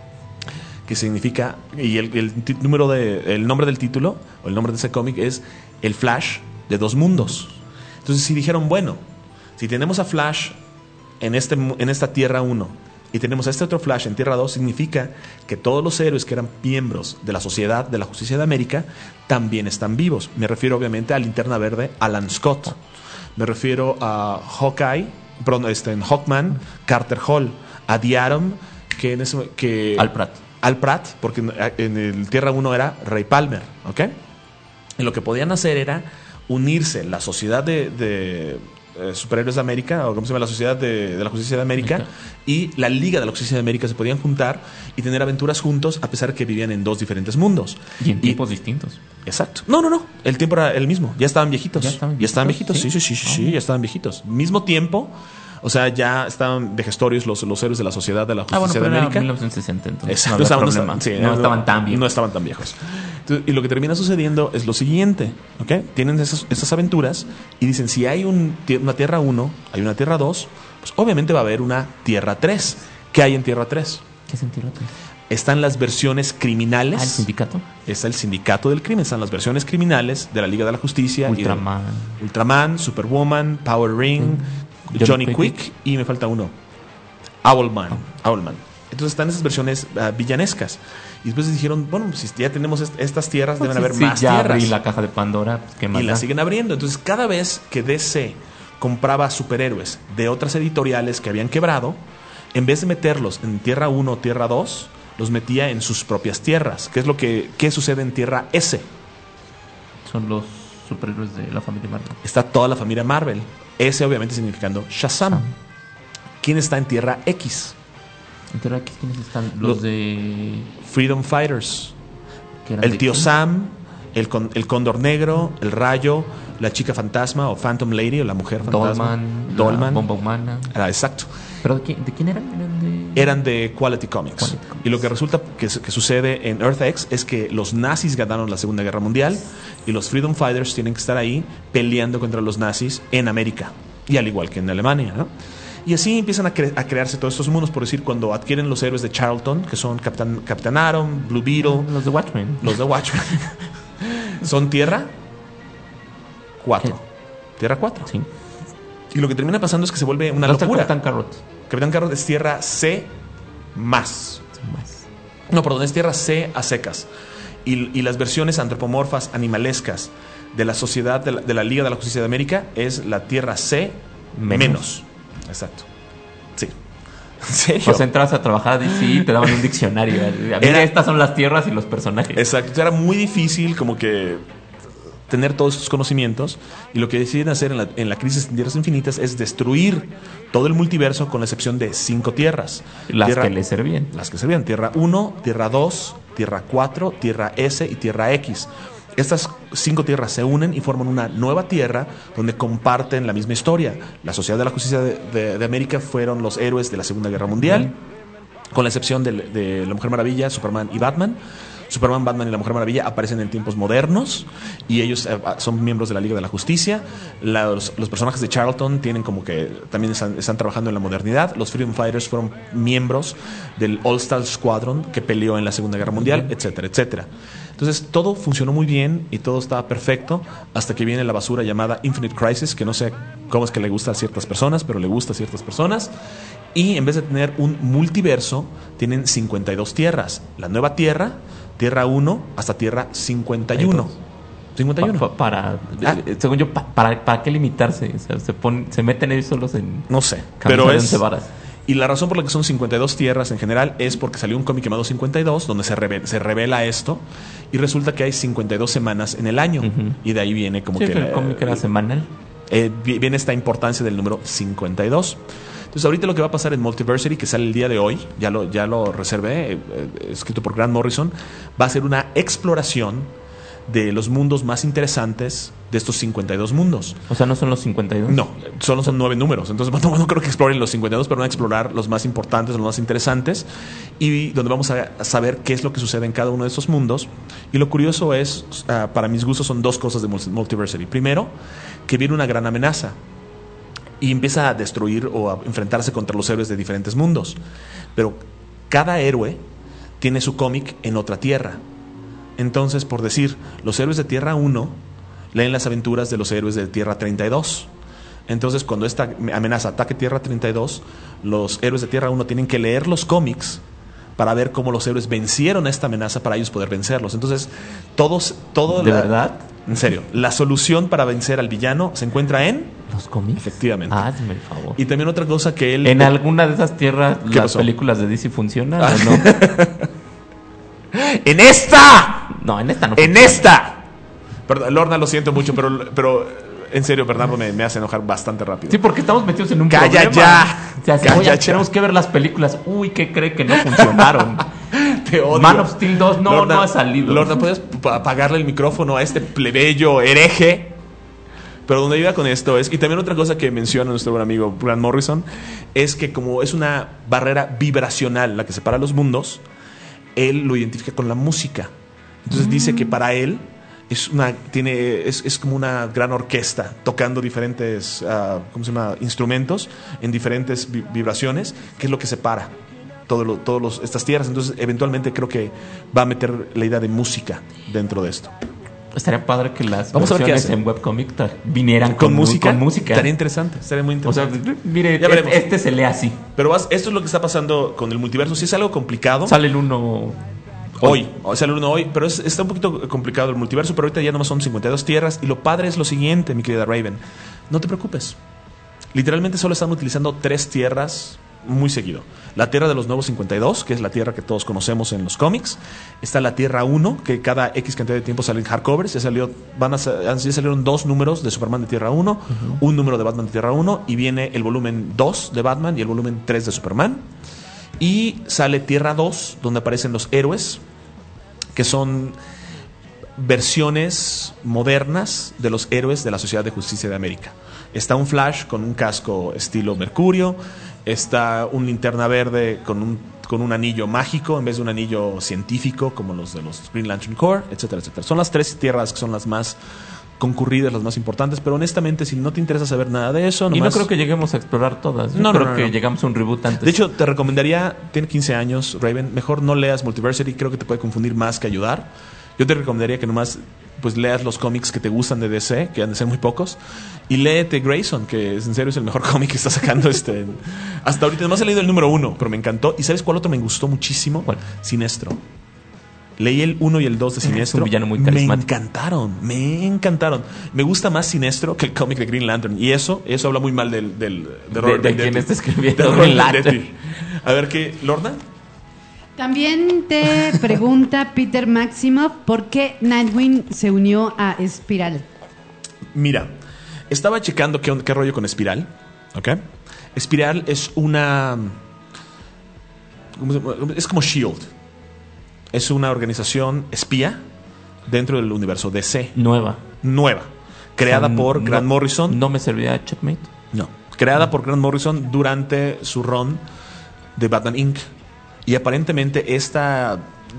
que significa, y el, el, t- número de, el nombre del título, o el nombre de ese cómic es El Flash de dos mundos. Entonces si dijeron, bueno, si tenemos a Flash en, este, en esta Tierra uno y tenemos a este otro Flash en Tierra dos, significa que todos los héroes que eran miembros de la Sociedad de la Justicia de América también están vivos. Me refiero obviamente a Linterna Verde, Alan Scott. Me refiero a Hawkeye, perdón, este, en Hawkman, Carter Hall, a The Atom, que en ese, que Al Pratt. Al Pratt, porque en el Tierra uno era Ray Palmer, ¿ok? Y lo que podían hacer era unirse la Sociedad de, de eh, Superhéroes de América, o como se llama, la Sociedad de, de la Justicia de América, América, y la Liga de la Justicia de América se podían juntar y tener aventuras juntos, a pesar de que vivían en dos diferentes mundos. Y en tiempos y, distintos. Exacto. No, no, no. El tiempo era el mismo. Ya estaban viejitos. Ya estaban viejitos. Ya estaban viejitos. Sí, sí, sí, sí, sí, sí, ya estaban viejitos. Mismo tiempo. O sea, ya estaban vejestorios los, los héroes de la Sociedad de la Justicia ah, bueno, de América. En mil novecientos sesenta, entonces. No, no, estaban, no, sí, no, no estaban tan viejos. No estaban tan viejos. Entonces, y lo que termina sucediendo es lo siguiente, ¿ok? Tienen esas, esas aventuras y dicen, si hay un, una Tierra uno, hay una Tierra dos, pues obviamente va a haber una Tierra tres. ¿Qué hay en Tierra tres? ¿Qué es en Tierra tres? Están las versiones criminales. Ah, ¿el sindicato? Está el sindicato del crimen. Están las versiones criminales de la Liga de la Justicia. Ultraman. Y de, Ultraman, Superwoman, Power Ring, mm. Johnny, Johnny Quick, Quick y me falta uno. Owlman. Oh. Owlman. Entonces están esas versiones uh, villanescas. Y después dijeron, bueno, si ya tenemos est- estas tierras, pues deben haber sí, más ya tierras. Abrí la caja de Pandora, pues, ¿qué más y da? la siguen abriendo. Entonces cada vez que D C compraba superhéroes de otras editoriales que habían quebrado, en vez de meterlos en Tierra uno o Tierra dos, los metía en sus propias tierras. ¿Qué es lo que qué sucede en Tierra S? Son los superhéroes de la familia Marvel. Está toda la familia Marvel. S obviamente significando Shazam. Ah. ¿Quién está en Tierra X? ¿En Tierra X quiénes están? Los, los de... Freedom Fighters. El tío quién? Sam, el, con, el Cóndor Negro, el Rayo, la chica fantasma o Phantom Lady o la mujer fantasma. Dolman. Dolman. Bomba Humana. Ah, exacto. ¿Pero de quién, de quién eran? Eran de... Eran de Quality Comics. Quality Comics. Y lo que resulta que, que sucede en Earth X es que los nazis ganaron la Segunda Guerra Mundial y los Freedom Fighters tienen que estar ahí peleando contra los nazis en América. Y al igual que en Alemania, ¿no? Y así empiezan a, cre- a crearse todos estos mundos, por decir, cuando adquieren los héroes de Charlton, que son Captain, Captain Atom, Blue Beetle. Los de Watchmen. Los de Watchmen. Son Tierra cuatro. Tierra cuatro. Sí. Y lo que termina pasando es que se vuelve una ¿Dónde locura. está Capitán Carrot? Capitán Carrot es Tierra C más. más. No, perdón, es Tierra C a secas. Y, y las versiones antropomorfas, animalescas de la sociedad, de la, de la Liga de la Justicia de América, es la Tierra C menos. Menos. Exacto. Sí. ¿En serio? Pues entras a trabajar a D C y te daban un diccionario. Mira, Era- estas son las tierras y los personajes. Exacto. Era muy difícil como que tener todos esos conocimientos, y lo que deciden hacer en la, en la Crisis en Tierras Infinitas es destruir todo el multiverso con la excepción de cinco tierras. Las Tierra- que le servían. Las que servían. Tierra uno, Tierra dos, Tierra cuatro, Tierra S y Tierra X. Estas cinco tierras se unen y forman una nueva tierra donde comparten la misma historia. La Sociedad de la Justicia de, de- de América fueron los héroes de la Segunda Guerra Mundial, con la excepción de, de la Mujer Maravilla, Superman y Batman. Superman, Batman y la Mujer Maravilla aparecen en tiempos modernos y ellos eh, son miembros de la Liga de la Justicia. Los, los personajes de Charlton tienen como que también están, están trabajando en la modernidad. Los Freedom Fighters fueron miembros del All Star Squadron que peleó en la Segunda Guerra Mundial, etcétera, etcétera. Entonces todo funcionó muy bien y todo estaba perfecto hasta que viene la basura llamada Infinite Crisis, que no sé cómo es que le gusta a ciertas personas, pero le gusta a ciertas personas. Y en vez de tener un multiverso, tienen cincuenta y dos tierras. La nueva tierra, Tierra uno hasta Tierra cincuenta y uno. cincuenta y uno. Pa- pa- para, Ah. eh, según yo, pa- para, ¿para qué limitarse? O sea, se, pon- se meten ellos solos en No sé, camisa pero de es... once varas. Y la razón por la que son cincuenta y dos tierras en general es porque salió un cómic llamado cincuenta y dos, donde se, reve- se revela esto, y resulta que hay cincuenta y dos semanas en el año. Ujú. Y de ahí viene como Sí, que... que el la- cómic era semanal. eh, vi- viene esta importancia del número cincuenta y dos. Entonces ahorita lo que va a pasar en Multiversity, que sale el día de hoy, ya lo, ya lo reservé, eh, eh, escrito por Grant Morrison, va a ser una exploración de los mundos más interesantes de estos cincuenta y dos mundos. O sea, no son los cincuenta y dos. No, solo son nueve números. Entonces, bueno, no creo que exploren los cincuenta y dos, pero van a explorar los más importantes, los más interesantes, y donde vamos a saber qué es lo que sucede en cada uno de esos mundos. Y lo curioso es, uh, para mis gustos, son dos cosas de Multiversity. Primero, que viene una gran amenaza y empieza a destruir o a enfrentarse contra los héroes de diferentes mundos. Pero cada héroe tiene su cómic en otra tierra. Entonces, por decir, los héroes de Tierra uno leen las aventuras de los héroes de Tierra treinta y dos. Entonces, cuando esta amenaza ataque Tierra treinta y dos, los héroes de Tierra uno tienen que leer los cómics para ver cómo los héroes vencieron a esta amenaza para ellos poder vencerlos. Entonces, todos, todo ¿De la- verdad? En serio, la solución para vencer al villano se encuentra en... ¿Los cómics? Efectivamente. Ah, hazme el favor. Y también otra cosa que él... ¿En alguna de esas tierras ¿Qué las pasó? películas de D C funcionan Ah. o no? ¡En esta! No, en esta no. ¡En esta! Perdón, Lorna, lo siento mucho, pero, pero en serio, Bernardo me, me hace enojar bastante rápido. Sí, porque estamos metidos en un ¡Calla problema. ya! O sea, si, ¡Calla oye, ya! tenemos que ver las películas. Uy, ¿qué cree que no funcionaron? Te odio. Man of Steel dos no, no ha salido. Lorna, ¿puedes p- apagarle el micrófono a este plebeyo hereje? Pero donde iba con esto es, y también otra cosa que menciona nuestro buen amigo Grant Morrison, es que como es una barrera vibracional la que separa los mundos, él lo identifica con la música. Entonces dice que para él es una tiene es, es como una gran orquesta tocando diferentes uh, ¿cómo se llama? Instrumentos en diferentes vi- vibraciones, que es lo que separa todas lo, todos los, estas tierras. Entonces eventualmente creo que va a meter la idea de música dentro de esto. Estaría padre que las Vamos a ver qué versiones hace. en webcomic ta- vinieran ¿Con, con, mu- música? Con música. Estaría interesante, estaría muy O sea, interesante. mire, Ya veremos. este se lee así. Pero vas, esto es lo que está pasando con el multiverso. Si es algo complicado, Sale el uno hoy, o sea, el uno hoy, pero es- está un poquito complicado el multiverso, pero ahorita ya nomás son cincuenta y dos tierras. Y lo padre es lo siguiente, mi querida Raven. No te preocupes. Literalmente solo están utilizando tres tierras muy seguido. La tierra de los nuevos cincuenta y dos, que es la tierra que todos conocemos en los cómics. Está la tierra uno, que cada X cantidad de tiempo salen hardcovers. Ya, salió, van a, sa- ya salieron dos números de Superman de Tierra uno, uh-huh. un número de Batman de Tierra uno, y viene el volumen dos de Batman y el volumen tres de Superman. Y sale Tierra dos, donde aparecen los héroes, que son versiones modernas de los héroes de la Sociedad de Justicia de América. Está un Flash con un casco estilo Mercurio, está un Linterna Verde con un, con un anillo mágico en vez de un anillo científico como los de los Green Lantern Corps, etcétera, etcétera. Son las tres tierras que son las más concurridas, las más importantes, pero honestamente si no te interesa saber nada de eso, nomás... Y no creo que lleguemos a explorar todas. Yo No, no, creo no, que no. llegamos a un reboot antes. De hecho, te recomendaría, tiene quince años, Raven, mejor no leas Multiversity, creo que te puede confundir más que ayudar. Yo te recomendaría que nomás pues leas los cómics que te gustan de D C, que han de ser muy pocos, y léete Grayson, que es, en serio es el mejor cómic que está sacando este hasta ahorita. Nomás he leído el número uno, pero me encantó. ¿Y sabes cuál otro me gustó muchísimo? ¿Cuál? Sinestro. Leí el uno y el dos de Sinestro. Es un villano muy me carismático. encantaron, me encantaron. Me gusta más Sinestro que el cómic de Green Lantern. Y eso, eso habla muy mal del, del, De- Robert de Venditti. quién está escribiendo De Robert Green Lantern. Venditti. A ver, ¿qué? ¿Lorna? También te pregunta Peter Maximoff por qué Nightwing se unió a Espiral. Mira, estaba checando qué, qué rollo con Espiral. ¿Ok? Espiral es una... ¿cómo se llama? Es como S H I E L D. Es una organización espía dentro del universo D C. Nueva. Nueva. Creada Son- por no- Grant Morrison. ¿No me servirá Checkmate? No. Creada por Grant Morrison durante su run de Batman incorporated. Y aparentemente esta,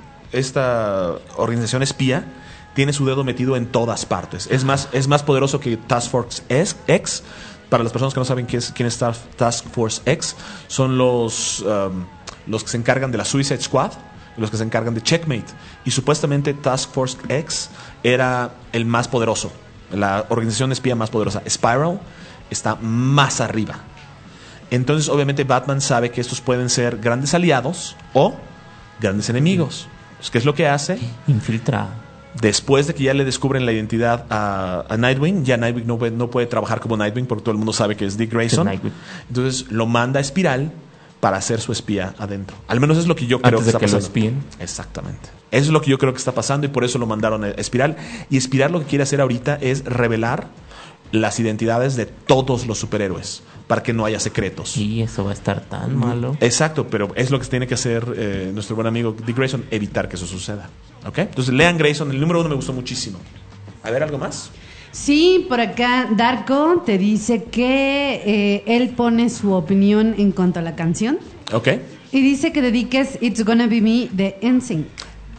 esta organización espía tiene su dedo metido en todas partes. Es más, es más poderoso que Task Force X. Para las personas que no saben quién es, quién es Task Force X, son los, um, los que se encargan de la Suicide Squad, los que se encargan de Checkmate. Y supuestamente Task Force X era el más poderoso, la organización espía más poderosa. Spiral está más arriba. Entonces, obviamente, Batman sabe que estos pueden ser grandes aliados o grandes enemigos. Pues, ¿qué es lo que hace? Infiltra. Después de que ya le descubren la identidad a, a Nightwing, ya Nightwing no puede, no puede trabajar como Nightwing porque todo el mundo sabe que es Dick Grayson. Es Nightwing. Entonces, lo manda a Espiral para ser su espía adentro. Al menos es lo que yo creo Antes que de está que lo pasando. espíen. Exactamente. Eso es lo que yo creo que está pasando y por eso lo mandaron a Espiral. Y Espiral lo que quiere hacer ahorita es revelar las identidades de todos los superhéroes para que no haya secretos. Y eso va a estar tan malo. Exacto, pero es lo que tiene que hacer eh, nuestro buen amigo Dick Grayson, evitar que eso suceda. ¿Ok? Entonces lean Grayson, el número uno me gustó muchísimo. A ver, ¿algo más? Sí, por acá Darko te dice que eh, él pone su opinión en cuanto a la canción Ok. y dice que dediques It's Gonna Be Me de N Sync.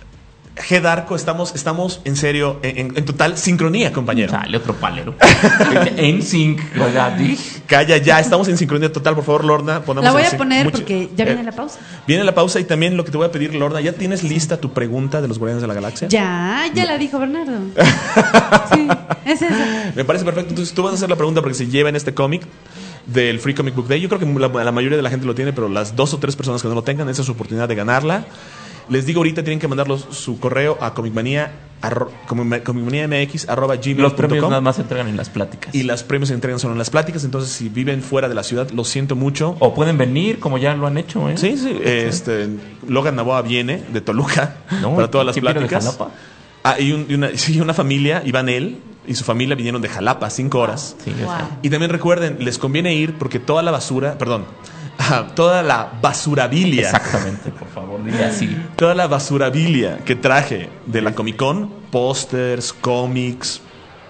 G. Darko, estamos, estamos en serio, en, en- en total sincronía, compañero. Sale otro palero. En sync. Oiga, di- Calla ya, estamos en sincronía total, por favor, Lorna. ponamos La voy en a sin- poner mucho- porque ya viene eh, la pausa. Viene la pausa y también lo que te voy a pedir, Lorna, ¿ya tienes lista tu pregunta de los Guardianes de la Galaxia? Ya, ya la dijo Bernardo. Sí, es esa. Me parece perfecto. Entonces tú vas a hacer la pregunta porque se lleva en este cómic del Free Comic Book Day. Yo creo que la, la mayoría de la gente lo tiene, pero las dos o tres personas que no lo tengan, esa es su oportunidad de ganarla. Les digo ahorita, tienen que mandarlos su correo a comicmanía, arro, comicmaniamx arroba gmail Los punto premios com. nada más se entregan en las pláticas. Y los premios se entregan solo en las pláticas. Entonces, si viven fuera de la ciudad, lo siento mucho. O pueden venir, como ya lo han hecho, ¿eh? Sí, sí. Este, Logan Navoa viene de Toluca No, para todas las ¿quién viene de pláticas. Jalapa? Ah, y, un- y una, sí, una familia, Iván él y su familia vinieron de Jalapa, cinco horas. Sí, yo sé. Wow. Y también recuerden, les conviene ir porque toda la basura, perdón, ah, toda la basurabilia, Exactamente, por favor, dile así. toda la basurabilia que traje de la Comic Con, pósters, cómics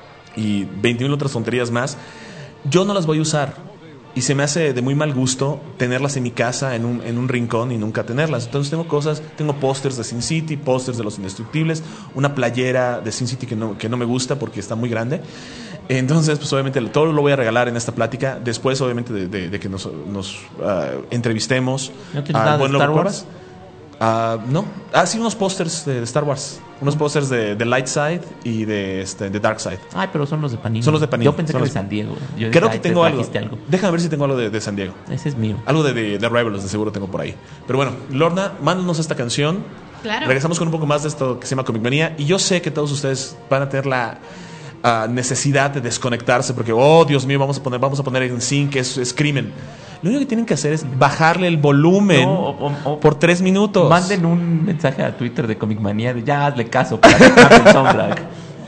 y veintiún otras tonterías más, yo no las voy a usar. Y se me hace de muy mal gusto tenerlas en mi casa en un, en un rincón y nunca tenerlas. Entonces tengo cosas, tengo pósters de Sin City, pósters de Los Indestructibles, una playera de Sin City que no, que no me gusta porque está muy grande. Entonces, pues obviamente todo lo voy a regalar en esta plática. Después, obviamente, de, de- de que nos, nos ah, entrevistemos. ¿No tienes al nada de buen Star Lobo Wars? Cuevas. Ah, no. Ah, sí, unos pósters de, de Star Wars. Unos pósters de, de Light Side y de, este, de Dark Side. Ay, pero son los de Panini. Son los de Panini. Yo pensé Son que los- de San Diego. Yo dije, Creo ay, que te tengo algo. trajiste algo. Déjame ver si tengo algo de, de San Diego. Ese es mío. Algo de, de, de Rivalers, de seguro tengo por ahí. Pero bueno, Lorna, mándanos esta canción. Claro. Regresamos con un poco más de esto que se llama Comic Manía. Y yo sé que todos ustedes van a tener la ah, necesidad de desconectarse porque, oh, Dios mío, vamos a poner, vamos a poner en sync, que es, es crimen. Lo único que tienen que hacer es bajarle el volumen No, o- o- por tres minutos. Manden un mensaje a Twitter de Comic Manía de ya hazle caso para que cambie el soundtrack.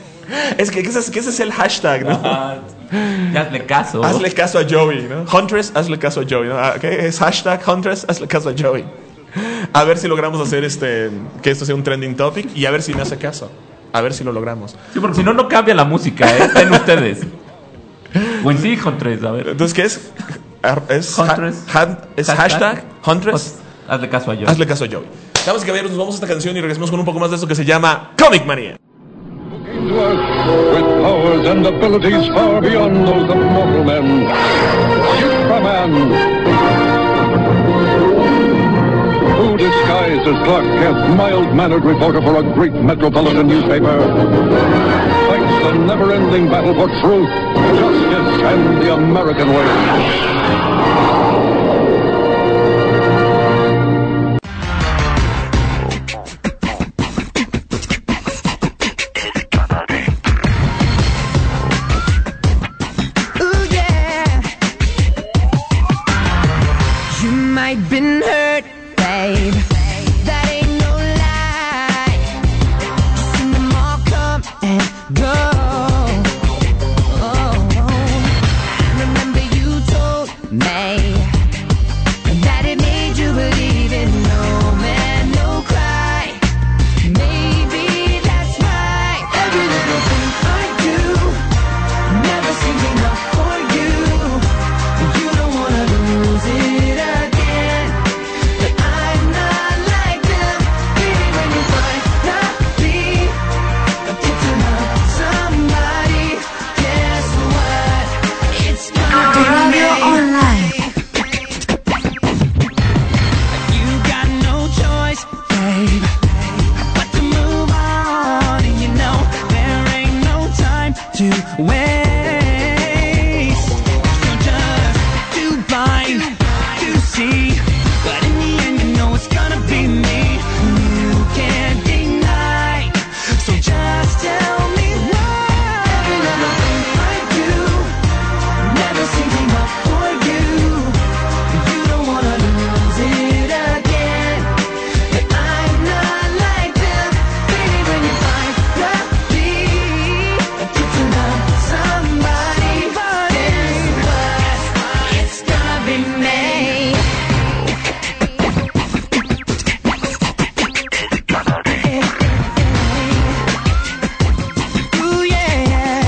Es que, que ese, es- que ese es el hashtag, ¿no? Ajá. Ya hazle caso. Hazle caso a Joey, ¿no? Huntress, hazle caso a Joey, ¿no? Ah, ¿qué? Es hashtag Huntress, hazle caso a Joey. A ver si logramos hacer este que esto sea un trending topic y a ver si me hace caso. A ver si lo logramos. Sí, porque si no, no cambia la música, ¿eh? Estén ustedes. O en sí, Huntress, a ver. Entonces, ¿qué es? Ar- Es, ha- Huntress. han- es hashtag Huntress, Hazle caso a yo. hazle caso a Joey. Damas y caballeros, nos vamos a esta canción y regresamos con un poco más de esto que se llama Comic Manía. To us with powers and abilities far beyond those of mortal men. Superman. Who disguised as Clark Kent, mild-mannered reporter for a great metropolitan newspaper, fights the never-ending battle for truth, justice, and the American way. tell me why. Every little thing I do never seems enough for you. You don't wanna lose it again. But I'm not like them, baby. When you finally get to love somebody, guess what? It's gonna be me. Ooh, yeah.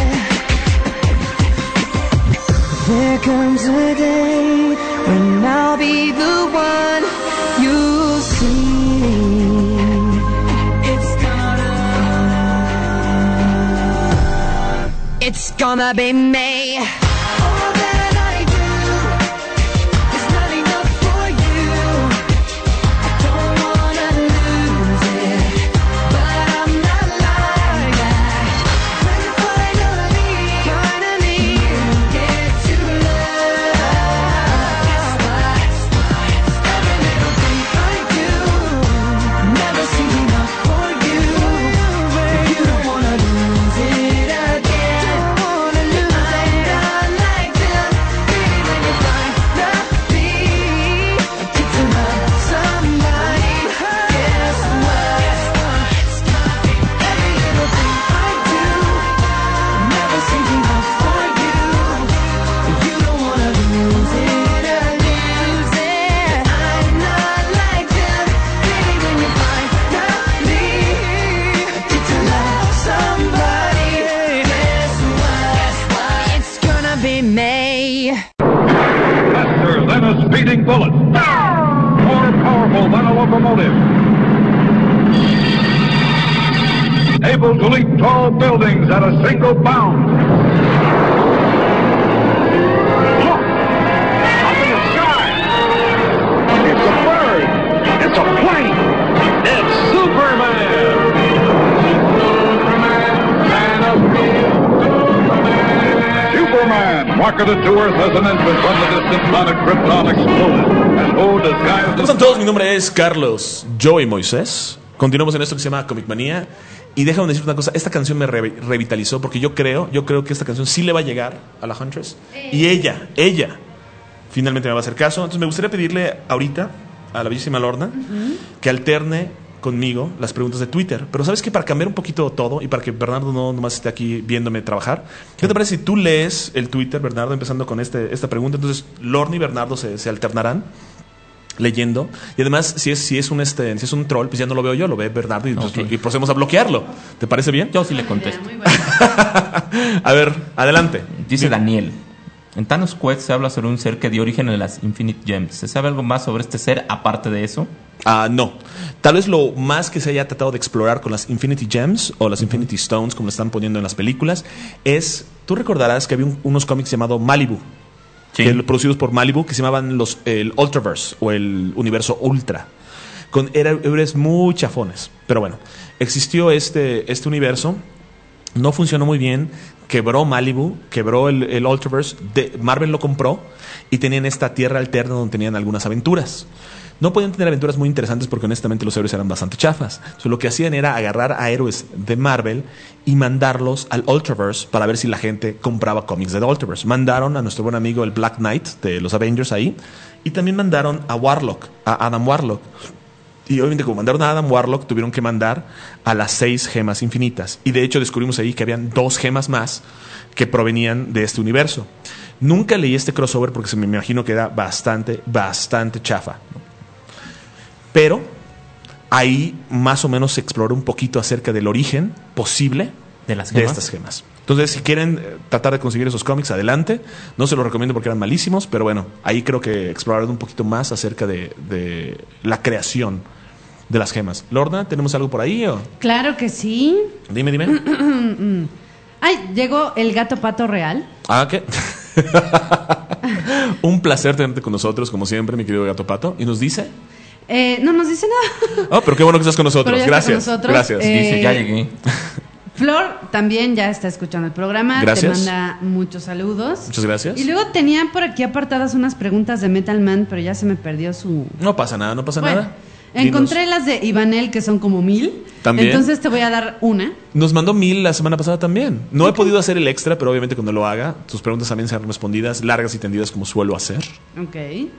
There comes a day when I'll be the one you see. It's gonna, it's gonna be me. All that I do is not enough for you. I don't wanna lose it, but I'm not like that. When you finally, finally get to love, guess what? Every little thing I do never seems enough for you. You don't wanna lose it again. I'm not like them, baby. When you finally get to love somebody, guess what? Every little thing I do never seems enough for you. You don't wanna lose it again. I'm not like them, baby. When you finally get to love somebody, guess what? It's gonna be me. Faster than a speeding bullet. More powerful than a locomotive. Able to leap tall buildings at a single bound. Look! Up in the sky! It's a bird! It's a plane! It's Superman! Man of steel. Superman, rocketed to Earth as an infant when the distant planet Krypton exploded. And who disguised ¿Cómo están todos? Mi nombre es Carlos Joey Moisés. Continuamos en esto que se llama Comic Manía. Y déjame decirte una cosa, esta canción me re- revitalizó porque yo creo, yo creo que esta canción sí le va a llegar a la Huntress. Y ella, ella, finalmente me va a hacer caso. Entonces me gustaría pedirle ahorita a la bellísima Lorna que alterne conmigo las preguntas de Twitter. Pero ¿sabes qué? Para cambiar un poquito todo y para que Bernardo no nomás esté aquí viéndome trabajar, ¿qué te parece si tú lees el Twitter, Bernardo, empezando con este, esta pregunta? Entonces Lorna y Bernardo se, se alternarán leyendo. Y además, si es, si es un este, si es un troll, pues ya no lo veo yo, lo ve Bernardo y, Ok. y procedemos a bloquearlo. ¿Te parece bien? Yo sí le contesto. Muy bueno. A ver, adelante. Dice Daniel. En Thanos Quest se habla sobre un ser que dio origen a las Infinite Gems. ¿Se sabe algo más sobre este ser aparte de eso? Ah, no. Tal vez lo más que se haya tratado de explorar con las Infinity Gems o las Infinity Stones, como lo están poniendo en las películas, es, tú recordarás que había un- unos cómics llamados Malibu, Sí. que, producidos por Malibu, que se llamaban los, el Ultraverse o el universo Ultra, con era- héroes muy chafones. Pero bueno, existió este, este universo, no funcionó muy bien, quebró Malibu, quebró el, el Ultraverse, de, Marvel lo compró y tenían esta tierra alterna donde tenían algunas aventuras. No podían tener aventuras muy interesantes porque honestamente los héroes eran bastante chafas. Entonces, lo que hacían era agarrar a héroes de Marvel y mandarlos al Ultraverse para ver si la gente compraba cómics de Ultraverse. Mandaron a nuestro buen amigo el Black Knight de los Avengers ahí y también mandaron a Warlock, a Adam Warlock. Y obviamente como mandaron a Adam Warlock, tuvieron que mandar a las seis gemas infinitas. Y de hecho descubrimos ahí que habían dos gemas más que provenían de este universo. Nunca leí este crossover porque se me imagino que era bastante, bastante chafa. Pero ahí más o menos se exploró un poquito acerca del origen posible ¿De las de gemas? estas gemas. Entonces, si quieren eh, tratar de conseguir esos cómics, adelante. No se los recomiendo porque eran malísimos, pero bueno, ahí creo que exploraron un poquito más acerca de, de la creación de las gemas. Lorna, ¿tenemos algo por ahí? O? Claro que sí. Dime, dime. Ay, llegó el gato pato real. Ah, ¿qué? Un placer tenerte con nosotros, como siempre, mi querido Gato Pato. Y nos dice... Eh, no nos dice nada. Oh, pero qué bueno que estás con nosotros. Pero ya está Gracias. con nosotros. Gracias. Eh, Dice, ya llegué. Flor también ya está escuchando el programa. Gracias. Te manda muchos saludos. Muchas gracias. Y luego tenía por aquí apartadas unas preguntas de Metal Man, pero ya se me perdió su... No pasa nada, no pasa Bueno, nada. Encontré las de Ivanel, que son como mil. ¿También? Entonces te voy a dar una. Nos mandó mil la semana pasada también. No he podido hacer el extra, pero obviamente cuando lo haga, tus preguntas también serán respondidas, largas y tendidas como suelo hacer. Ok.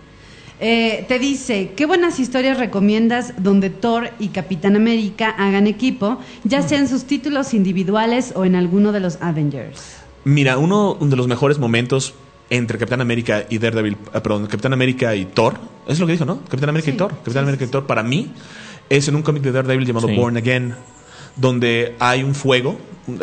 Eh, te dice, ¿qué buenas historias recomiendas donde Thor y Capitán América hagan equipo, ya sea en sus títulos individuales o en alguno de los Avengers? Mira, uno de los mejores momentos entre Capitán América y Daredevil, uh, perdón, Capitán América y Thor, es lo que dijo, ¿no? Capitán América Sí. y Thor. Capitán Sí, América sí, y Thor, para mí, es en un cómic de Daredevil llamado Sí. Born Again, donde hay un fuego uh,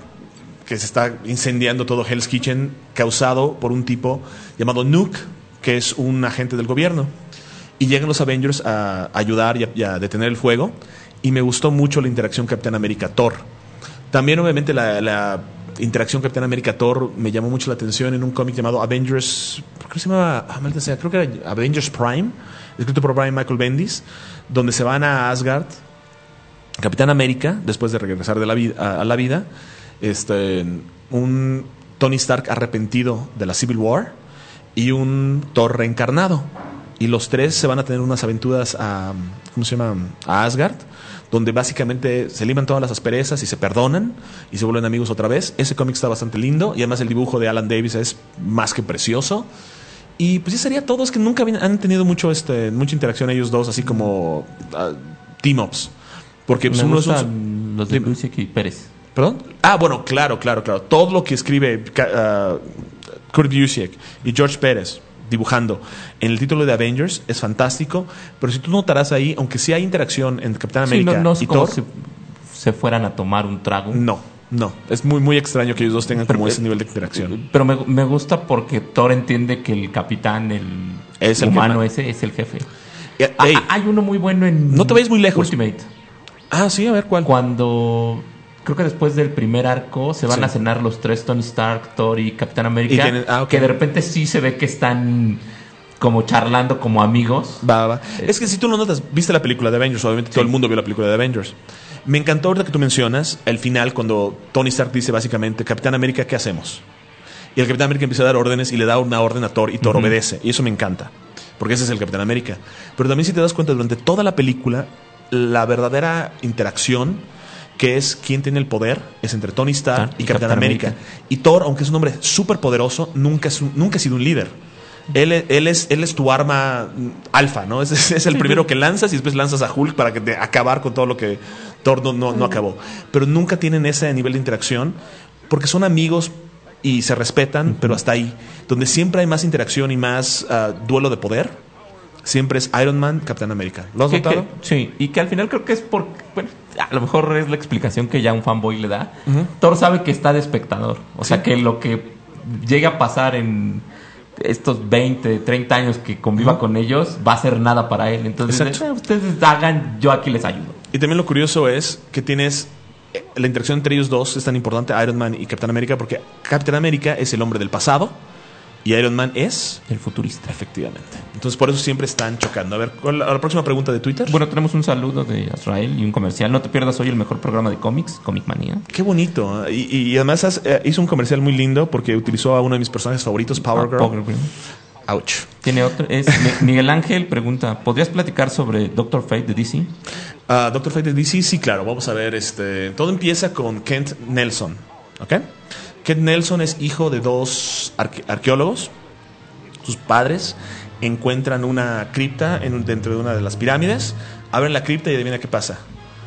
que se está incendiando todo Hell's Kitchen, causado por un tipo llamado Nuke, que es un agente del gobierno. Y llegan los Avengers a ayudar y a, y a detener el fuego. Y me gustó mucho la interacción Capitán América-Thor. También, obviamente, la, la interacción Capitán América-Thor me llamó mucho la atención en un cómic llamado Avengers. ¿Por qué se llamaba? Ah, maldita sea, creo que era Avengers Prime, escrito por Brian Michael Bendis, donde se van a Asgard. Capitán América, después de regresar de la vida, a, a la vida, este, un Tony Stark arrepentido de la Civil War y un Thor reencarnado. Y los tres se van a tener unas aventuras a, ¿cómo se llama? A Asgard, donde básicamente se liman todas las asperezas y se perdonan y se vuelven amigos otra vez. Ese cómic está bastante lindo y además el dibujo de Alan Davis es más que precioso. Y pues ya sería todo. Es que nunca han tenido mucho este, mucha interacción ellos dos, así como uh, team-ups. Porque pues, Me uno es gustan un- los de Dime. Busiek y Pérez. ¿Perdón? Ah, bueno, claro, claro, claro. Todo lo que escribe uh, Kurt Busiek y George Pérez dibujando en el título de Avengers es fantástico, pero si tú notarás ahí, aunque sí hay interacción entre Capitán Sí, América no, no es y como Thor, si se fueran a tomar un trago. no, no. Es muy, muy extraño que ellos dos tengan como Pero, ese nivel de interacción. Pero me, me gusta porque Thor entiende que el capitán, el, Es el humano que- ese, es el jefe. Y, Ah, ey, ah, hay uno muy bueno en No te vayas muy lejos. Ultimate. ah, sí, a ver cuál. Cuando creo que después del primer arco se van Sí. a cenar los tres, Tony Stark, Thor y Capitán América, Y tienen- ah, ok. que de repente sí se ve que están como charlando como amigos. Va, va. Es que si tú lo notas, viste la película de Avengers, obviamente todo el mundo vio la película de Avengers. Me encantó ahorita que tú mencionas el final cuando Tony Stark dice básicamente, Capitán América, ¿qué hacemos? Y el Capitán América empieza a dar órdenes y le da una orden a Thor y Thor Ujú. obedece. Y eso me encanta, porque ese es el Capitán América. Pero también si te das cuenta, durante toda la película, la verdadera interacción, que es quién tiene el poder, es entre Tony Stark Ah, y y Capitán Capitán América. América. Y Thor, aunque es un hombre súper poderoso, nunca, es un- nunca ha sido un líder. Él, es- él, es, él es tu arma mm, alfa, ¿no? Es, es- es el primero que lanzas y después lanzas a Hulk para que te- acabar con todo lo que Thor no, no, no acabó. Pero nunca tienen ese nivel de interacción porque son amigos y se respetan, pero hasta ahí. Donde siempre hay más interacción y más ah, duelo de poder, siempre es Iron Man, Capitán América. ¿Lo has Que- notado? que- sí, y que al final creo que es por... Bueno, a lo mejor es la explicación que ya un fanboy le da. Ujú. Thor sabe que está de espectador. O Sí. sea, que lo que llegue a pasar en estos veinte, treinta años que conviva Ujú. con ellos va a ser nada para él. Entonces, Exacto. eh, ustedes hagan, yo aquí les ayudo. Y también lo curioso es que tienes eh, la interacción entre ellos dos es tan importante, Iron Man y Capitán América, porque Capitán América es el hombre del pasado y Iron Man es El futurista. efectivamente. Entonces por eso siempre están chocando. A ver, ¿cuál, la próxima pregunta de Twitter? Bueno, tenemos un saludo de Israel y un comercial. No te pierdas hoy el mejor programa de cómics, Comic Manía. Qué bonito. Y, y- y además has- eh, hizo un comercial muy lindo porque utilizó a uno de mis personajes favoritos, Power Ah, Girl. Power Girl. Ouch. Tiene otro. Es Mi- Miguel Ángel pregunta: ¿podrías platicar sobre Doctor Fate de D C? Ah, Doctor Fate de D C, sí, claro. Vamos a ver. Este, todo empieza con Kent Nelson. ¿Ok? Kent Nelson es hijo de dos arque- arqueólogos. Sus padres encuentran una cripta en, un- dentro de una de las pirámides. Abren la cripta y adivina qué pasa.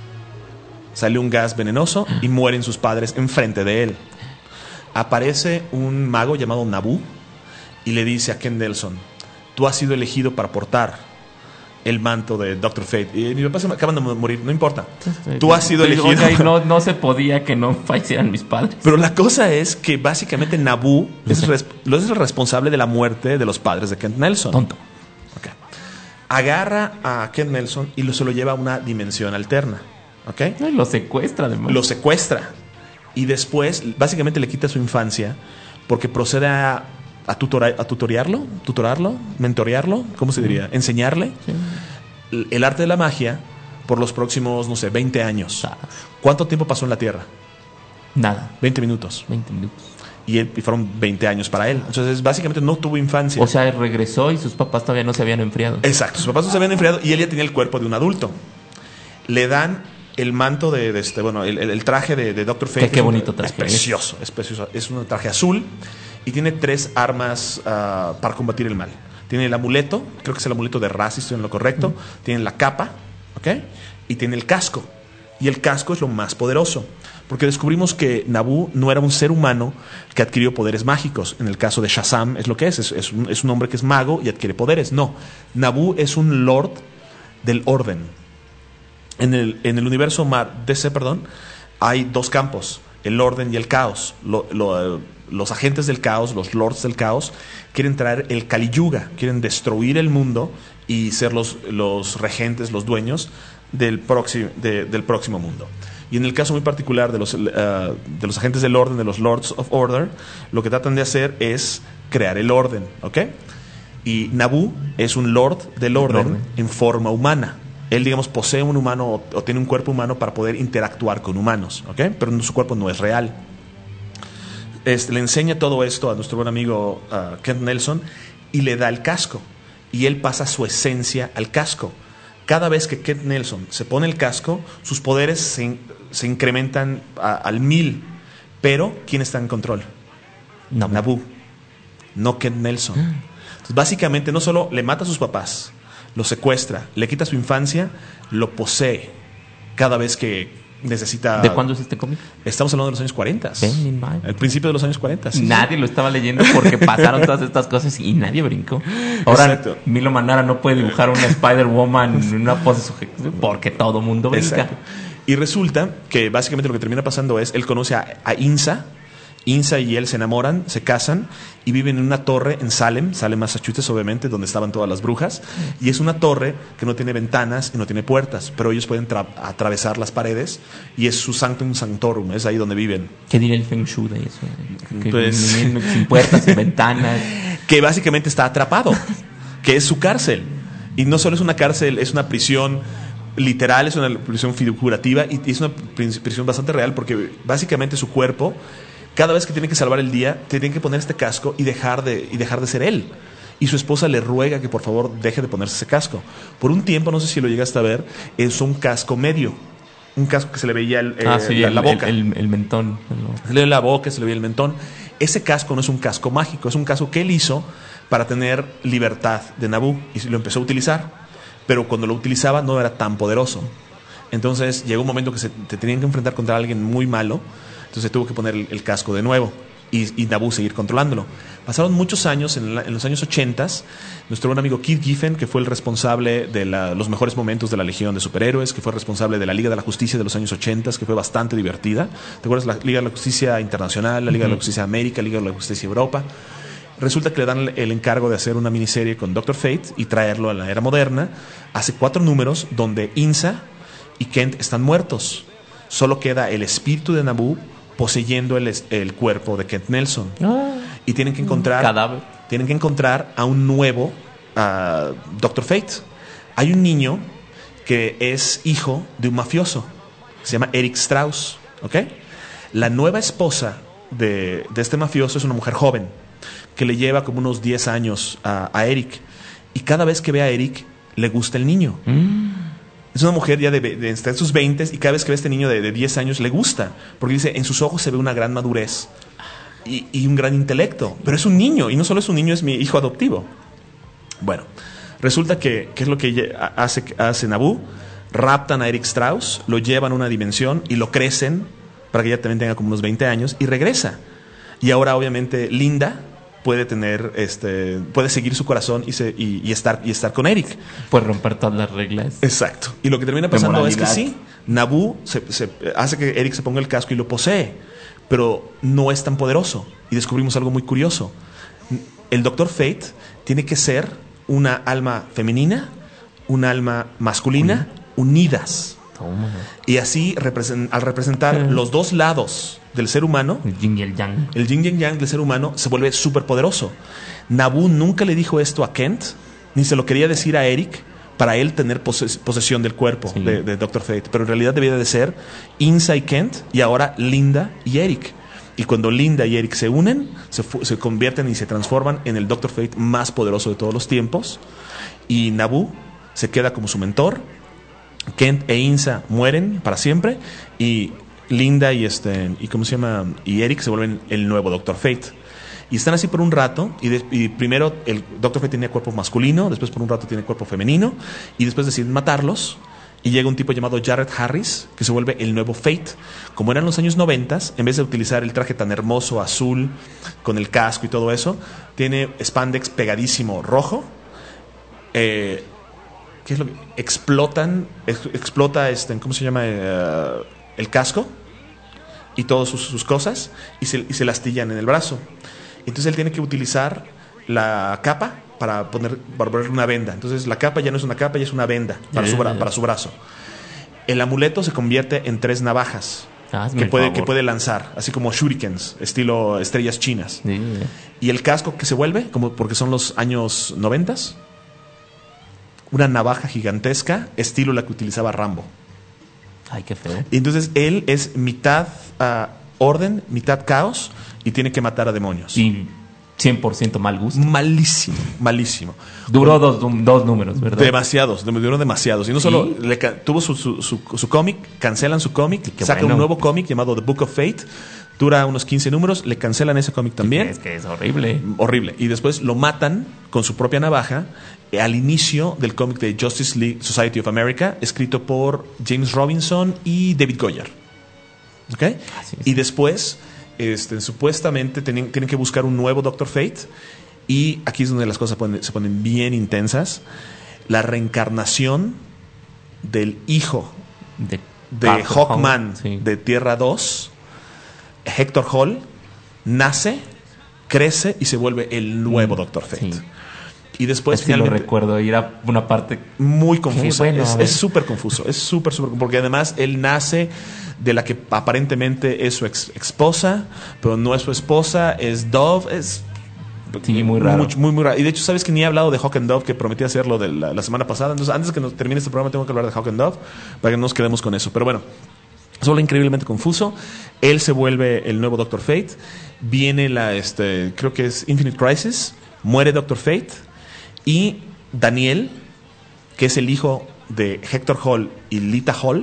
Sale un gas venenoso y mueren sus padres enfrente de él. Aparece un mago llamado Naboo y le dice a Kent Nelson: tú has sido elegido para portar el manto de Doctor Fate. Y mi papá se me acaban de morir, no importa. Tú has sido elegido. Oiga, y no, no se podía que no fallecieran mis padres. Pero la cosa es que básicamente Naboo es, res- es el responsable de la muerte de los padres de Kent Nelson. Tonto. Ok. Agarra a Kent Nelson y lo, se lo lleva a una dimensión alterna. ¿Ok? Ay, lo secuestra, además. Lo secuestra. Y después, básicamente le quita su infancia porque procede a, a, tutora- a tutoriarlo, tutorarlo, mentorearlo, ¿cómo se diría? Enseñarle Sí. el arte de la magia por los próximos, no sé, veinte años. ¿Cuánto tiempo pasó en la Tierra? Nada. veinte minutos. veinte minutos. y, él, y fueron veinte años para él. Entonces, básicamente no tuvo infancia. O sea, regresó y sus papás todavía no se habían enfriado. Exacto, sus papás no se habían enfriado y él ya tenía el cuerpo de un adulto. Le dan el manto de, de este, bueno, el, el traje de, de doctor Fate. Qué, qué bonito traje. Es precioso, es precioso. Es un traje azul y tiene tres armas uh, para combatir el mal. Tiene el amuleto, creo que es el amuleto de Ra, si estoy en lo correcto. Mm. Tiene la capa, ¿ok? Y tiene el casco. Y el casco es lo más poderoso, porque descubrimos que Naboo no era un ser humano que adquirió poderes mágicos. En el caso de Shazam es lo que es, es, es, un, es un hombre que es mago y adquiere poderes. No, Naboo es un lord del orden. En el, en el universo D C, perdón, hay dos campos, el orden y el caos. Lo, lo, los agentes del caos, los lords del caos, quieren traer el Kali Yuga, quieren destruir el mundo y ser los, los regentes, los dueños del próximo, de, del próximo mundo. Y en el caso muy particular de los, uh, de los agentes del orden, de los Lords of Order, lo que tratan de hacer es crear el orden, ¿ok? Y Naboo es un Lord del orden, orden. en forma humana. Él, digamos, posee un humano o, o tiene un cuerpo humano para poder interactuar con humanos, ¿ok? Pero su cuerpo no es real. Este, le enseña todo esto a nuestro buen amigo uh, Kent Nelson y le da el casco. Y él pasa su esencia al casco. Cada vez que Kent Nelson se pone el casco, sus poderes se, se incrementan a, al mil. Pero, ¿quién está en control? No. Naboo, no Kent Nelson. Entonces, básicamente, no solo le mata a sus papás, lo secuestra, le quita su infancia, lo posee cada vez que necesita... ¿De cuándo es este cómic? Estamos hablando de los años cuarenta. El principio de los años cuarenta. Sí, nadie sí. lo estaba leyendo porque pasaron todas estas cosas y nadie brincó. Ahora Exacto. Milo Manara no puede dibujar una Spider-Woman en una pose sujetiva porque todo mundo brinca. Exacto. Y resulta que básicamente lo que termina pasando es, él conoce a, a Insa, Insa y él se enamoran, se casan y viven en una torre en Salem, Salem, Massachusetts, obviamente, donde estaban todas las brujas. Y es una torre que no tiene ventanas y no tiene puertas, pero ellos pueden tra- atravesar las paredes y es su sanctum sanctorum, es ahí donde viven. ¿Qué diría el Feng Shui de eso? Que pues, sin puertas, sin ventanas. Que básicamente está atrapado, que es su cárcel. Y no solo es una cárcel, es una prisión literal, es una prisión figurativa y es una prisión bastante real porque básicamente su cuerpo... Cada vez que tiene que salvar el día, tiene que poner este casco y dejar de, y dejar de ser él. Y su esposa le ruega que por favor deje de ponerse ese casco. Por un tiempo, no sé si lo llegaste a ver, es un casco medio. Un casco que se le veía el, ah, eh, sí, la, el, la boca. El, el, el mentón. Se le veía la boca, se le veía el mentón. Ese casco no es un casco mágico, es un casco que él hizo para tener libertad de Naboo. Y lo empezó a utilizar. Pero cuando lo utilizaba no era tan poderoso. Entonces llegó un momento que se te tenían que enfrentar contra alguien muy malo. Entonces tuvo que poner el, el casco de nuevo y, y Naboo seguir controlándolo. Pasaron muchos años, en, la, en los años ochenta, nuestro buen amigo Keith Giffen, que fue el responsable de la, los mejores momentos de la Legión de Superhéroes, que fue responsable de la Liga de la Justicia de los años ochenta, que fue bastante divertida. ¿Te acuerdas? La Liga de la Justicia Internacional, la Liga uh-huh. de la Justicia América, la Liga de la Justicia Europa. Resulta que le dan el encargo de hacer una miniserie con doctor Fate y traerlo a la era moderna. Hace cuatro números donde Insa y Kent están muertos. Solo queda el espíritu de Naboo poseyendo el, el cuerpo de Kent Nelson. Oh. Y tienen que encontrar cadáver. Tienen que encontrar a un nuevo uh, doctor Fate. Hay un niño que es hijo de un mafioso. Se llama Eric Strauss. ¿Okay? La nueva esposa de, de este mafioso es una mujer joven que le lleva como unos diez años a, a Eric. Y cada vez que ve a Eric, le gusta el niño. Mm. Es una mujer ya de, de, está en sus veintes y cada vez que ve a este niño de, de diez años le gusta. Porque dice, en sus ojos se ve una gran madurez y, y un gran intelecto. Pero es un niño y no solo es un niño, es mi hijo adoptivo. Bueno, resulta que, ¿qué es lo que hace, hace Naboo? Raptan a Eric Strauss, lo llevan a una dimensión y lo crecen para que ella también tenga como unos veinte años y regresa. Y ahora obviamente Linda puede tener, este, puede seguir su corazón y, se, y, y, estar, y estar con Eric. Puede romper todas las reglas. Exacto. Y lo que termina pasando es que sí, Naboo se, se, hace que Eric se ponga el casco y lo posee, pero no es tan poderoso. Y descubrimos algo muy curioso. El doctor Fate tiene que ser una alma femenina, una alma masculina, ¿Mm? unidas. Toma. Y así, represent, al representar ¿Eh? los dos lados del ser humano, el yin y el yang, el yin y el yang del ser humano se vuelve súper poderoso. Naboo nunca le dijo esto a Kent, ni se lo quería decir a Eric para él tener poses- posesión del cuerpo sí. de, de doctor Fate, pero en realidad debía de ser Insa y Kent y ahora Linda y Eric. Y cuando Linda y Eric se unen, se, fu- se convierten y se transforman en el Doctor Fate más poderoso de todos los tiempos. Y Naboo se queda como su mentor. Kent e Insa mueren para siempre. Y Linda y este y cómo se llama y Eric se vuelven el nuevo Doctor Fate. Y están así por un rato. Y, de, y primero el Doctor Fate tenía cuerpo masculino. Después por un rato tiene cuerpo femenino. Y después deciden matarlos. Y llega un tipo llamado Jared Harris, que se vuelve el nuevo Fate. Como eran los años noventas, en vez de utilizar el traje tan hermoso azul, con el casco y todo eso, tiene spandex pegadísimo rojo. Eh, ¿Qué es lo que explotan? Ex, explota este, ¿cómo se llama? Eh, el casco y todas sus, sus cosas y se, y se las astillan en el brazo. Entonces él tiene que utilizar la capa para poner para ponerle una venda. Entonces la capa ya no es una capa, ya es una venda para, yeah. su, bra- para su brazo. El amuleto se convierte en tres navajas que puede, que puede lanzar, así como shurikens, estilo estrellas chinas. Yeah. Y el casco que se vuelve, como porque son los años noventas, una navaja gigantesca, estilo la que utilizaba Rambo. Ay, qué feo. Y entonces él es mitad uh, orden, mitad caos y tiene que matar a demonios. Y cien por ciento mal gusto. Malísimo, malísimo. Duró dos, dos números, ¿verdad? Demasiados, duró demasiados. Y no solo ¿Sí? le, tuvo su, su, su, su cómic, cancelan su cómic, saca bueno. un nuevo cómic llamado The Book of Fate, dura unos quince números, le cancelan ese cómic también. Es que es horrible. Horrible. Y después lo matan con su propia navaja al inicio del cómic de Justice League Society of America, escrito por James Robinson y David Goyer. ¿Ok? Así es. Y después... Este, supuestamente tienen, tienen que buscar un nuevo Doctor Fate y aquí es donde las cosas ponen, se ponen bien intensas. La reencarnación del hijo de, de Hawkman sí. de Tierra dos, Hector Hall, nace, crece y se vuelve el nuevo mm, Doctor Fate. Sí. Y después es que finalmente, lo recuerdo, y era una parte muy confusa. Bueno, es súper confuso, es súper, súper, porque además él nace de la que aparentemente es su ex esposa, pero no es su esposa, es Dove, es sí, muy raro. Muy, muy, muy raro. Y de hecho, sabes que ni he hablado de Hawk and Dove, que prometí hacerlo de la, la semana pasada. Entonces, antes que nos termine este programa, tengo que hablar de Hawk and Dove para que no nos quedemos con eso. Pero bueno, solo increíblemente confuso. Él se vuelve el nuevo Doctor Fate. Viene la, este, creo que es Infinite Crisis. Muere Doctor Fate. Y Daniel, que es el hijo de Hector Hall y Lita Hall,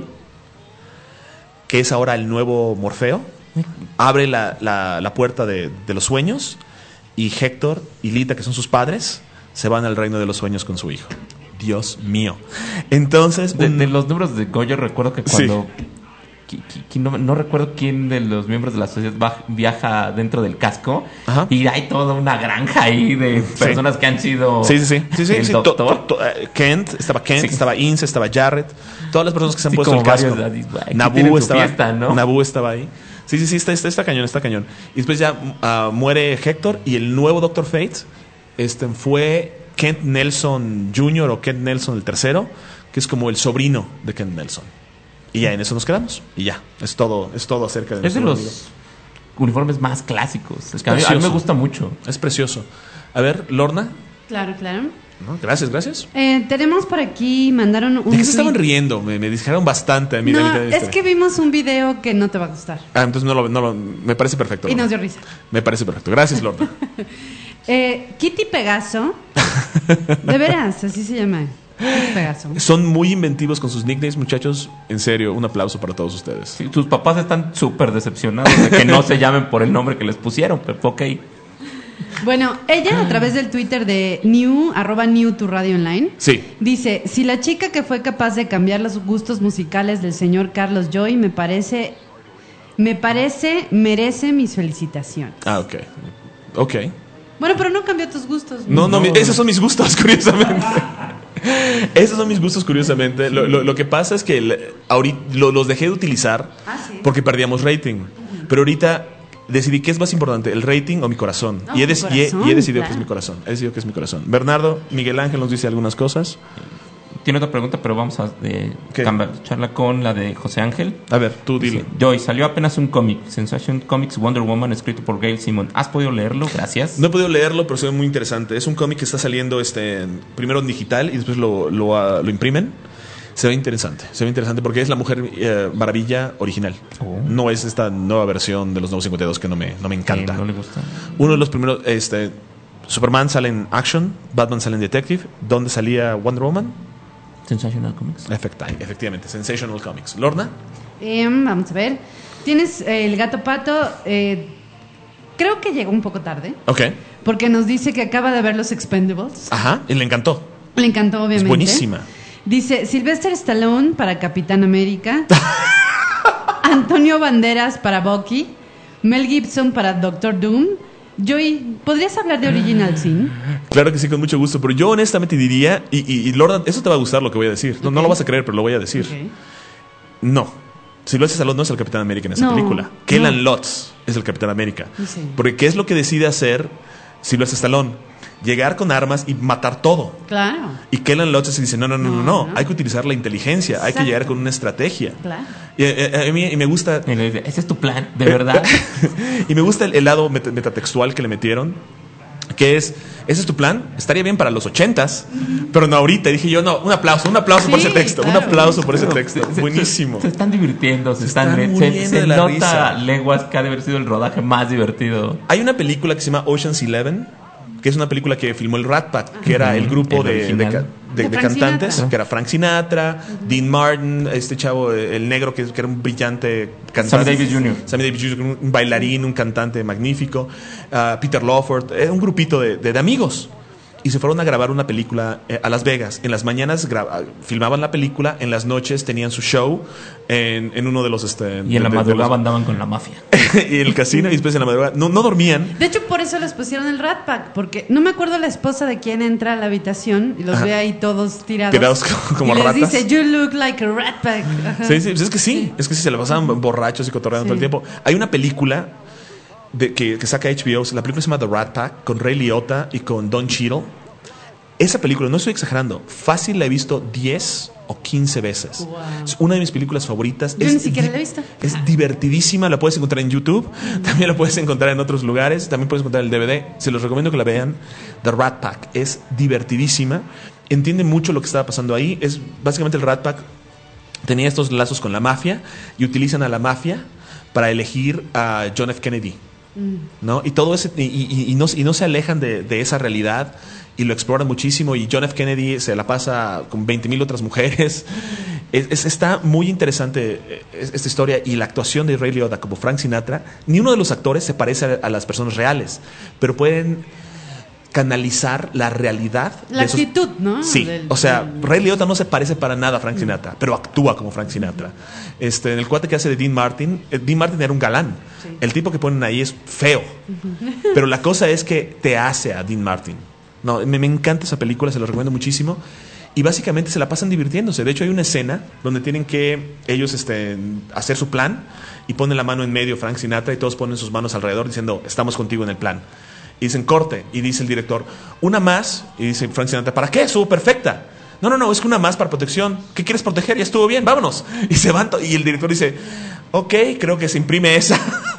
que es ahora el nuevo Morfeo, abre la, la, la puerta de, de los sueños y Hector y Lita, que son sus padres, se van al reino de los sueños con su hijo. Dios mío. Entonces... De, un... de los números de Goyer recuerdo que cuando... Sí. Qui, qui, qui, no, no recuerdo quién de los miembros de la sociedad va, viaja dentro del casco. Ajá. Y hay toda una granja ahí de personas sí. que han sido sí, sí, sí. sí, sí, el sí. doctor. To, to, to, uh, Kent, estaba Kent, sí. estaba Ince, estaba Jarrett. Todas las personas que se han sí, puesto el casco. Varios, Naboo estaba, fiesta, ¿no? Naboo estaba ahí. Sí, sí, sí, está, está, está cañón, está cañón. Y después ya uh, muere Hector y el nuevo Doctor Fate este, fue Kent Nelson junior o Kent Nelson el tercero, que es como el sobrino de Kent Nelson. Y ya en eso nos quedamos. Y ya, es todo, es todo acerca de Es de los amigo. uniformes más clásicos. Es que a, mí, a mí me gusta mucho. Es precioso. A ver, Lorna. Claro, claro. No, gracias, gracias. Eh, tenemos por aquí, mandaron un... ¿De qué se estaban riendo? Me, me dijeron bastante a mí. No, de es que vimos un video que no te va a gustar. Ah, entonces no lo... No lo me parece perfecto. Y Lorna. nos dio risa. Me parece perfecto. Gracias, Lorna. eh, Kitty Pegaso. De veras, así se llama. Pegaso. Son muy inventivos con sus nicknames, muchachos. En serio, un aplauso para todos ustedes. Sí, tus papás están súper decepcionados de que no se llamen por el nombre que les pusieron, pero ok. Bueno, ella a través del Twitter de New, arroba New tu radio online, sí. dice, si la chica que fue capaz de cambiar los gustos musicales del señor Carlos Joy me parece, me parece, merece mis felicitaciones. Ah, ok. Ok. Bueno, pero no cambió tus gustos. No, no, no. Esos son mis gustos, curiosamente. Esos son mis gustos, curiosamente. Lo, lo, lo que pasa es que el, ahorita, lo, los dejé de utilizar ah, ¿sí? porque perdíamos rating. Uh-huh. Pero ahorita decidí qué es más importante, el rating o mi corazón. Oh, y, he mi de, corazón y, he, y he decidido claro. que es mi corazón. He decidido que es mi corazón. Bernardo, Miguel Ángel nos dice algunas cosas. Tiene otra pregunta, pero vamos a eh, charla con la de José Ángel. A ver, tú dile. Dice, Joy, salió apenas un cómic, Sensation Comics Wonder Woman, escrito por Gail Simon. ¿Has podido leerlo? Gracias. No he podido leerlo, pero se ve muy interesante. Es un cómic que está saliendo este, primero en digital y después lo, lo, uh, lo imprimen. Se ve interesante, se ve interesante porque es la Mujer eh, Maravilla original. Oh. No es esta nueva versión de los Nuevos cincuenta y dos que no me, no me encanta. Sí, no le gusta. Uno de los primeros, este, Superman sale en Action, Batman sale en Detective. ¿Dónde salía Wonder Woman? Sensational Comics. Efecta, efectivamente, Sensational Comics. ¿Lorna? Eh, vamos a ver. Tienes eh, el gato pato. Eh, creo que llegó un poco tarde. Ok. Porque nos dice que acaba de ver los Expendables. Ajá, y le encantó. Le encantó, obviamente. Es buenísima. Dice Sylvester Stallone para Capitán América. Antonio Banderas para Bucky. Mel Gibson para Doctor Doom. Joey, ¿podrías hablar de Original Sin? Claro que sí, con mucho gusto. Pero yo honestamente diría, y, y, y Lorna, eso te va a gustar lo que voy a decir. No, Ok. no lo vas a creer, pero lo voy a decir. Ok. No. Sylvester Stallone no es el Capitán América en esa No, película. no. Kellan Lutz es el Capitán América. Sí. Porque ¿qué es lo que decide hacer Sylvester Stallone? Llegar con armas y matar todo. Claro, Y Kellan Lutz se dice, no, no, no, no, No, no, no. hay que utilizar la inteligencia, hay que Exacto. llegar con una estrategia. claro. Y, eh, a mí y me gusta... Y le dice, ese es tu plan, de verdad. y me gusta el, el lado meta- metatextual que le metieron, que es, ese es tu plan, estaría bien para los ochentas, pero no ahorita. Y dije yo, no, un aplauso, un aplauso por Sí, ese texto, claro. un aplauso por ese Se- texto. se- Buenísimo. Se, se están divirtiendo, se, Se están, están se- muriendo se de la nota risa. leguas que ha de haber sido el rodaje más divertido. Hay una película que se llama Ocean's Eleven, que es una película que filmó el Rat Pack, que era el grupo El de, de, original. ca- de- De de Frank cantantes, Sinatra. que era Frank Sinatra, Dean Martin, este chavo, eh, el negro, que, que era un brillante cantante. Sammy Davis junior Sammy Davis junior, un bailarín, un cantante magnífico. ah, Peter Lawford, era un grupito de, de- de amigos. Y se fueron a grabar una película eh, a Las Vegas. En las mañanas gra- filmaban la película, en las noches tenían su show en, en uno de los... Este, Y en la de- de madrugada los- andaban con la mafia. y el casino, y después en la madrugada. No, no dormían. De hecho, por eso les pusieron el Rat Pack, porque no me acuerdo la esposa de quién entra a la habitación y los Ajá. ve ahí todos tirados. Tirados como- como y les ratas. dice, you look like a Rat Pack. Ajá. Sí, sí, pues es que sí, es que sí, se la pasaban borrachos y cotorreando Sí. todo el tiempo. Hay una película de, que, que saca H B O, la película se llama The Rat Pack, con Ray Liotta y con Don Cheadle. Esa película, no estoy exagerando, fácil la he visto diez o quince veces. Wow. Es una de mis películas favoritas. Yo es ni siquiera di- la he visto. Es divertidísima, la puedes encontrar en YouTube, también la puedes encontrar en otros lugares, también puedes encontrar el D V D. Se los recomiendo que la vean. The Rat Pack es divertidísima, entiende mucho lo que estaba pasando ahí. Es básicamente el Rat Pack tenía estos lazos con la mafia y utilizan a la mafia para elegir a John F. Kennedy, ¿no? Y todo ese y, y- y no, y no se alejan de, de esa realidad y lo exploran muchísimo. Y John F. Kennedy se la pasa con veinte mil otras mujeres. Es, es- está muy interesante eh, es- esta historia, y la actuación de Ray Liotta como Frank Sinatra. Ni uno de los actores se parece a, a las personas reales, pero pueden canalizar la realidad. La de esos- actitud, ¿no? Sí, Del- o sea, del- Ray Liotta no se parece para nada a Frank Sinatra, pero actúa como Frank Sinatra. Este, en el cuate que hace de Dean Martin, eh, Dean Martin era un galán. Sí. El tipo que ponen ahí es feo. Pero la cosa es que te hace a Dean Martin. No, me, me encanta esa película, se la recomiendo muchísimo. Y básicamente se la pasan divirtiéndose. De hecho, hay una escena donde tienen que ellos este, hacer su plan y ponen la mano en medio Frank Sinatra y todos ponen sus manos alrededor diciendo, estamos contigo en el plan. Y dicen, corte. Y dice el director, una más. Y dice Frank Sinatra, ¿para qué? Estuvo perfecta. No, no, no, es que una más para protección. ¿Qué quieres proteger? Ya estuvo bien, vámonos. Y se van. to- Y el director dice, ok, creo que se imprime esa.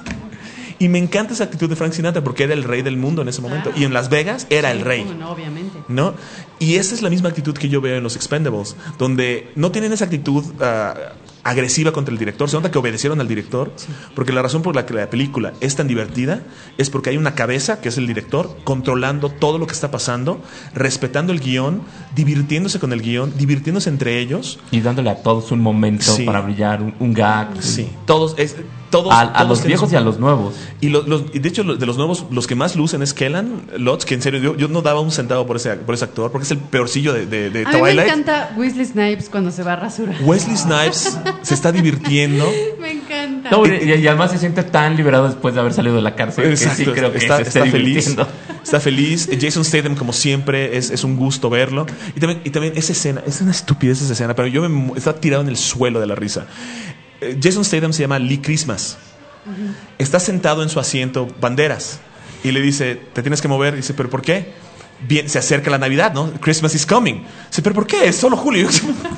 Y me encanta esa actitud de Frank Sinatra porque era el rey del mundo en ese momento. Claro. Y en Las Vegas era el Sí, rey. cómo no, obviamente. ¿No? Y esa es la misma actitud que yo veo en los Expendables, donde no tienen esa actitud ah, agresiva contra el director. Se nota que obedecieron al director, porque la razón por la que la película es tan divertida es porque hay una cabeza, que es el director, controlando todo lo que está pasando, respetando el guión, divirtiéndose con el guión, divirtiéndose entre ellos. Y dándole a todos un momento Sí. para brillar, un, un gag. Sí, todos, es, todos, A, a todos los tienen viejos su- y a los nuevos. Y, los, los- y de hecho, los- de los nuevos, los que más lucen es Kellan Lutz, que en serio, yo, yo no daba un centavo por ese, por ese actor, porque es el peorcillo de, de, de A mí me Twilight. encanta Wesley Snipes cuando se va a rasurar. Wesley Snipes se está divirtiendo. Me encanta. No, y, y además se siente tan liberado después de haber salido de la cárcel que sí Exacto, creo que está, se esté está feliz. divirtiendo. Está feliz. Jason Statham, como siempre, es, es un gusto verlo. Y también, y también esa escena, es una estupidez esa escena, pero yo me mu- estaba tirado en el suelo de la risa. Eh, Jason Statham se llama Lee Christmas. Está sentado en su asiento, Banderas, y le dice, te tienes que mover. Y dice, ¿pero por qué? Bien, se acerca la Navidad, ¿no? Christmas is coming. Dice, ¿pero por qué? Es solo julio.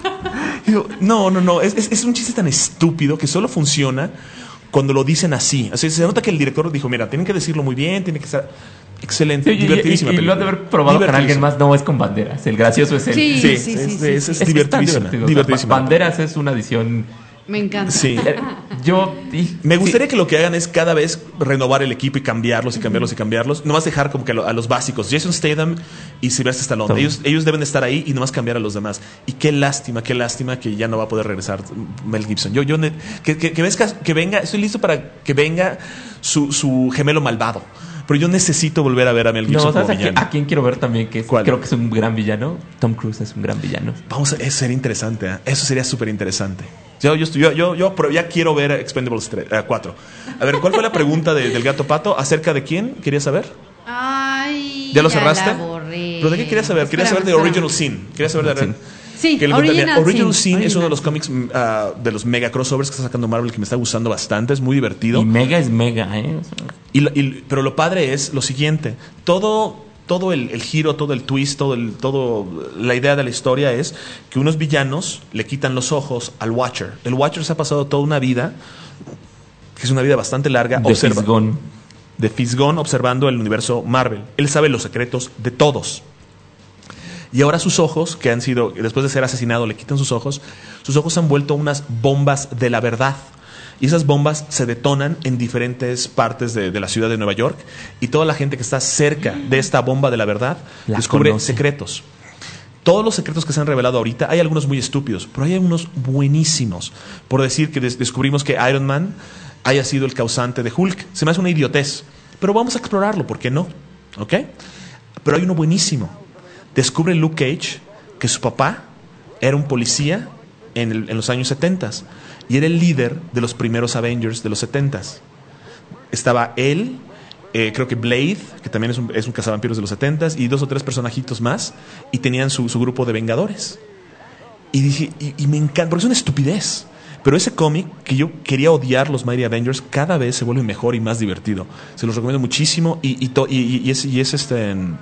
Y digo, no, no, no. Es, es, es un chiste tan estúpido que solo funciona cuando lo dicen así. O sea, se nota que el director dijo, mira, tienen que decirlo muy bien, tiene que estar... Excelente, Y, y- divertidísima y- y lo han de película. haber probado con alguien Divertidísima. más. No, es con Banderas. El gracioso es él. Sí, Sí, sí, es, sí, es- sí. es Es que es tan divertidísima. divertido. O sea, divertidísima. Banderas es una edición. Me encanta. Sí. Eh, Yo. y- Me gustaría sí. que lo que hagan es cada vez renovar el equipo y cambiarlos y cambiarlos y cambiarlos. Nomás dejar como que a, lo- a los básicos. Jason Statham y Sylvester Stallone. Todo. Ellos, ellos deben estar ahí y nomás cambiar a los demás. Y qué lástima, qué lástima que ya no va a poder regresar Mel Gibson. Yo, yo ne- que, que, que, vezca- que venga, estoy listo para que venga su, su gemelo malvado. Pero yo necesito volver a ver a Mel Gibson No, ¿sabes como a quién, villano. a quién quiero ver también? Que es- ¿Cuál? creo que es un gran villano. Tom Cruise es un gran villano. Vamos a, eso sería interesante, ¿eh? Eso sería súper interesante. Yo, yo, estoy- yo, yo, yo pero ya quiero ver Expendables tres, eh, cuatro. A ver, ¿cuál fue la pregunta de- del gato pato? ¿Acerca de quién? ¿Querías saber? Ay, ¿Ya lo cerraste? la borré. ¿Pero de qué querías saber? Querías saber de Espérame, Original espérame. Sin. Querías saber de... Sí. Sí, que le Original contaría- Original Sin. Sin es uno de Original los cómics mm, ah, de los mega crossovers que está sacando Marvel que me está gustando bastante. Es muy divertido. Y Mega es Mega, ¿eh? O sea, Y lo- y- pero lo padre es lo siguiente: todo, todo el, el giro, todo el twist, todo, el, todo la idea de la historia es que unos villanos le quitan los ojos al Watcher. El Watcher se ha pasado toda una vida, que es una vida bastante larga, de observa- Fisgón. de Fisgón observando el universo Marvel. Él sabe los secretos de todos. Y ahora sus ojos, que han sido, después de ser asesinado, le quitan sus ojos, sus ojos se han vuelto unas bombas de la verdad. Y esas bombas se detonan en diferentes partes de, de la ciudad de Nueva York. Y toda la gente que está cerca de esta bomba de la verdad La descubre conoce. secretos. Todos los secretos que se han revelado ahorita, hay algunos muy estúpidos, pero hay algunos buenísimos. Por decir que des- descubrimos que Iron Man haya sido el causante de Hulk. Se me hace una idiotez. Pero vamos a explorarlo, ¿por qué no? ¿Ok? Pero hay uno buenísimo. Descubre Luke Cage que su papá era un policía en, el- en los años setenta y era el líder de los primeros Avengers de los setenta. Estaba él, eh, creo que Blade, que también es un, es un cazavampiros de los setenta, y dos o tres personajitos más, y tenían su, su grupo de Vengadores. Y dije, y, y me encanta, porque es una estupidez. Pero ese cómic, que yo quería odiar los Mighty Avengers, cada vez se vuelve mejor y más divertido. Se los recomiendo muchísimo. Y, y, to- y, y- y es, y es este. en-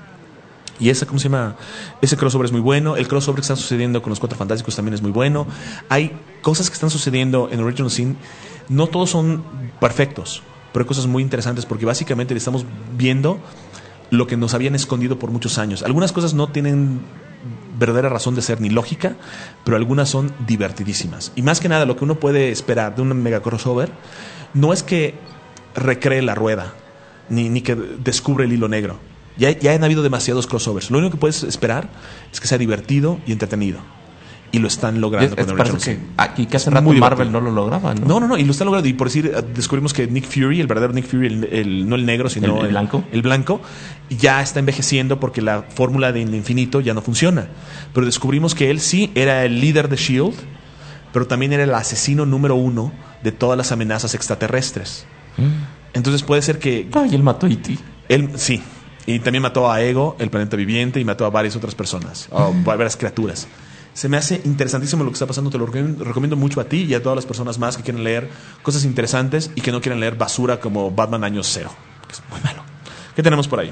Y ese, ¿cómo se llama? Ese crossover es muy bueno. El crossover que está sucediendo con los Cuatro Fantásticos también es muy bueno. Hay cosas que están sucediendo en Original Sin. No todos son perfectos, pero hay cosas muy interesantes porque básicamente le estamos viendo lo que nos habían escondido por muchos años. Algunas cosas no tienen verdadera razón de ser ni lógica, pero algunas son divertidísimas. Y más que nada, lo que uno puede esperar de un mega crossover no es que recree la rueda, ni, ni que descubre el hilo negro. Ya, ya han habido demasiados crossovers. Lo único que puedes esperar es que sea divertido y entretenido. Y lo están logrando. Es, es con parece Original que Sin. aquí que hace Es rato muy Marvel divertido. no lo lograba, ¿no? No, no, no, y lo están logrando. Y por decir, eh, descubrimos que Nick Fury, el verdadero Nick Fury, el, el- no el negro, sino El- el blanco. el blanco, ya está envejeciendo porque la fórmula del infinito ya no funciona. Pero descubrimos que él sí era el líder de S H I E L D, pero también era el asesino número uno de todas las amenazas extraterrestres. Entonces puede ser que Ay, él mató a E T él, sí, y también mató a Ego, el planeta viviente, y mató a varias otras personas, a varias criaturas. Se me hace interesantísimo lo que está pasando. Te lo recomiendo, recomiendo mucho a ti y a todas las personas más que quieren leer cosas interesantes y que no quieren leer basura como Batman Año Cero, que es muy malo. ¿Qué tenemos por ahí?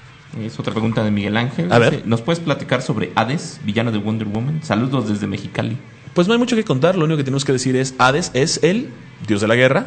Es otra pregunta de Miguel Ángel. A ver. Dice, ¿nos puedes platicar sobre Hades, villano de Wonder Woman? Saludos desde Mexicali. Pues no hay mucho que contar. Lo único que tenemos que decir es: Hades es el dios de la guerra.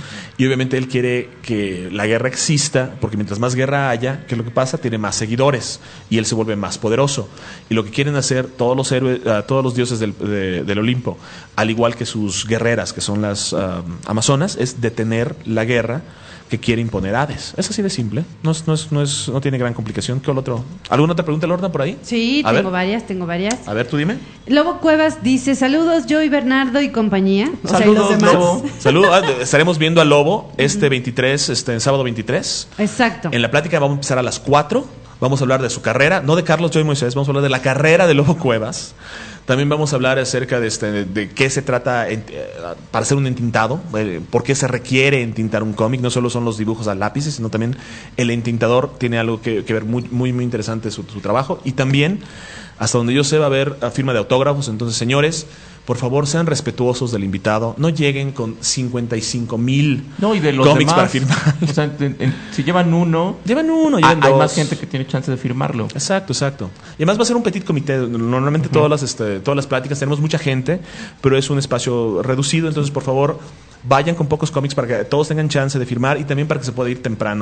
Y obviamente él quiere que la guerra exista, porque mientras más guerra haya, ¿qué es lo que pasa? Tiene más seguidores y él se vuelve más poderoso. Y lo que quieren hacer todos los héroes, uh, todos los dioses del, de- del Olimpo, al igual que sus guerreras, que son las uh, amazonas, es detener la guerra que quiere imponer Hades. Es así de simple. No, es, no, es, no, es, no tiene gran complicación. ¿Qué otro? ¿Alguna otra pregunta, Lorna, por ahí? Sí, A tengo ver. varias, tengo varias. A ver, tú dime. Lobo Cuevas dice, saludos, yo y Bernardo y compañía. O sea, y los Saludos, demás. Lobo. Saludos. Ah, estaremos viendo a Lobo este veintitrés, este, en sábado veintitrés. Exacto. En la plática vamos a empezar a las cuatro. Vamos a hablar de su carrera, no de Carlos Joy Moisés, vamos a hablar de la carrera de Lobo Cuevas. También vamos a hablar acerca de, este, de, de qué se trata en- eh, para hacer un entintado, eh, por qué se requiere entintar un cómic. No solo son los dibujos a lápices, sino también el entintador tiene algo que, que ver muy, muy, muy interesante su, su trabajo. Y también, hasta donde yo sé, va a haber uh, firma de autógrafos. Entonces, señores, por favor, sean respetuosos del invitado. No lleguen con cincuenta y cinco mil No, y de los cómics demás, para firmar. O sea, en- en- si llevan uno, Llevan uno, hay, llevan hay dos. más gente que tiene chance de firmarlo. Exacto, exacto. Y además va a ser un petit comité. Normalmente todas las este, todas las pláticas tenemos mucha gente, pero es un espacio reducido. Entonces, por favor, vayan con pocos cómics para que todos tengan chance de firmar y también para que se pueda ir temprano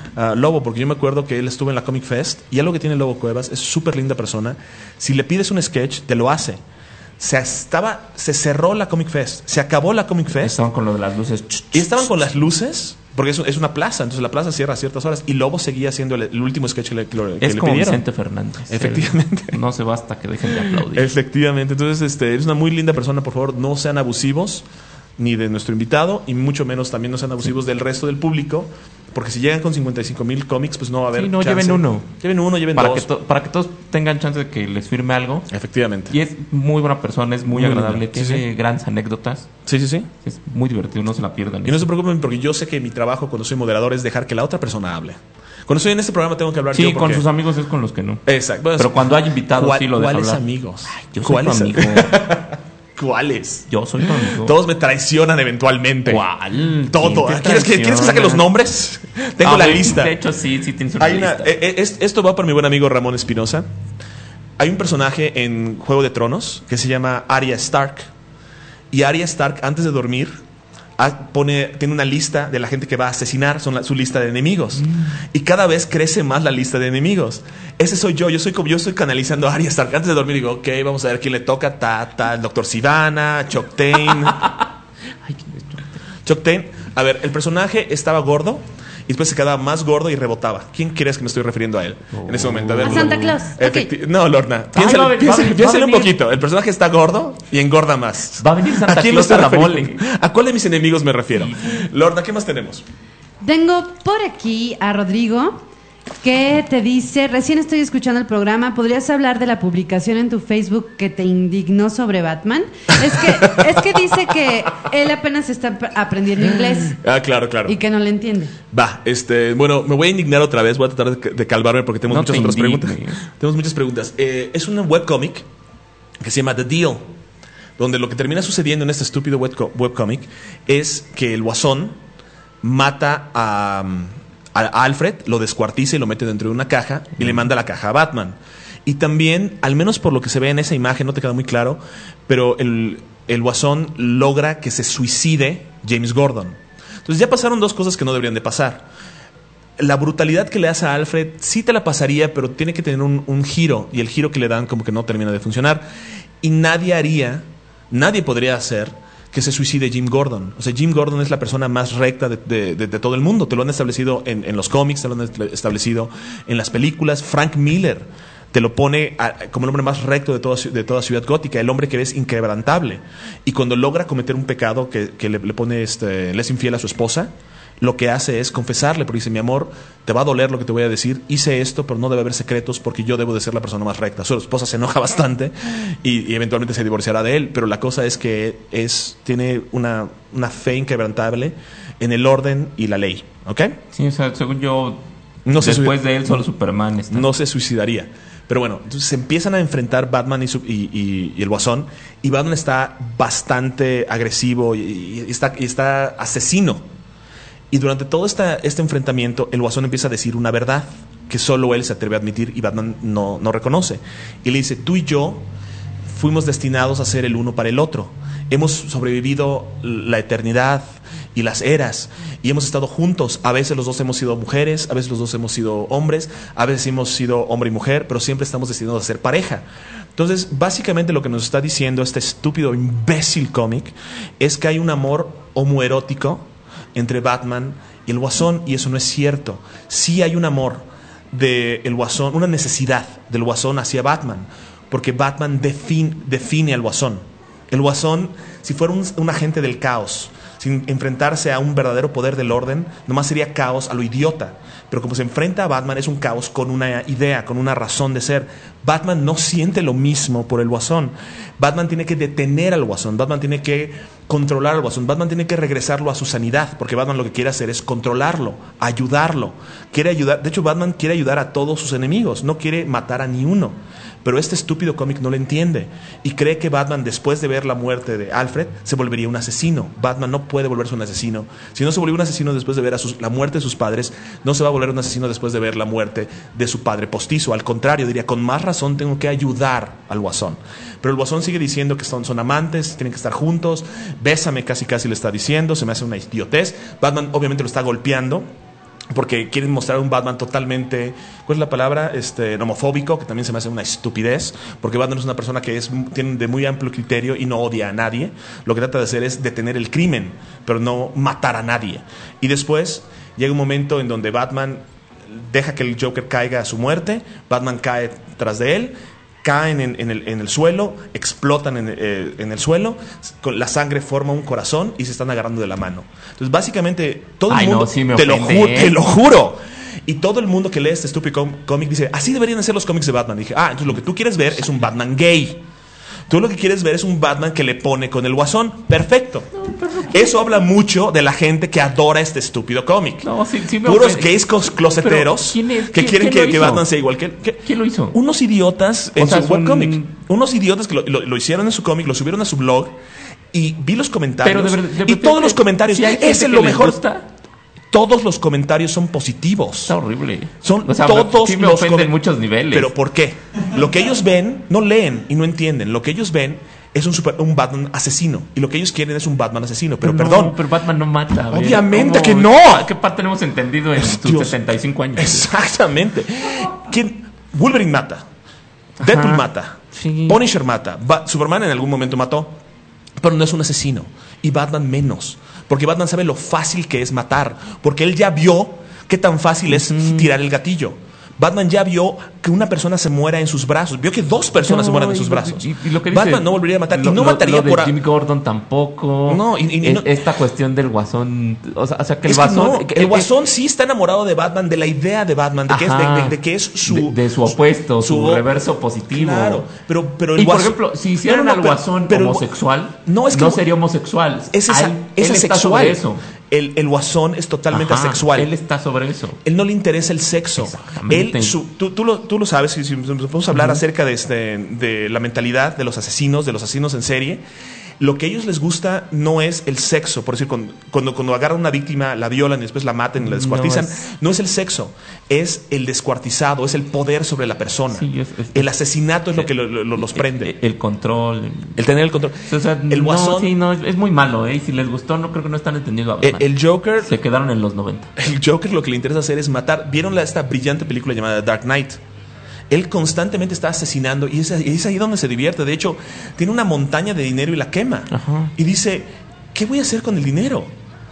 uh, Lobo, porque yo me acuerdo que él estuvo en la Comic Fest y algo que tiene Lobo Cuevas, es súper linda persona. Si le pides un sketch, te lo hace. Se, estaba, se cerró la Comic Fest, se acabó la Comic Fest. Estaban con lo de las luces. Y estaban con las luces, porque es, es una plaza, entonces la plaza cierra a ciertas horas. Y Lobo seguía haciendo el, el último sketch que le, que es le como pidieron. Vicente Fernández. Efectivamente. El, no se va hasta que dejen de aplaudir. Efectivamente. Entonces, este, es una muy linda persona. Por favor, no sean abusivos ni de nuestro invitado y mucho menos también no sean abusivos del resto del público, porque si llegan con cincuenta y cinco mil cómics, pues no va a haber sí, no, chance. lleven uno. Lleven uno, lleven para dos. Que to- para que todos tengan chance de que les firme algo. Efectivamente. Y es muy buena persona, es muy, muy agradable, linda. tiene Sí, sí. grandes anécdotas. Sí, sí, sí. Es muy divertido, no se la pierdan. Y no se preocupen porque yo sé que mi trabajo cuando soy moderador es dejar que la otra persona hable. Cuando estoy en este programa tengo que hablar sí, yo porque... con sus amigos es con los que no. Exacto. Bueno, pero cuando hay invitados ¿cuál, sí lo deja ¿Cuáles hablar. amigos? Ay, yo soy ¿Cuáles tu amigo. ¿Cuáles? Yo soy tu amigo. Todos me traicionan eventualmente. ¿Cuál? Todo. ¿Quién te ¿Quieres que, ¿Quieres que saque los nombres? Tengo Ah, la de- lista. De hecho, sí, sí tienes una Hay una, lista. eh, eh, es- esto va para mi buen amigo Ramón Espinosa. Hay un personaje en Juego de Tronos que se llama Arya Stark. Y Arya Stark, antes de dormir, ha- pone, tiene una lista de la gente que va a asesinar, son la- su lista de enemigos. Y cada vez crece más la lista de enemigos. Ese soy yo, yo soy como yo estoy canalizando a Arya Stark. Antes de dormir digo, ok, vamos a ver quién le toca. Ta, ta, el doctor Sivana, Choctain. Ay, ¿quién es Choctain? Choctain. A ver, el personaje estaba gordo y después se quedaba más gordo y rebotaba. ¿Quién crees que me estoy refiriendo a él en ese momento? A ver, A Santa Claus. Efecti- Ok. No, Lorna. Ay, Piénsale, va a venir- piénsale- va a piénsale un venir. poquito. El personaje está gordo y engorda más. Va a venir Santa ¿A quién me Claus estoy a la refiriendo? mole. ¿A cuál de mis enemigos me refiero? Lorna, ¿qué más tenemos? Tengo por aquí a Rodrigo que te dice, recién estoy escuchando el programa, ¿podrías hablar de la publicación en tu Facebook que te indignó sobre Batman? Es que, es que dice que él apenas está ap- aprendiendo inglés Ah, claro, claro. y que no le entiende. Va, este, bueno, me voy a indignar otra vez, voy a tratar de, de calmarme porque tenemos No muchas te otras indignes. preguntas. Tenemos muchas preguntas. Eh, es un webcomic que se llama The Deal, donde lo que termina sucediendo en este estúpido webco- webcomic es que el Guasón mata a, a Alfred, lo descuartiza y lo mete dentro de una caja y le manda la caja a Batman. Y también, al menos por lo que se ve en esa imagen, no te queda muy claro, pero el, el Guasón logra que se suicide James Gordon. Entonces ya pasaron dos cosas que no deberían de pasar. La brutalidad que le hace a Alfred sí te la pasaría, pero tiene que tener un, un giro, y el giro que le dan como que no termina de funcionar. Y nadie haría, nadie podría hacer que se suicide Jim Gordon. O sea, Jim Gordon es la persona más recta de, de, de, de todo el mundo. Te lo han establecido en, en los cómics, te lo han establecido en las películas. Frank Miller te lo pone a, como el hombre más recto de toda, de toda Ciudad Gótica, el hombre que ves inquebrantable. Y cuando logra cometer un pecado que, que le, le pone, este, le es infiel a su esposa, lo que hace es confesarle, porque dice, mi amor, te va a doler lo que te voy a decir, hice esto, pero no debe haber secretos porque yo debo de ser la persona más recta. Su esposa se enoja bastante y, y eventualmente se divorciará de él, pero la cosa es que es, tiene una, una fe inquebrantable en el orden y la ley, ¿ok? Sí, o sea, según yo, No se después sui- de él solo Superman está. No se suicidaría. Pero bueno, entonces se empiezan a enfrentar Batman y, su- y- y- y el Guasón, y Batman está bastante agresivo y, y está, y está asesino. Y durante todo esta, este enfrentamiento, el Guasón empieza a decir una verdad que solo él se atreve a admitir y Batman no, no reconoce. Y le dice, tú y yo fuimos destinados a ser el uno para el otro. Hemos sobrevivido la eternidad y las eras y hemos estado juntos. A veces los dos hemos sido mujeres, a veces los dos hemos sido hombres, a veces hemos sido hombre y mujer, pero siempre estamos destinados a ser pareja. Entonces, básicamente lo que nos está diciendo este estúpido, imbécil cómic es que hay un amor homoerótico entre Batman y el Guasón, y eso no es cierto. Sí hay un amor del Guasón, una necesidad del Guasón hacia Batman, porque Batman define, define al Guasón. El Guasón, si fuera un, un agente del caos, sin enfrentarse a un verdadero poder del orden, nomás sería caos a lo idiota. Pero como se enfrenta a Batman, es un caos con una idea, con una razón de ser. Batman no siente lo mismo por el Guasón. Batman tiene que detener al Guasón. Batman tiene que controlar al Guasón. Batman tiene que regresarlo a su sanidad, porque Batman lo que quiere hacer es controlarlo, ayudarlo. Quiere ayudar. De hecho, Batman quiere ayudar a todos sus enemigos. No quiere matar a ni uno. Pero este estúpido cómic no lo entiende y cree que Batman, después de ver la muerte de Alfred, se volvería un asesino. Batman no puede volverse un asesino. Si no se volvió un asesino después de ver a sus, la muerte de sus padres, no se va a volver un asesino después de ver la muerte de su padre postizo. Al contrario, diría, con más razón tengo que ayudar al Guasón. Pero el Guasón sigue diciendo que son, son amantes, tienen que estar juntos. Bésame, casi casi le está diciendo. Se me hace una idiotez. Batman obviamente lo está golpeando. porque quieren mostrar un Batman totalmente, ¿cuál es la palabra? Este, homofóbico, que también se me hace una estupidez, porque Batman es una persona que es, tiene de muy amplio criterio y no odia a nadie. Lo que trata de hacer es detener el crimen, pero no matar a nadie. Y después llega un momento en donde Batman deja que el Joker caiga a su muerte, Batman cae tras de él, caen en, en, el, en el suelo, explotan en, eh, en el suelo, con la sangre forma un corazón y se están agarrando de la mano. Entonces básicamente todo Ay, el mundo, no, sí me te, lo ofende, ju- ¿eh? te lo juro, y todo el mundo que lee este estúpido com- cómic dice, así deberían ser los cómics de Batman. Y dije, ah, entonces lo que tú quieres ver es un Batman gay. Tú lo que quieres ver es un Batman que le pone con el Guasón. Perfecto. Eso habla mucho de la gente que adora este estúpido cómic. No, sí, sí me Puros ofende. gays cos- closeteros Pero, ¿quién es? que ¿Quién- quieren quién lo que, que hizo? Batman sea igual que él. ¿Qué? ¿Quién lo hizo? Unos idiotas en O sea, su es un- webcómic. Unos idiotas que lo, lo- lo hicieron en su cómic, lo subieron a su blog y vi los comentarios. Pero de verdad- de y verdad, todos los comentarios. si hay gente Ese es que lo les mejor. gusta, Todos los comentarios son positivos. está horrible. Son O sea, todos sí me los ofende en comen- muchos niveles. Pero ¿por qué? Lo que ellos ven, no leen y no entienden. Lo que ellos ven es un, super- un Batman asesino. Y lo que ellos quieren es un Batman asesino. Pero, no, perdón. pero Batman no mata. a ver, Obviamente ¿cómo? que no. ¿Qué parte hemos entendido en sus Dios. setenta y cinco años? Exactamente. ¿Quién? Wolverine mata. Deadpool Ajá. mata. Sí. Punisher mata. Ba- Superman en algún momento mató. Pero no es un asesino. Y Batman menos. Porque Batman sabe lo fácil que es matar. Porque él ya vio qué tan fácil es tirar el gatillo. Batman ya vio que una persona se muera en sus brazos. Vio que dos personas se No, mueran en y sus lo- brazos. y- y lo que dice- Batman no volvería a matar. Lo- y no lo- mataría lo de por... a- Jimmy Gordon tampoco. No, y- y E- no- esta cuestión del Guasón. O sea, o sea, que el Es que Guasón. no, que- el que- Guasón sí está enamorado de Batman, de la idea de Batman, de que, es, de, Ajá. de- de que es su... de, de su opuesto, su, su- reverso positivo. Claro, pero, pero el y por Guasón- ejemplo, si hicieran No, no, no, al pero- Guasón pero el Gua- homosexual, No, no, es que- sería homosexual. Es, A esa- él- es él está asexual. sobre eso. El, el Guasón es totalmente Ajá, asexual. Él está sobre eso. Él no le interesa el sexo. Exactamente. Él, su- tú, tú lo, tú lo sabes, si, si nos podemos hablar acerca de, este, de la mentalidad de los asesinos, de los asesinos en serie. Lo que a ellos les gusta no es el sexo. Por decir, cuando, cuando, cuando agarran una víctima, la violan y después la matan y la descuartizan. No es- No es el sexo, es el descuartizado, es el poder sobre la persona. Sí, es- es- el asesinato es lo que lo- lo- los prende. El, el control. El tener el control. O sea, El no, Guasón, sí, no, es, es muy malo, ¿eh? Y si les gustó, no creo que no están entendiendo a el, Batman. el Joker, Se quedaron en los noventa. el Joker lo que le interesa hacer es matar. ¿Vieron la- esta brillante película llamada Dark Knight? Él constantemente está asesinando y es, y es ahí donde se divierte. De hecho, tiene una montaña de dinero y la quema. Ajá. Y dice, ¿qué voy a hacer con el dinero?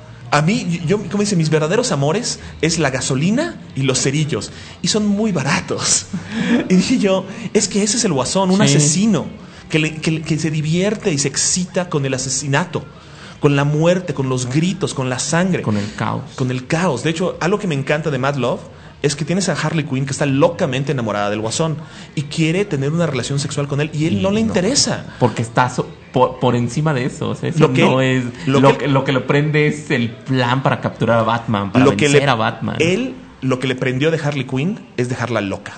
A mí, yo, como dice, mis verdaderos amores es la gasolina y los cerillos. Y son muy baratos. Y dije yo, es que ese es el Guasón, un Sí. asesino que, le- que, que se divierte y se excita con el asesinato, con la muerte, con los gritos, con la sangre. Con el caos. Con el caos. De hecho, algo que me encanta de Mad Love es que tienes a Harley Quinn que está locamente enamorada del Guasón y quiere tener una relación sexual con él y él no le interesa. Porque está so- por, por encima de eso. O sea, eso Lo que no él- es. lo Lo, que- que, lo que lo prende es el plan para capturar a Batman, para Lo que vencer le, a Batman. Él, lo que le prendió de Harley Quinn es dejarla loca.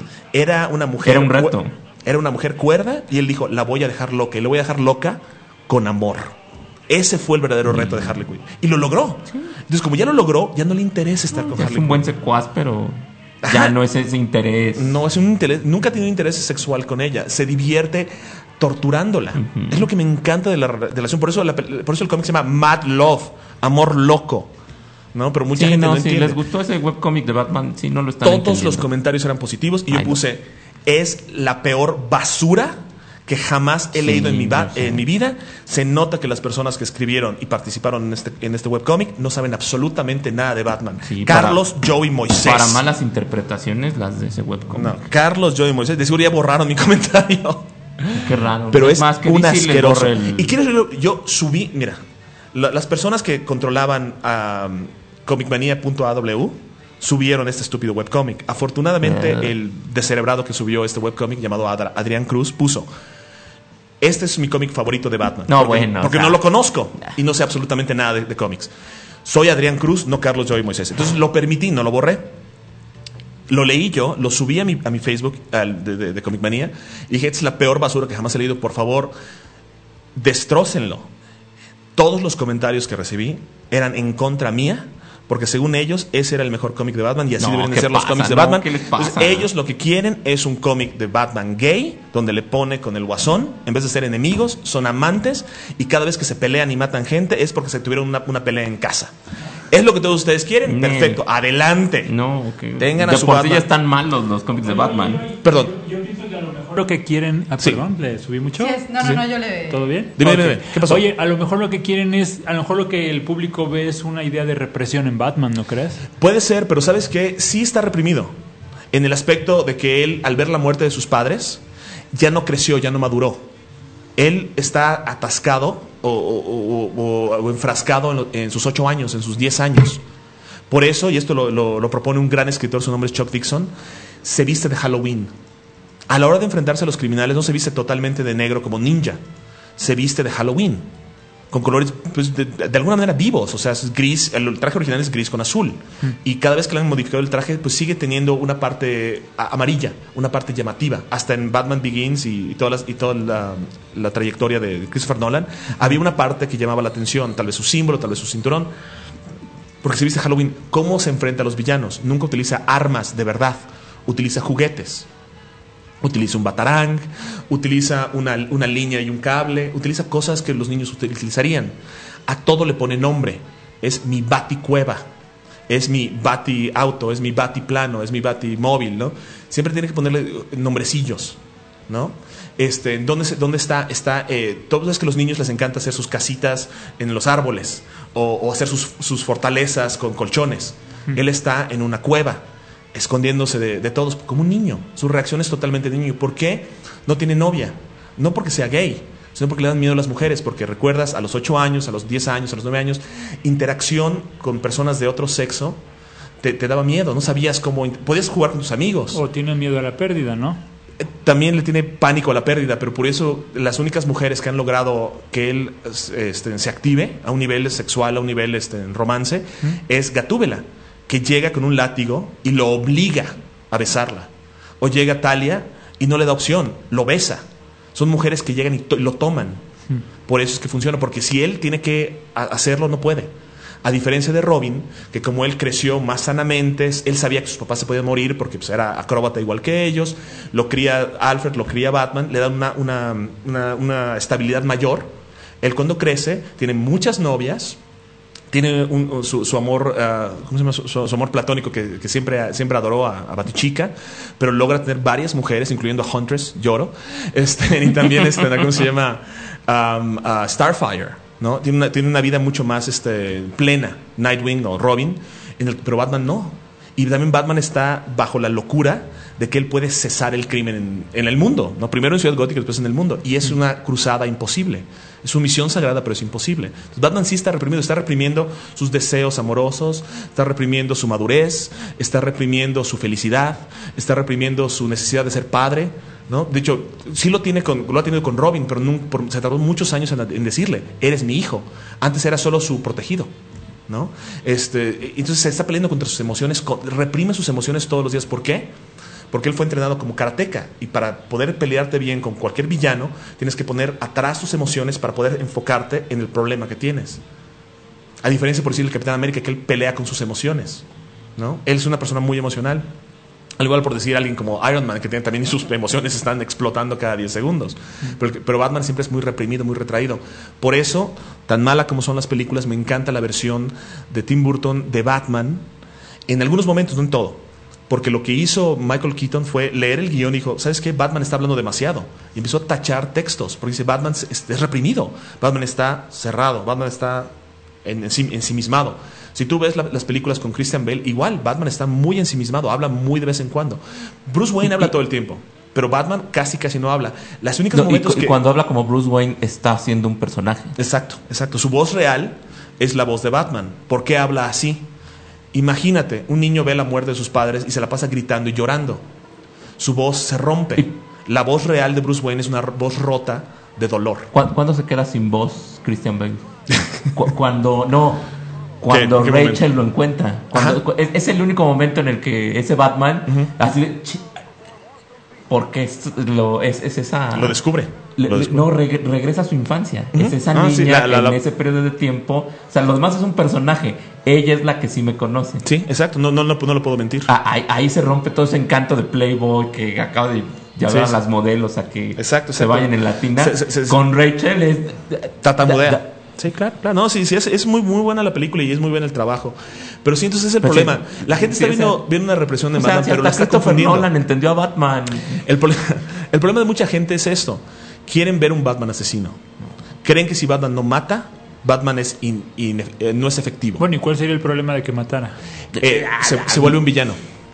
Era una mujer. Era un reto. cu- Era una mujer cuerda y él dijo, la voy a dejar loca y le voy a dejar loca con amor. Ese fue el verdadero reto de Harley Quinn. Y lo logró. Entonces, como ya lo logró, ya no le interesa estar con Ya Harley es un Quinn. buen secuaz, pero Ajá. ya no es ese interés. No, es un interés, nunca ha tenido interés sexual con ella. Se divierte torturándola. Es lo que me encanta de la re- relación. Por eso, la pe- por eso el cómic se llama Mad Love, amor loco. ¿No? Pero mucha Sí, gente no, no, si entiende. les gustó ese webcómic de Batman, sí, no lo están Todos entendiendo. los comentarios eran positivos y yo Ay, no. puse, es la peor basura que jamás he Sí, leído en mi, ba- yo sé. en mi vida. Se nota que las personas que escribieron y participaron en este, en este webcómic no saben absolutamente nada de Batman. Sí, Carlos, Joey, Moisés. Para malas interpretaciones, las de ese webcómic. No, Carlos, Joey, Moisés. De seguro ya borraron mi comentario. Qué raro. Pero es más que un D C les asqueroso. borre el- Y quieres verlo? Yo subí, mira, la- las personas que controlaban a um, comicmania punto a w subieron este estúpido webcómic. Afortunadamente, Ah. el descerebrado que subió este webcómic llamado Adra- Adrián Cruz puso: este es mi cómic favorito de Batman. No, porque, bueno, porque o sea. no lo conozco y no sé absolutamente nada de, de cómics. Soy Adrián Cruz, no Carlos Joey Moisés. Entonces lo permití, no lo borré. Lo leí yo, lo subí a mi, a mi Facebook al, de, de, de Comic Manía y dije, esta es la peor basura que jamás he leído, por favor, destrócenlo. Todos los comentarios que recibí eran en contra mía, porque según ellos ese era el mejor cómic de Batman y así No, deberían de ¿qué ser los pasa? cómics de No, Batman. ¿qué les pasa? Entonces, ellos lo que quieren es un cómic de Batman gay, donde le pone con el Guasón, en vez de ser enemigos, son amantes y cada vez que se pelean y matan gente es porque se tuvieron una, una pelea en casa. ¿Es lo que todos ustedes quieren? Nee. Perfecto, adelante. No, ok. Tengan a de su por sí Batman. ya están mal los, los cómics de Batman. Perdón. Yo pienso que a lo mejor lo que quieren... Ah, Sí. perdón, ¿le subí mucho? Sí, es- no, no, Sí. no, yo le... ¿Todo bien? Dime, Ok. dime, dime. ¿Qué pasó? Oye, a lo mejor lo que quieren es... A lo mejor lo que el público ve es una idea de represión en Batman, ¿no crees? Puede ser, pero ¿sabes qué? Sí está reprimido. En el aspecto de que él, al ver la muerte de sus padres, ya no creció, ya no maduró. Él está atascado o, o- o- o- o enfrascado en, lo- en sus ocho años, en sus diez años. Por eso, y esto lo, lo- lo propone un gran escritor, su nombre es Chuck Dixon, se viste de Halloween. A la hora de enfrentarse a los criminales no se viste totalmente de negro como ninja, se viste de Halloween, con colores pues, de, de alguna manera vivos, o sea, es gris, el traje original es gris con azul, y cada vez que le han modificado el traje, pues sigue teniendo una parte a- amarilla, una parte llamativa. Hasta en Batman Begins y, y, todas las- y toda la, la trayectoria de Christopher Nolan, había una parte que llamaba la atención, tal vez su símbolo, tal vez su cinturón, porque se viste Halloween. ¿Cómo se enfrenta a los villanos? Nunca utiliza armas de verdad, utiliza juguetes. Utiliza un batarang, utiliza una, una línea y un cable, utiliza cosas que los niños utilizarían. A todo le pone nombre. Es mi baticueva, es mi bati auto, es mi batiplano, es mi batimóvil, ¿no? Siempre tiene que ponerle nombrecillos, ¿no? Este, ¿dónde, se- dónde está? Está eh, todos es que a los niños les encanta hacer sus casitas en los árboles o, o hacer sus, sus fortalezas con colchones. Él está en una cueva, escondiéndose de, de todos, como un niño. Su reacción es totalmente de niño. ¿Por qué? No tiene novia. No porque sea gay, sino porque le dan miedo a las mujeres. Porque recuerdas, a los ocho años, a los diez años, a los nueve años, interacción con personas de otro sexo te, te daba miedo. No sabías cómo... int- Podías jugar con tus amigos. O tienen miedo a la pérdida, ¿no? Eh, También le tiene pánico a la pérdida, pero por eso las únicas mujeres que han logrado que él este, se active a un nivel sexual, a un nivel este, en romance, es Gatúbela, que llega con un látigo y lo obliga a besarla. O llega Talia y no le da opción, lo besa. Son mujeres que llegan y to- lo toman. Por eso es que funciona, porque si él tiene que a- hacerlo, no puede. A diferencia de Robin, que como él creció más sanamente, él sabía que sus papás se podían morir porque pues, era acróbata igual que ellos, lo cría Alfred, lo cría Batman, le dan una, una, una, una estabilidad mayor. Él cuando crece tiene muchas novias, tiene un- su, su amor, ah, ¿cómo se llama? Su, su- su amor platónico que, que siempre, siempre adoró a, a Batichica, pero logra tener varias mujeres, incluyendo a Huntress, lloro, este, y también, este, ¿cómo se llama? Um, a Starfire, ¿no? Tiene una, tiene una vida mucho más este, plena, Nightwing o Robin, en el, pero Batman no. Y también Batman está bajo la locura de que él puede cesar el crimen en, en el mundo, ¿no? Primero en Ciudad Gótica, después en el mundo. Y es una cruzada imposible. Es su misión sagrada, pero es imposible. Entonces, Batman sí está reprimido, está reprimiendo sus deseos amorosos, está reprimiendo su madurez, está reprimiendo su felicidad, está reprimiendo su necesidad de ser padre, ¿no? De hecho, sí lo tiene con, lo ha tenido con Robin, pero nun- por- se tardó muchos años en, en decirle, eres mi hijo. Antes era solo su protegido, ¿no? Este, entonces se está peleando contra sus emociones, co- reprime sus emociones todos los días. ¿Por qué? Porque él fue entrenado como karateca, y para poder pelearte bien con cualquier villano tienes que poner atrás tus emociones para poder enfocarte en el problema que tienes. A diferencia, por decir, el Capitán América, que él pelea con sus emociones, ¿no? Él es una persona muy emocional. Al igual por decir alguien como Iron Man, que tiene, también sus emociones están explotando cada diez segundos. Pero, pero Batman siempre es muy reprimido, muy retraído. Por eso, tan mala como son las películas, me encanta la versión de Tim Burton de Batman, en algunos momentos, no en todo. Porque lo que hizo Michael Keaton fue leer el guión y dijo, ¿sabes qué? Batman está hablando demasiado. Y empezó a tachar textos, porque dice, Batman es, es reprimido, Batman está cerrado, Batman está en, en sí- ensimismado. Si tú ves la- las películas con Christian Bale, igual, Batman está muy ensimismado, habla muy de vez en cuando. Bruce Wayne habla todo el tiempo, pero Batman casi casi no habla. Las únicas No, y, momentos cu- y que... cuando habla como Bruce Wayne está haciendo un personaje. Exacto, exacto. Su voz real es la voz de Batman. ¿Por qué habla así? Imagínate, un niño ve la muerte de sus padres y se la pasa gritando y llorando. Su voz se rompe. La voz real de Bruce Wayne es una voz rota de dolor. ¿Cu- ¿Cuándo se queda sin voz Christian Bale? Cu- cuando no, cuando ¿En qué Rachel momento? lo encuentra. Cuando- cu- es, es el único momento en el que ese Batman así de, "Chi-", porque es, lo, es, es esa Lo descubre. Le- Lo le- descubre. no, reg- regresa a su infancia. Ujú. Es esa Ah, niña sí, la- la- en la- ese periodo de tiempo. O sea, lo demás es un personaje. Ella es la que sí me conoce. Sí, exacto. No, no, no, no lo puedo mentir. Ah, ahí, ahí se rompe todo ese encanto de Playboy que acaba de llevar Sí, a sí. las modelos a que Exacto, se exacto. vayan en la tina. Se- se- se- Con Rachel es... Tatamudea. da- da- Sí, claro, claro. No, sí, sí, es, es muy, muy buena la película y es muy buen el trabajo. Pero sí, entonces es el Pues problema. sí. La gente Sí, está viendo, o sea, viendo una represión de O sea, Batman, si pero la hasta está Christopher confundiendo. Nolan entendió a Batman. El, prole- el problema de mucha gente es esto. Quieren ver un Batman asesino. Creen que si Batman no mata, Batman es in- in- eh, no es efectivo. Bueno, ¿y cuál sería el problema de que matara? Eh, se, se vuelve un villano.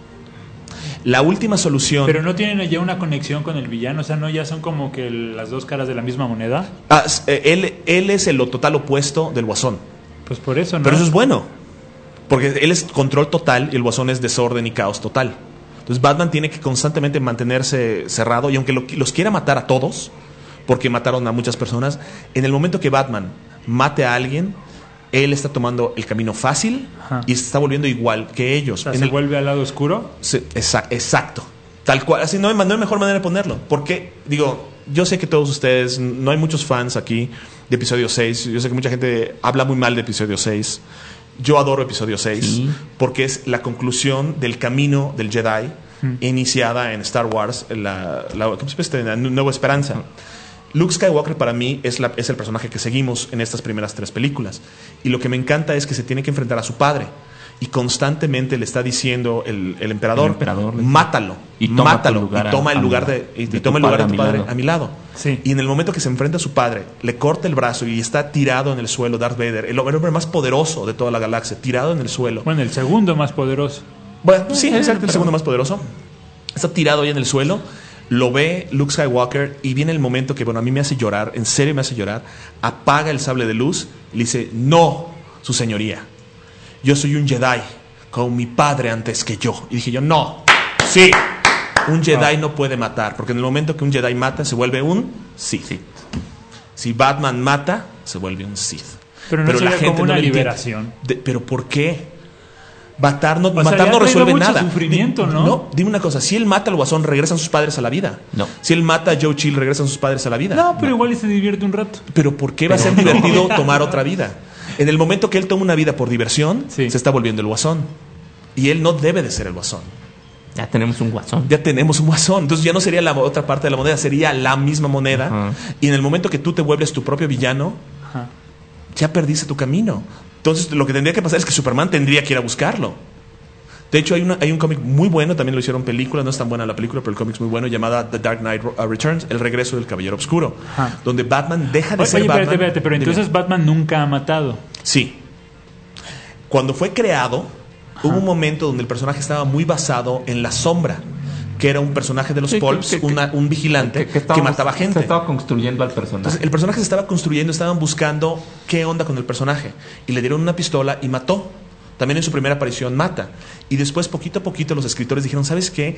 La última solución... Pero no tienen ya una conexión con el villano, o sea, no ya son como que el- las dos caras de la misma moneda. Ah, s- eh, él, él es el total opuesto del Guasón. Pues por eso, ¿no? Pero eso es bueno. Porque él es control total y el Guasón es desorden y caos total. Entonces Batman tiene que constantemente mantenerse cerrado y aunque lo- los quiera matar a todos, porque mataron a muchas personas, en el momento que Batman mate a alguien, él está tomando el camino fácil Ajá. y se está volviendo igual que ellos. O sea, En se el- vuelve al lado oscuro. se- exa- exacto. Tal cual. Así no hay, no hay mejor manera de ponerlo. Porque, digo, yo sé que todos ustedes, no hay muchos fans aquí de episodio seis. Yo sé que mucha gente habla muy mal de episodio seis. Yo adoro episodio seis Sí. porque es la conclusión del camino del Jedi iniciada en Star Wars, en la, la, ¿cómo se llama este? La Nueva Esperanza. Luke Skywalker para mí es, la, es el personaje que seguimos en estas primeras tres películas. Y lo que me encanta es que se tiene que enfrentar a su padre. Y constantemente le está diciendo el, el emperador, El emperador le dice, mátalo, y toma mátalo, tu lugar y toma a- el a lugar mi de, lado. y, De y tu toma el lugar padre de tu a mi padre lado. a mi lado. Sí. Y en el momento que se enfrenta a su padre, le corta el brazo y está tirado en el suelo Darth Vader, el hombre más poderoso de toda la galaxia, tirado en el suelo. Bueno, el segundo más poderoso. Bueno, sí, exacto, el segundo más poderoso. Está tirado ahí en el suelo. Lo ve Luke Skywalker y viene el momento que, bueno, a mí me hace llorar, en serio me hace llorar. Apaga el sable de luz y le dice, no, su señoría. Yo soy un Jedi, con mi padre antes que yo. Y dije yo, no, sí. Un Jedi no puede matar, porque en el momento que un Jedi mata, se vuelve un Sith. Si Batman mata, se vuelve un Sith. Pero no sería como una lo entiende. liberación. De- ¿Pero por qué? Matar no, O sea, matar ya no ha traído resuelve mucho nada. sufrimiento, ¿no? No, dime una cosa. Si él mata al Guasón, regresan sus padres a la vida. No. Si él mata a Joe Chill, regresan sus padres a la vida. No, pero igual y se divierte un rato. Pero ¿por qué va a ser divertido tomar otra vida? En el momento que él toma una vida por diversión, Sí. se está volviendo el Guasón. Y él no debe de ser el Guasón. Ya tenemos un Guasón. Ya tenemos un Guasón. Entonces ya no sería la otra parte de la moneda, sería la misma moneda. Ajá. Y en el momento que tú te vuelves tu propio villano, Ajá. ya perdiste tu camino. Entonces lo que tendría que pasar es que Superman tendría que ir a buscarlo. De hecho, hay, una, hay un cómic muy bueno, también lo hicieron película, no es tan buena la película, pero el cómic es muy bueno, llamada The Dark Knight uh, Returns, El regreso del Caballero Oscuro, Ajá. donde Batman deja de Oye, ser espérate, Batman. espérate, pero Dime. entonces Batman nunca ha matado. Sí. Cuando fue creado, hubo un momento donde el personaje estaba muy basado en la sombra, que era un personaje de los Sí, que- Pulps, que- que- una- un vigilante que, estábamos- mataba gente. Se estaba construyendo al personaje. Entonces, el personaje se estaba construyendo, estaban buscando qué onda con el personaje. Y le dieron una pistola y mató. También en su primera aparición mata. Y después, poquito a poquito, los escritores dijeron, ¿sabes qué?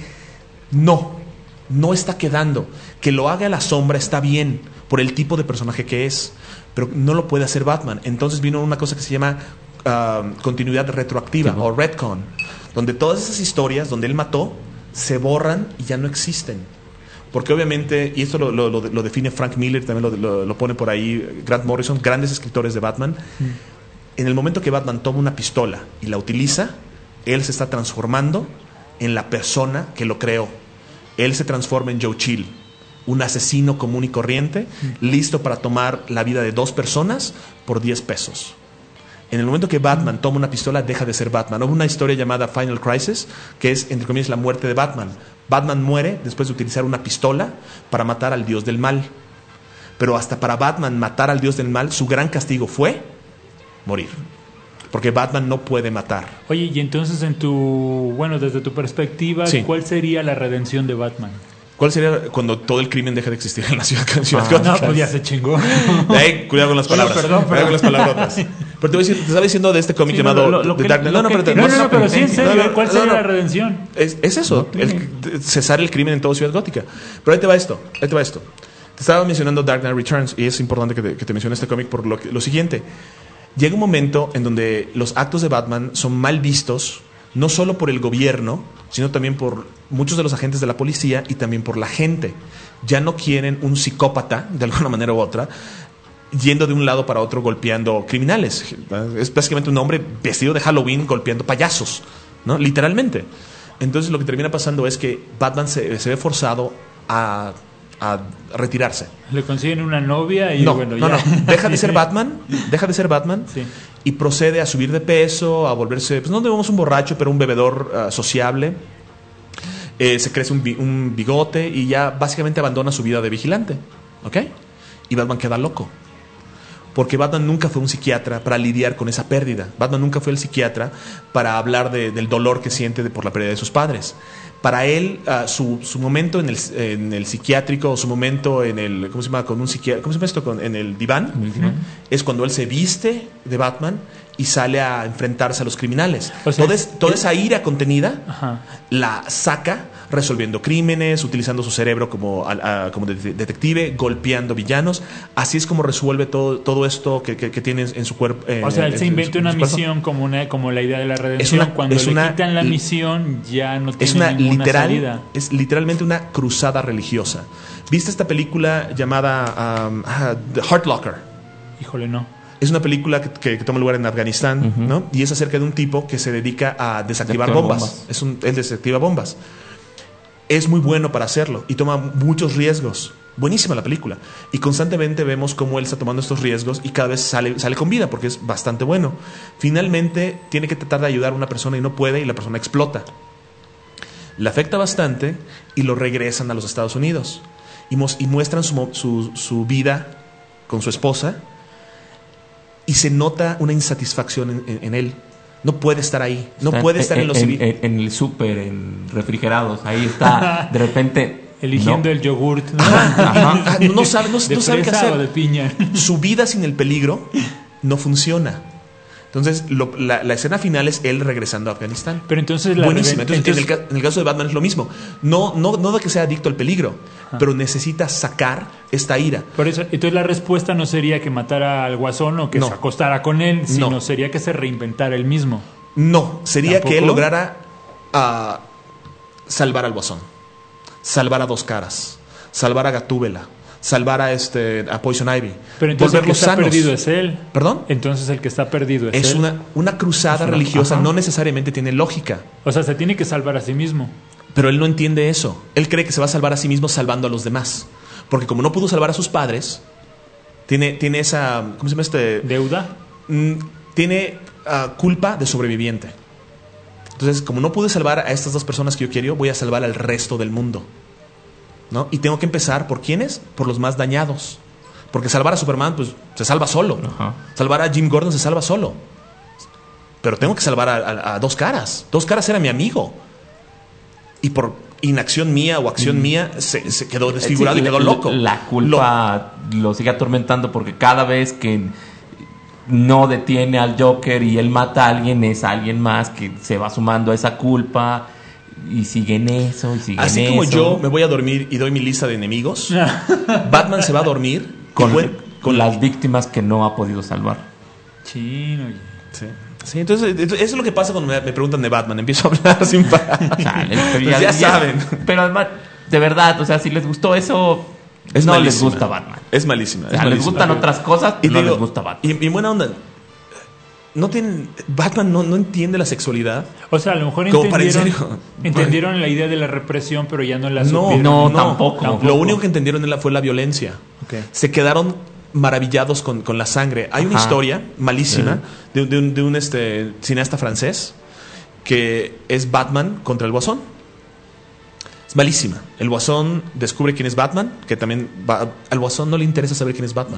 No, no está quedando. Que lo haga a la sombra está bien, por el tipo de personaje que es. Pero no lo puede hacer Batman. Entonces vino una cosa que se llama ah, continuidad retroactiva, Sí. o retcon. Donde todas esas historias donde él mató, se borran y ya no existen. Porque obviamente, y esto lo, lo, lo, lo define Frank Miller, también lo, lo, lo pone por ahí Grant Morrison, grandes escritores de Batman. En el momento que Batman toma una pistola y la utiliza, él se está transformando en la persona que lo creó. Él se transforma en Joe Chill, un asesino común y corriente, listo para tomar la vida de dos personas por diez pesos. En el momento que Batman toma una pistola, deja de ser Batman. Hubo una historia llamada Final Crisis, que es, entre comillas, la muerte de Batman. Batman muere después de utilizar una pistola para matar al dios del mal. Pero hasta para Batman matar al dios del mal, su gran castigo fue morir. Porque Batman no puede matar. Oye, y entonces en tu, bueno, desde tu perspectiva, Sí. ¿cuál sería la redención de Batman? ¿Cuál sería cuando todo el crimen deje de existir en la ciudad, ciudad Ah, gótica? no, pues ya se chingó. Ey, cuidado con las Bueno, palabras. perdón, Cuidado con las palabrotas. Pero te, voy a decir, te estaba diciendo de este cómic Sí, no, llamado lo- lo The que- Dark Knight. lo No, no, que espérate. No, tiene- no, no, pero sí, en serio, No, no, ¿cuál no, sería no. la redención? Es, es eso, el, cesar el crimen en toda ciudad gótica. Pero ahí te va esto, ahí te va esto. Te estaba mencionando Dark Knight Returns y es importante que te, que te mencione este cómic por lo, que- lo siguiente. Llega un momento en donde los actos de Batman son mal vistos, no solo por el gobierno, sino también por muchos de los agentes de la policía y también por la gente. Ya no quieren un psicópata, de alguna manera u otra, yendo de un lado para otro golpeando criminales. Es básicamente un hombre vestido de Halloween golpeando payasos, ¿no? Literalmente. Entonces lo que termina pasando es que Batman se, se ve forzado a a retirarse. Le consiguen una novia y no, bueno, no, ya. no, deja de ser Batman, deja de ser Batman Sí. y procede a subir de peso, a volverse, pues no digamos un borracho, pero un bebedor uh, sociable. Eh, se crece un, bi- un bigote y ya básicamente abandona su vida de vigilante, ¿ok? Y Batman queda loco. Porque Batman nunca fue un psiquiatra para lidiar con esa pérdida. Batman nunca fue el psiquiatra para hablar de, del dolor que siente de, por la pérdida de sus padres. Para él, uh, su, su momento en el, en el psiquiátrico, o su momento en el, ¿cómo se llama? Con un psiquiatra, ¿cómo se llama esto? Con, en el diván, Uh-huh. es cuando él se viste de Batman y sale a enfrentarse a los criminales. O sea, toda, es, toda esa ira contenida Ajá. la saca resolviendo crímenes, utilizando su cerebro como, a, a, como de, detective, golpeando villanos. Así es como resuelve todo, todo esto que, que, que tiene en su cuerpo. Eh, O sea, él en- se en inventa su- en una su cuerpo. misión como una como la idea de la redención. una- Cuando es le una- quitan la misión ya no tiene Es una ninguna literal, salida. es literalmente una cruzada religiosa. ¿Viste esta película llamada um, ah, The Heart Locker? Híjole, no. Es una película que, que- que toma lugar en Afganistán, Ujú. ¿no? Y es acerca de un tipo que se dedica a desactivar Desactivar bombas. bombas. Es un, él desactiva bombas. Es muy bueno para hacerlo y toma muchos riesgos. Buenísima la película. Y constantemente vemos cómo él está tomando estos riesgos y cada vez sale, sale con vida porque es bastante bueno. Finalmente tiene que tratar de ayudar a una persona y no puede y la persona explota. Le afecta bastante y lo regresan a los Estados Unidos. Y, mos- y muestran su, mo- su, su vida con su esposa y se nota una insatisfacción en, en- en él. No puede estar ahí. No Está puede estar en, los civil. en, en el súper, en refrigerados. Ahí está, de repente. Eligiendo no. el yogurt. ¿no? Ah, no sabe, no, ¿De no sabe qué fresa o hacer. de piña? Su vida sin el peligro no funciona. Entonces, lo- la, la escena final es él regresando a Afganistán. Pero entonces la Buenísima. reven- Entonces, entonces- en, el, ca- en el caso de Batman es lo mismo. No, no, no de que sea adicto al peligro, pero necesita sacar esta ira. Por eso, entonces la respuesta no sería que matara al guasón o que No. se acostara con él, sino No. sería que se reinventara él mismo. No, sería ¿Tampoco? que él lograra ah, salvar al Guasón, salvar a Dos Caras, salvar a Gatúbela, salvar a este a Poison Ivy, Pero entonces el que volverlos está sanos. perdido es él. ¿Perdón? Entonces el que está perdido es, Es él. una, una cruzada Es una- religiosa, ajá. no necesariamente tiene lógica, O sea, se tiene que salvar a sí mismo. pero él no entiende eso. Él cree que se va a salvar a sí mismo salvando a los demás, porque como no pudo salvar a sus padres, tiene, tiene esa, ¿cómo se llama este? ¿Deuda? Mm, tiene ah, culpa de sobreviviente. Entonces, como no pude salvar a estas dos personas que yo quiero, voy a salvar al resto del mundo, ¿no? Y tengo que empezar por quiénes, por los más dañados, porque salvar a Superman, pues se salva solo. Ajá. Salvar a Jim Gordon se salva solo. Pero tengo que salvar a, a- a Dos Caras. Dos Caras era mi amigo. Y por inacción mía o acción mía se, se quedó desfigurado Sí, y quedó la- loco. La culpa lo... sigue atormentando porque cada vez que no detiene al Joker y él mata a alguien, es alguien más que se va sumando a esa culpa y sigue en eso y sigue Así en como eso. yo me voy a dormir y doy mi lista de enemigos, Batman se va a dormir con, y puede- con las víctimas que no ha podido salvar. Chino. oye. Sí. Sí, entonces eso es lo que pasa cuando me, me preguntan de Batman. Empiezo a hablar sin parar. Chale, pero Pues ya saben. Pero además, de verdad, o sea, si les gustó eso, Es no malísima. les gusta Batman. Es malísima. O es sea, les malísima. gustan otras cosas, Y no digo, les gusta Batman. Y, y buena onda. No tienen, Batman no, no entiende la sexualidad. O sea, a lo mejor Como para en entendieron, serio. entendieron la idea de la represión, pero ya no la No, supieron. no, tampoco. Lo único que entendieron de la- fue la violencia. Ok. Se quedaron maravillados con, con la sangre. Hay una Ajá. historia malísima de, de un, de un, este, cineasta francés que es Batman contra el Guasón. Es malísima. El Guasón descubre quién es Batman, que también va- al Guasón no le interesa saber quién es Batman.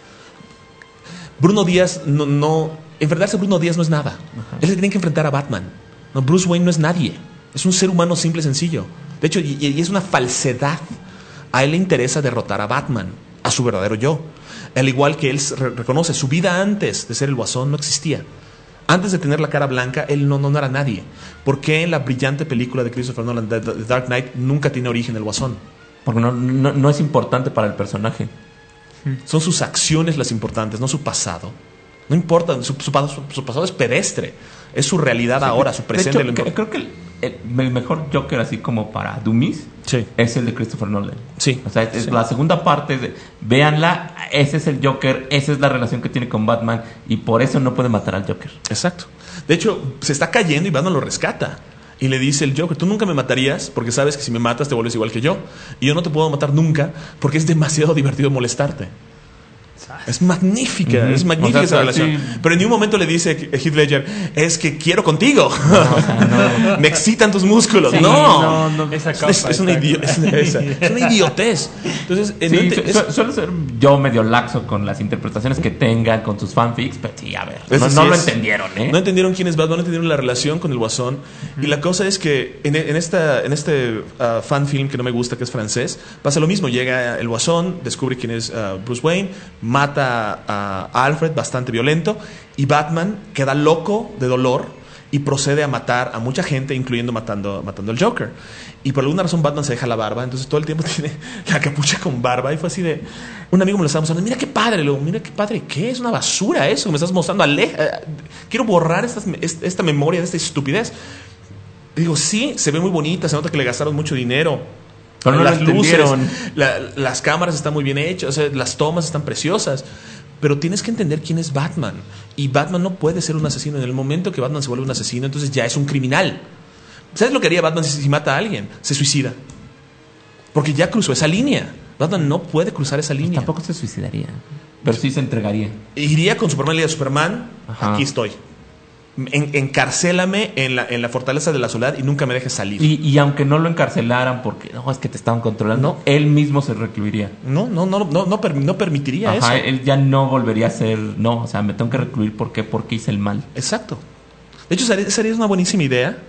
Bruno Díaz no, no enfrentarse a Bruno Díaz no es nada. Él se tiene que enfrentar a Batman. No, Bruce Wayne no es nadie. Es un ser humano simple y sencillo. De hecho, y, y es una falsedad. A él le interesa derrotar a Batman, a su verdadero yo. Al igual que él re- reconoce, su vida antes de ser el Guasón no existía. Antes de tener la cara blanca, él no, no, no era nadie. ¿Por qué en la brillante película de Christopher Nolan, The, The Dark Knight, nunca tiene origen el Guasón? Porque no, no, no es importante para el personaje. Son sus acciones las importantes, no su pasado. No importa, su, su, pa- su- su pasado es pedestre. Es su realidad ahora, su De presente. hecho, lo cre- impor- creo que el, el- el mejor Joker, así como para Dummies, Sí. es el de Christopher Nolan. Sí. O sea, es Sí. la segunda parte, de, véanla, ese es el Joker, esa es la relación que tiene con Batman y por eso no puede matar al Joker. Exacto. De hecho, se está cayendo y Batman lo rescata. Y le dice el Joker, tú nunca me matarías porque sabes que si me matas te vuelves igual que yo. Y yo no te puedo matar nunca porque es demasiado divertido molestarte. Es magnífica, uh-huh. es magnífica o sea, esa relación. Sí. Pero en ningún momento le dice Heath Ledger, es que quiero contigo. No, o sea, no. Me excitan tus músculos. Sí, no, no, no. Esa capa es, es, una idio- es, una, esa, es una idiotez. Entonces, sí, no ent- su- es, suelo ser yo medio laxo con las interpretaciones que tengan con sus fanfics, pero sí, a ver, no, sí no lo es, entendieron, ¿eh? No entendieron quién es Batman, no entendieron la relación con el Guasón. Uh-huh. Y la cosa es que en, en, esta, en este uh, fanfilm que no me gusta, que es francés, pasa lo mismo. Llega el Guasón, descubre quién es uh, Bruce Wayne, mata a a Alfred, bastante violento, y Batman queda loco de dolor y procede a matar a mucha gente, incluyendo matando, matando al Joker. Y por alguna razón Batman se deja la barba, entonces todo el tiempo tiene la capucha con barba. Y fue así de... Un amigo me lo estaba mostrando, mira qué padre, luego, mira qué padre, ¿qué? Es una basura eso que me estás mostrando. Aleja, quiero borrar estas, esta memoria de esta estupidez. Y digo, sí, se ve muy bonita, se nota que le gastaron mucho dinero. Pero no las lo luces, entendieron. la, las cámaras están muy bien hechas, o sea, las tomas están preciosas. Pero tienes que entender quién es Batman. Y Batman no puede ser un asesino. En el momento que Batman se vuelve un asesino, entonces ya es un criminal. ¿Sabes lo que haría Batman si, si mata a alguien? Se suicida. Porque ya cruzó esa línea. Batman no puede cruzar esa línea. Pues tampoco se suicidaría. Pero sí se entregaría. Iría con Superman y le diría, Superman, Ajá. aquí estoy. En, encarcélame en la, en la fortaleza de la soledad y nunca me dejes salir. Y, y aunque no lo encarcelaran porque no, es que te estaban controlando, no. él mismo se recluiría. No, no, no, no, no, per, no permitiría Ajá, eso. Él ya no volvería a ser, no, o sea, me tengo que recluir ¿por qué? Porque hice el mal. Exacto. De hecho, sería, sería una buenísima idea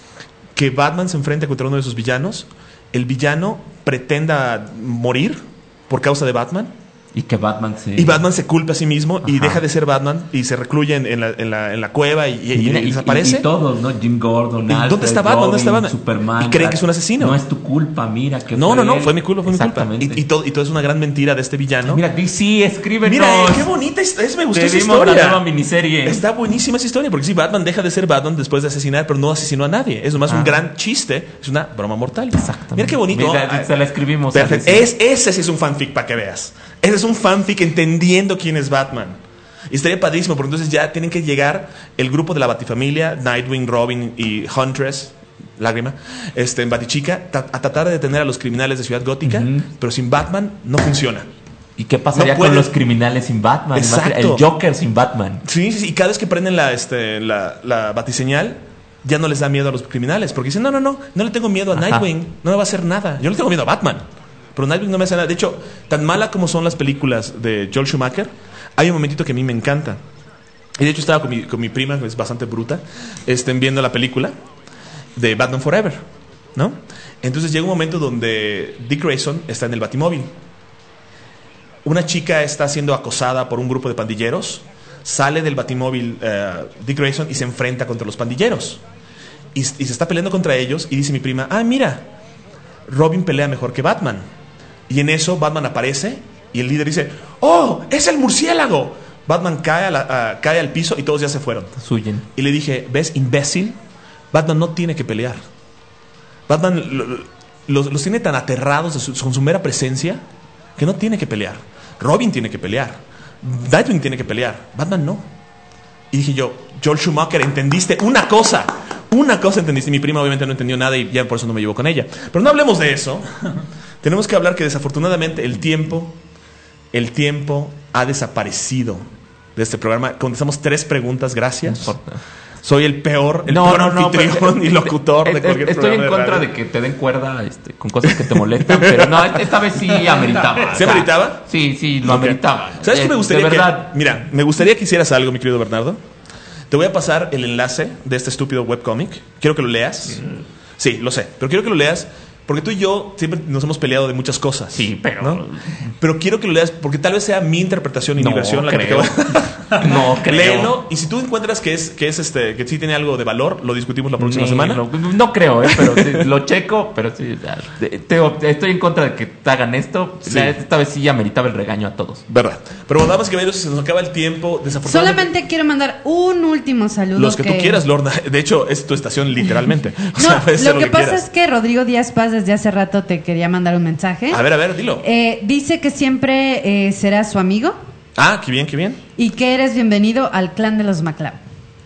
que Batman se enfrente contra uno de sus villanos, el villano pretenda morir por causa de Batman. Y que Batman se... Y Batman se culpa a sí mismo. Ajá. Y deja de ser Batman y se recluye en, en, la, en, la, en la cueva y, y, y, mira, y desaparece. Y, y todos, ¿no? Jim Gordon, Alfred, ¿dónde está Batman? Robin, ¿Dónde está Batman? Superman. Y creen que es un asesino. No es tu culpa, mira. Que no, fue no, no, él. fue mi culpa, fue mi culpa. Y, y, todo, y todo es una gran mentira de este villano. Mira, D C, escríbenos. Mira, eh, qué bonita historia. Me gustó Te esa dimos historia. La nueva miniserie. Está buenísima esa historia. Porque si sí, Batman deja de ser Batman después de asesinar, pero no asesinó a nadie. Es nomás ah. un gran chiste. Es una broma mortal. Exactamente. Mira qué bonito. Mira, se la escribimos. Perfecto. Es, ese sí es un fanfic para que veas. Ese es un fanfic entendiendo quién es Batman. Y estaría padrísimo, porque entonces ya tienen que llegar el grupo de la Batifamilia, Nightwing, Robin y Huntress, Lágrima, este, en Batichica, ta- a tratar de detener a los criminales de Ciudad Gótica, uh-huh. pero sin Batman no funciona. ¿Y qué pasaría no con los criminales sin Batman? Exacto. El Joker sin Batman. Sí, sí, sí, y cada vez que prenden la, este, la, la batiseñal, ya no les da miedo a los criminales, porque dicen, no, no, no, no le tengo miedo a Ajá. Nightwing, no me va a hacer nada. Yo le tengo miedo a Batman. Pero Nightwing no me hace nada. De hecho, tan mala como son las películas de Joel Schumacher, hay un momentito que a mí me encanta. Y de hecho estaba con mi, con mi prima, que es bastante bruta, estén viendo la película de Batman Forever, ¿no? Entonces llega un momento donde Dick Grayson está en el Batimóvil. Una chica está siendo acosada por un grupo de pandilleros. Sale del Batimóvil uh, Dick Grayson y se enfrenta contra los pandilleros. Y, y se está peleando contra ellos y dice mi prima, ah, mira, Robin pelea mejor que Batman. Y en eso Batman aparece y el líder dice, ¡oh, es el murciélago! Batman cae, a la, uh, cae al piso y todos ya se fueron. Huyen. Y le dije, ¿ves, imbécil? Batman no tiene que pelear. Batman lo, lo, los, los tiene tan aterrados de su, con su mera presencia que no tiene que pelear. Robin tiene que pelear. Nightwing tiene que pelear. Batman no. Y dije yo, Joel Schumacher, ¿entendiste una cosa? Una cosa entendiste. Mi prima obviamente no entendió nada y ya por eso no me llevo con ella. Pero no hablemos de eso. Tenemos que hablar que desafortunadamente el tiempo, el tiempo ha desaparecido de este programa. Contestamos tres preguntas, gracias. No Soy el peor, el no, peor no, no, anfitrión pero, y locutor eh, de cualquier estoy programa en contra de, de que te den cuerda este, con cosas que te molestan, pero no, esta vez sí ameritaba. ¿Sí ameritaba? Sí, sí, lo okay. ameritaba. ¿Sabes qué me gustaría? De verdad. Que, mira, me gustaría que hicieras algo, mi querido Bernardo. Te voy a pasar el enlace de este estúpido webcomic. Quiero que lo leas. Mm. Sí, lo sé, pero quiero que lo leas. Porque tú y yo siempre nos hemos peleado de muchas cosas. Sí, pero... ¿no? Pero quiero que lo leas porque tal vez sea mi interpretación y no, mi versión. Creo. La que te... no, creo. Léelo y si tú encuentras que es, que es este que sí tiene algo de valor, lo discutimos la próxima sí, semana. No, no creo, ¿eh? Pero sí, lo checo, pero sí. Te, te, estoy en contra de que te hagan esto. Sí. Esta vez sí ameritaba el regaño a todos. Verdad. Pero damas y caballeros, se nos acaba el tiempo. Desafortunadamente. Solamente quiero mandar un último saludo. Los que, que... tú quieras, Lorna. De hecho, es tu estación literalmente. O no, sea, puede ser lo que lo que pasa quieras. es que Rodrigo Díaz Paz desde hace rato te quería mandar un mensaje. A ver, a ver, dilo. Eh, dice que siempre eh, será su amigo. Ah, qué bien, qué bien. Y que eres bienvenido al clan de los McCloud.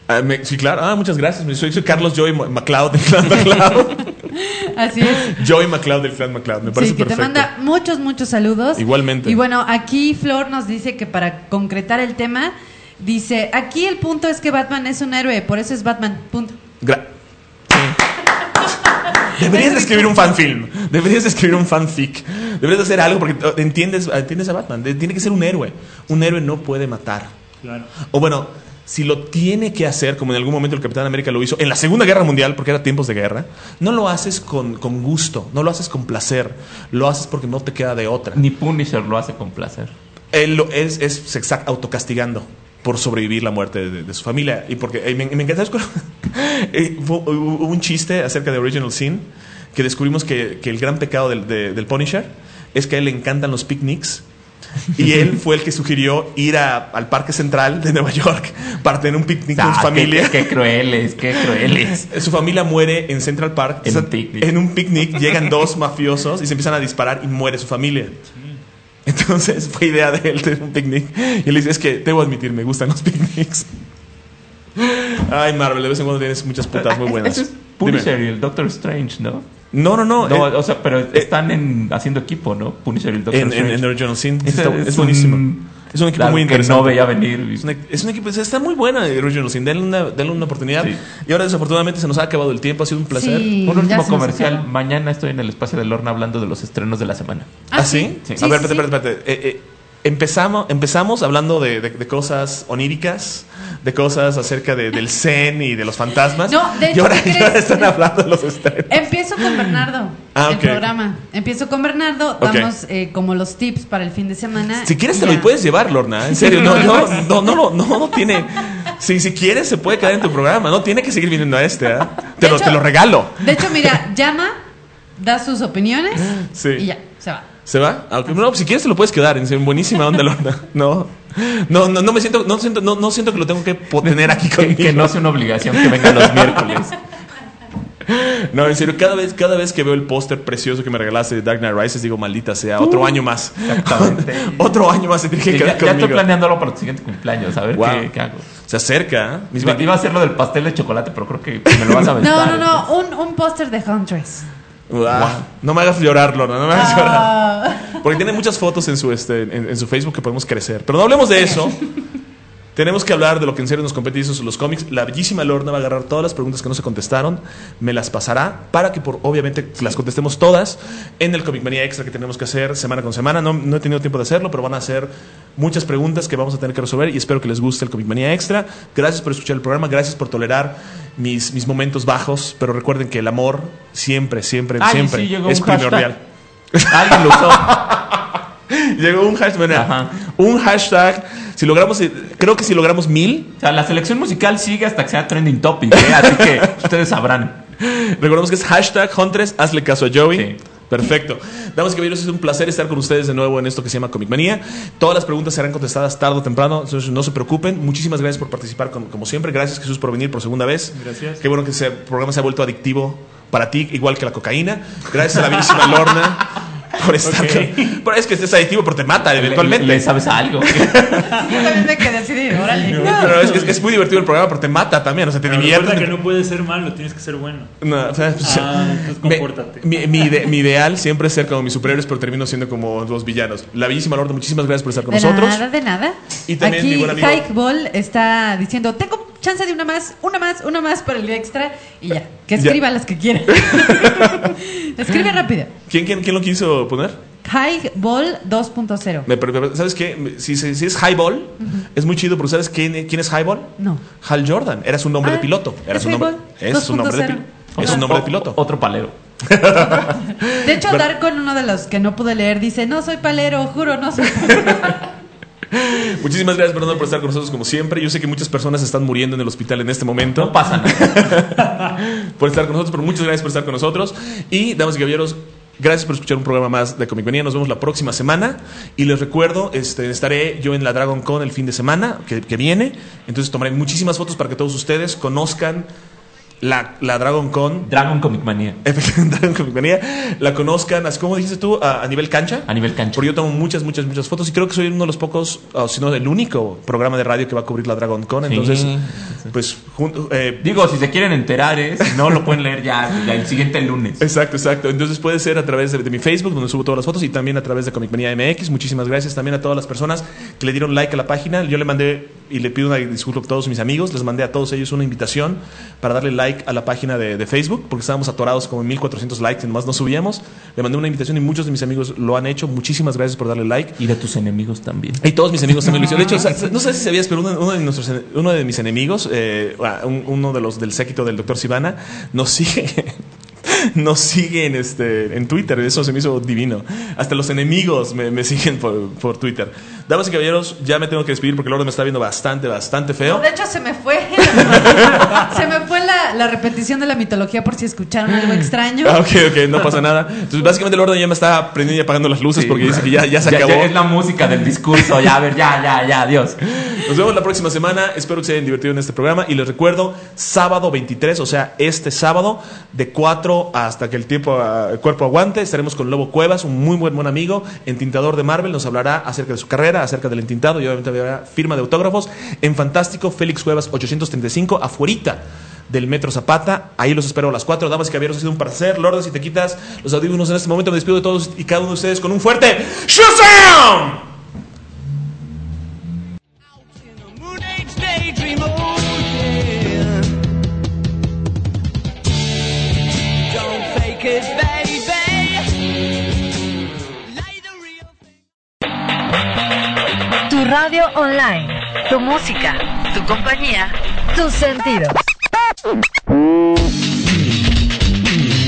Ah, me- sí, claro. Ah, muchas gracias. Soy, soy Carlos Joey McLeod del clan McLeod. Así es. Joey McLeod del clan McLeod. Me parece Sí, que perfecto. te manda muchos, muchos saludos. Igualmente. Y bueno, aquí Flor nos dice que para concretar el tema, dice, aquí el punto es que Batman es un héroe, por eso es Batman, punto. Gra- Deberías de escribir un fanfilm. Deberías de escribir un fanfic. Deberías de hacer algo porque oh, entiendes, entiendes a Batman. De- Tiene que ser un héroe. Un héroe no puede matar. Claro. O bueno, si lo tiene que hacer, como en algún momento el Capitán América lo hizo en la Segunda Guerra Mundial, porque era tiempos de guerra, no lo haces con, con gusto, no lo haces con placer, lo haces porque no te queda de otra. Ni Punisher lo hace con placer. Él lo, es, es se está autocastigando por sobrevivir la muerte de, de su familia. Y porque eh, me, me encanta, ¿sabes cuál? Eh, fue- hubo un chiste acerca de Original Sin que descubrimos que, que el gran pecado del, de- del Punisher es que a él le encantan los picnics. Y él fue el que sugirió ir a- al Parque Central de Nueva York para tener un picnic con su Ah, familia. Qué, qué crueles, qué crueles. Su familia muere en Central Park. En Está- un picnic. en un picnic llegan dos mafiosos y se empiezan a disparar y muere su familia. Entonces fue idea de él tener un picnic. Y él dice, es que debo admitir, me gustan los picnics. Ay, Marvel, de vez en cuando tienes muchas putas muy buenas. Ese es Punisher y el Doctor Strange, ¿no? No, no, no. No, eh, o sea, pero están en, haciendo equipo, ¿no? Punisher y el Doctor en, en, Strange. en Original Sin. Ese Está- es, es buenísimo. un- es un equipo algo muy que interesante. no veía venir. Es, una- es un equipo, está muy buena Original Sin. Denle una, denle una oportunidad. Sí. Y ahora desafortunadamente se nos ha acabado el tiempo. Ha sido un placer. Sí, Un ya último se nos comercial. acabó. Mañana estoy en el espacio de Lorna hablando de los estrenos de la semana. ¿Ah, sí? Sí. A Sí, ver, sí, espérate, espérate, espérate. Eh, eh, empezamos, empezamos hablando de, de- de cosas oníricas, de cosas acerca de, del zen y de los fantasmas. No, de hecho, y ahora, ¿qué y ahora crees? están hablando de los estrenos. Empiezo con Bernardo, Ah, el ok. programa. Empiezo con Bernardo, Ok. damos eh, como los tips para el fin de semana. Si quieres y te lo ya. puedes llevar, Lorna. En serio, no, no, no, no, no, no, no tiene. Si, si quieres se puede quedar en tu programa. No tiene que seguir viniendo a este. ¿eh? Te, De lo, hecho- te lo regalo. De hecho, mira, llama, da sus opiniones Sí. y ya, se va. ¿Se va? Ah, ok. No, si quieres te lo puedes quedar. En serio, buenísima onda, Lorna. No, no, no, no me siento, no siento, no, no siento que lo tengo que po- tener aquí Que, conmigo. que no sea una obligación que venga los miércoles. No, en serio, cada vez, cada vez que veo el póster precioso que me regalaste de Dark Knight Rises, digo, maldita sea, otro año más. Exactamente. Otro año más se tiene que Sí, quedar ya, ya conmigo. estoy planeando algo para tu siguiente cumpleaños. A ver Wow. qué, qué hago. Se acerca, ¿eh? Mis Iba, ve- iba a hacer lo del pastel de chocolate, pero creo que me lo vas a aventar. No, no, no, un, un póster de Huntress. Wow. No me hagas llorar, Lorna, no me hagas llorar. Ah, Porque tiene muchas fotos en su, este, en, en su Facebook que podemos crecer. Pero no hablemos de eso. Tenemos que hablar de lo que en serio nos compete y esos son los cómics. La bellísima Lorna va a agarrar todas las preguntas que no se contestaron, me las pasará para que por obviamente las contestemos todas en el Comic Manía Extra que tenemos que hacer semana con semana. No, no he tenido tiempo de hacerlo, pero van a ser muchas preguntas que vamos a tener que resolver y espero que les guste el Comic Manía Extra. Gracias por escuchar el programa, gracias por tolerar mis, mis momentos bajos, pero recuerden que el amor siempre, siempre, Ay, siempre sí, llegó es un hashtag. primordial. Alguien lo usó. Llegó un hashtag, bueno, Ajá. un hashtag. Si logramos, eh, creo que si logramos mil, O sea, la selección musical sigue hasta que sea trending topic, ¿eh? Así que ustedes sabrán. recordemos que es hashtag Huntress, hazle caso a Joey. Sí. Perfecto. Damas y caballeros, es un placer estar con ustedes de nuevo en esto que se llama Comic Manía. Todas las preguntas serán contestadas tarde o temprano, entonces no se preocupen. Muchísimas gracias por participar como, como siempre. Gracias, Jesús, por venir por segunda vez. Gracias. Qué bueno que ese programa se ha vuelto adictivo para ti, igual que la cocaína. Gracias a la bellísima Lorna por estar. Ok. Por- es que es adictivo, pero te mata eventualmente. ¿Le, le sabes algo? yo también me quedé así de, órale. Pero es, que es muy divertido el programa, pero te mata también. O sea, te Pero diviertes. recuerda que no puedes ser malo, tienes que ser bueno. No, o sea, pues, Ah, entonces me- compórtate. mi, mi ide- mi ideal siempre es ser como mis superhéroes, pero termino siendo como los villanos. La bellísima Lorna, muchísimas gracias por estar con De nosotros. nada, de nada. Y también mi Aquí buen amigo- Hike Ball está diciendo, tengo chance de una más, una más, una más para el día extra. Y ya, que Ya. escriba las que quiera. Escribe rápido. ¿Quién, quién, quién lo quiso poner? Hike Ball dos punto cero. Me- pero- pero, ¿Sabes qué? Si, si- si es Highball, es muy chido, pero ¿sabes quién, quién es Highball? No. Hal Jordan. Era su nombre Ah, de piloto. Era ¿es su nombre, Highball? es su nombre de piloto. Es un nombre de piloto. O- Otro palero. De hecho, Pero- Dar con uno de los que no pude leer dice, no soy palero, juro, no soy Muchísimas gracias, Fernando, por estar con nosotros como siempre. Yo sé que muchas personas están muriendo en el hospital en este momento. No pasa nada. por estar con nosotros, pero muchas gracias por estar con nosotros. Y, damas y caballeros, gracias por escuchar un programa más de Comic Manía. Nos vemos la próxima semana. Y les recuerdo, este, estaré yo en la Dragon Con el fin de semana que, que viene. Entonces tomaré muchísimas fotos para que todos ustedes conozcan la, la Dragon Con. Dragon Comic Manía. Dragon Comic Manía. La conozcan, así como dijiste tú, a, a nivel cancha. A nivel cancha. Porque yo tomo muchas, muchas, muchas fotos y creo que soy uno de los pocos, o si no, el único programa de radio que va a cubrir la Dragon Con. Entonces, Sí. pues, junto, eh, Digo, si se quieren enterar, ¿eh? Si no, lo pueden leer ya, ya el siguiente lunes. Exacto, exacto. Entonces puede ser a través de, de mi Facebook, donde subo todas las fotos, y también a través de Comic Manía M X. Muchísimas gracias también a todas las personas que le dieron like a la página. Yo le mandé, y le pido una disculpa a todos mis amigos, les mandé a todos ellos una invitación para darle like a la página de, de Facebook, porque estábamos atorados como en mil cuatrocientos likes y nomás no subíamos. Le mandé una invitación y muchos de mis amigos lo han hecho. Muchísimas gracias por darle like. Y de tus enemigos también. Y todos mis amigos también lo hicieron. De hecho, o sea, no sé si sabías, pero uno, uno de, nuestros, uno de mis enemigos, eh, un- uno de los del séquito del doctor Sivana, nos sigue... Nos siguen este, en Twitter. Eso se me hizo divino. Hasta los enemigos me, me siguen por, por Twitter. Damas y caballeros, ya me tengo que despedir porque Lord me está viendo bastante, bastante feo. No, de hecho, se me fue. se me fue la, la repetición de la mitología por si escucharon algo extraño. Ah, ok, ok, no pasa nada. Entonces, básicamente, Lord ya me está prendiendo y apagando las luces Sí. porque dice que ya, ya se Ya, acabó. ya es la música del discurso. Ya, a ver, ya, ya, ya, adiós. Nos vemos la próxima semana. Espero que se hayan divertido en este programa. Y les recuerdo, sábado veintitrés, o sea, este sábado, de cuatro hasta que el tiempo, ah, el cuerpo aguante, estaremos con Lobo Cuevas, un muy buen buen amigo, entintador de Marvel. Nos hablará acerca de su carrera, acerca del entintado y obviamente habrá firma de autógrafos en Fantástico Félix Cuevas ochocientos treinta y cinco, afuerita del Metro Zapata. Ahí los espero a las cuatro. Damas y caballeros, ha sido un placer. Lordas, si te quitas los audífonos en este momento, me despido de todos y cada uno de ustedes con un fuerte ¡Shazam! Moon age daydream, oh yeah. Don't fake it, baby. Lay the real thing. Tu radio online, tu música, tu compañía, tus sentidos.